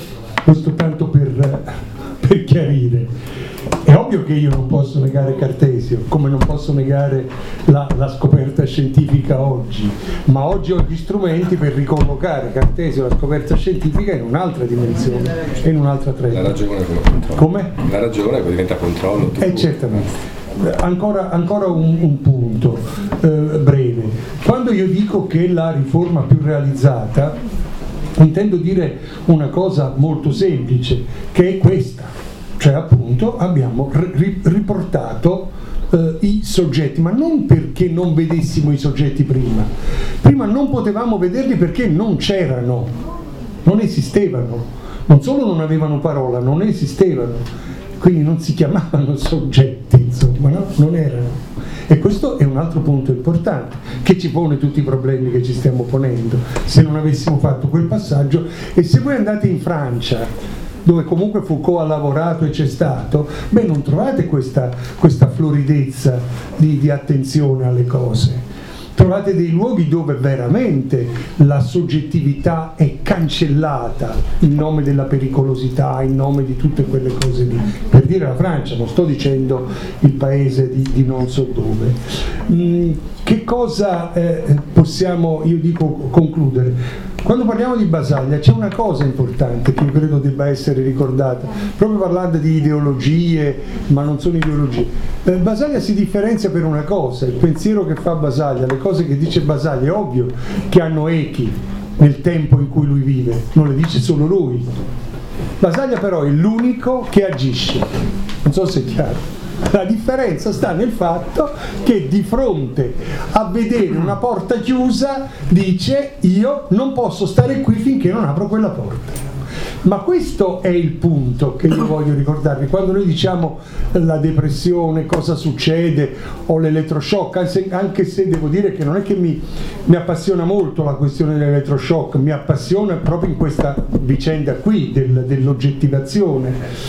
questo tanto per, per chiarire. È ovvio che io non posso negare Cartesio, come non posso negare la, la scoperta scientifica oggi, ma oggi ho gli strumenti per ricollocare Cartesio e la scoperta scientifica in un'altra dimensione e in un'altra trama. La ragione come controllo. Come? La ragione poi diventa controllo. Eh, certamente. Ancora, ancora un, un punto eh, breve. Quando io dico che la riforma più realizzata, intendo dire una cosa molto semplice, che è questa. Cioè appunto abbiamo ri- riportato eh, i soggetti, ma non perché non vedessimo i soggetti prima. Prima non potevamo vederli perché non c'erano, non esistevano. Non solo non avevano parola, non esistevano. Quindi non si chiamavano soggetti, insomma, no? Non erano. E questo è un altro punto importante, che ci pone tutti i problemi che ci stiamo ponendo. Se non avessimo fatto quel passaggio, e se voi andate in Francia, dove comunque Foucault ha lavorato e c'è stato, beh, non trovate questa, questa floridezza di, di attenzione alle cose. Trovate dei luoghi dove veramente la soggettività è cancellata in nome della pericolosità, in nome di tutte quelle cose lì. Per dire la Francia, non sto dicendo il paese di, di non so dove. Mm, che cosa eh, possiamo, io dico, concludere? Quando parliamo di Basaglia c'è una cosa importante che io credo debba essere ricordata, proprio parlando di ideologie, ma non sono ideologie. Eh, Basaglia si differenzia per una cosa, il pensiero che fa Basaglia, le cose che dice Basaglia, è ovvio che hanno echi nel tempo in cui lui vive, non le dice solo lui. Basaglia però è l'unico che agisce, non so se è chiaro. La differenza sta nel fatto che di fronte a vedere una porta chiusa dice: io non posso stare qui finché non apro quella porta. Ma questo è il punto che io voglio ricordarvi. Quando noi diciamo la depressione, cosa succede, o l'elettroshock, anche, anche se devo dire che non è che mi, mi appassiona molto la questione dell'elettroshock, mi appassiona proprio in questa vicenda qui del, dell'oggettivazione.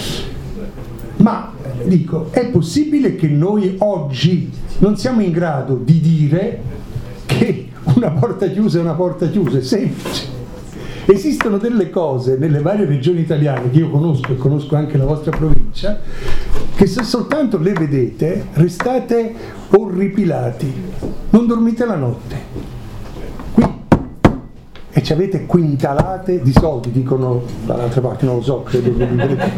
Ma dico, è possibile che noi oggi non siamo in grado di dire che una porta chiusa è una porta chiusa? È semplice. Esistono delle cose nelle varie regioni italiane che io conosco e conosco anche la vostra provincia, che se soltanto le vedete restate orripilati, non dormite la notte. Qui e ci avete quintalate di soldi, dicono dall'altra parte, non lo so, credo che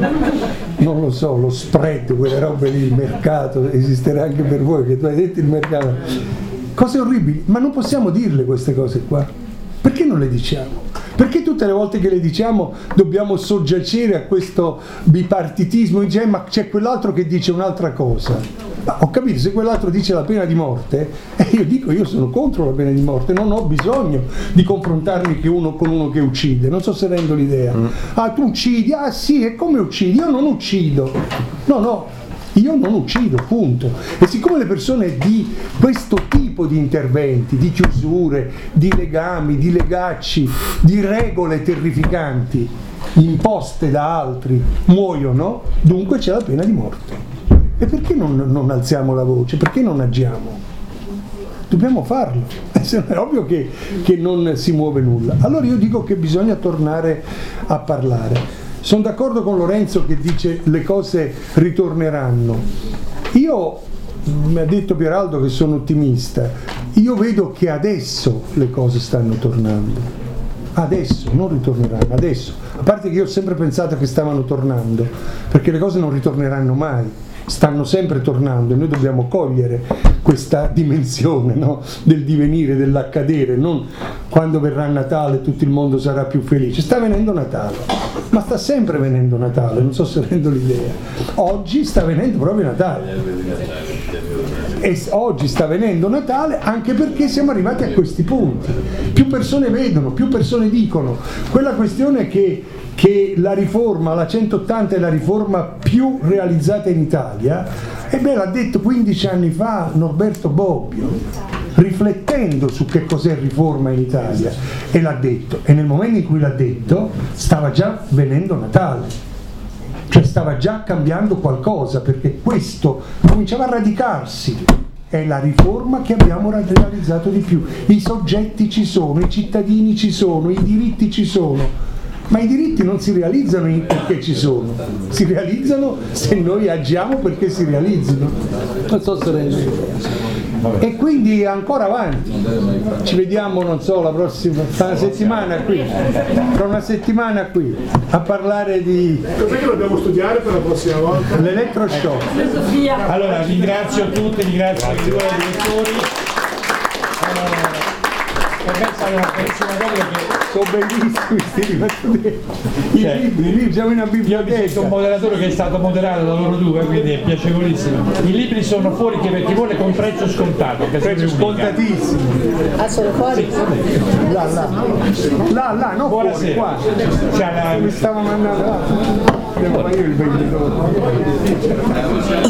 non lo so, lo spread, quelle robe lì, il mercato, esisterà anche per voi, che tu hai detto il mercato. Cose orribili, ma non possiamo dirle queste cose qua. Perché non le diciamo? Perché tutte le volte che le diciamo dobbiamo soggiacere a questo bipartitismo, dice, ma c'è quell'altro che dice un'altra cosa. Ma ho capito, se quell'altro dice la pena di morte, eh, io dico, io sono contro la pena di morte, non ho bisogno di confrontarmi che uno con uno che uccide, non so se rendo l'idea. Mm. Ah, tu uccidi? Ah sì, e come uccidi? Io non uccido. No, no, io non uccido, punto. E siccome le persone di questo tipo di interventi, di chiusure, di legami, di legacci, di regole terrificanti imposte da altri muoiono, dunque c'è la pena di morte. E perché non, non alziamo la voce? Perché non agiamo? Dobbiamo farlo, è ovvio che, che non si muove nulla. Allora io dico che bisogna tornare a parlare. Sono d'accordo con Lorenzo che dice le cose ritorneranno. Io, mi ha detto Pieraldo che sono ottimista, io vedo che adesso le cose stanno tornando. Adesso, non ritorneranno, adesso. A parte che io ho sempre pensato che stavano tornando, perché le cose non ritorneranno mai. Stanno sempre tornando e noi dobbiamo cogliere questa dimensione, no? Del divenire, dell'accadere, non quando verrà Natale tutto il mondo sarà più felice. Sta venendo Natale, ma sta sempre venendo Natale, non so se rendo l'idea. Oggi sta venendo proprio Natale. E oggi sta venendo Natale anche perché siamo arrivati a questi punti. Più persone vedono, più persone dicono. Quella questione che che la riforma, la centottanta è la riforma più realizzata in Italia, e beh, l'ha detto quindici anni fa Norberto Bobbio, riflettendo su che cos'è riforma in Italia, e l'ha detto, e nel momento in cui l'ha detto stava già venendo Natale, cioè stava già cambiando qualcosa, perché questo cominciava a radicarsi. È la riforma che abbiamo realizzato di più. I soggetti ci sono, i cittadini ci sono, i diritti ci sono. ma i diritti non si realizzano perché ci sono, si realizzano se noi agiamo perché si realizzino. Non so se rende. E quindi ancora avanti, ci vediamo, non so, la prossima, tra una settimana qui, tra una settimana qui, a parlare di... Cos'è che dobbiamo studiare per la prossima volta? L'elettroshock. Allora ringrazio tutti, ringrazio i due direttori. Per me sarà una cosa che sono bellissimi questi libri, i cioè, libri, i libri, siamo in una biblioteca. Io ho un moderatore che è stato moderato da loro due, quindi è piacevolissimo. I libri sono fuori che per chi vuole con prezzo scontato, che prezzo scontatissimo. Ah, sono fuori? Là, là, là, là, no, fuori, qua. Cioè, la... Mi stava mandando là. Devo fare io il venditore.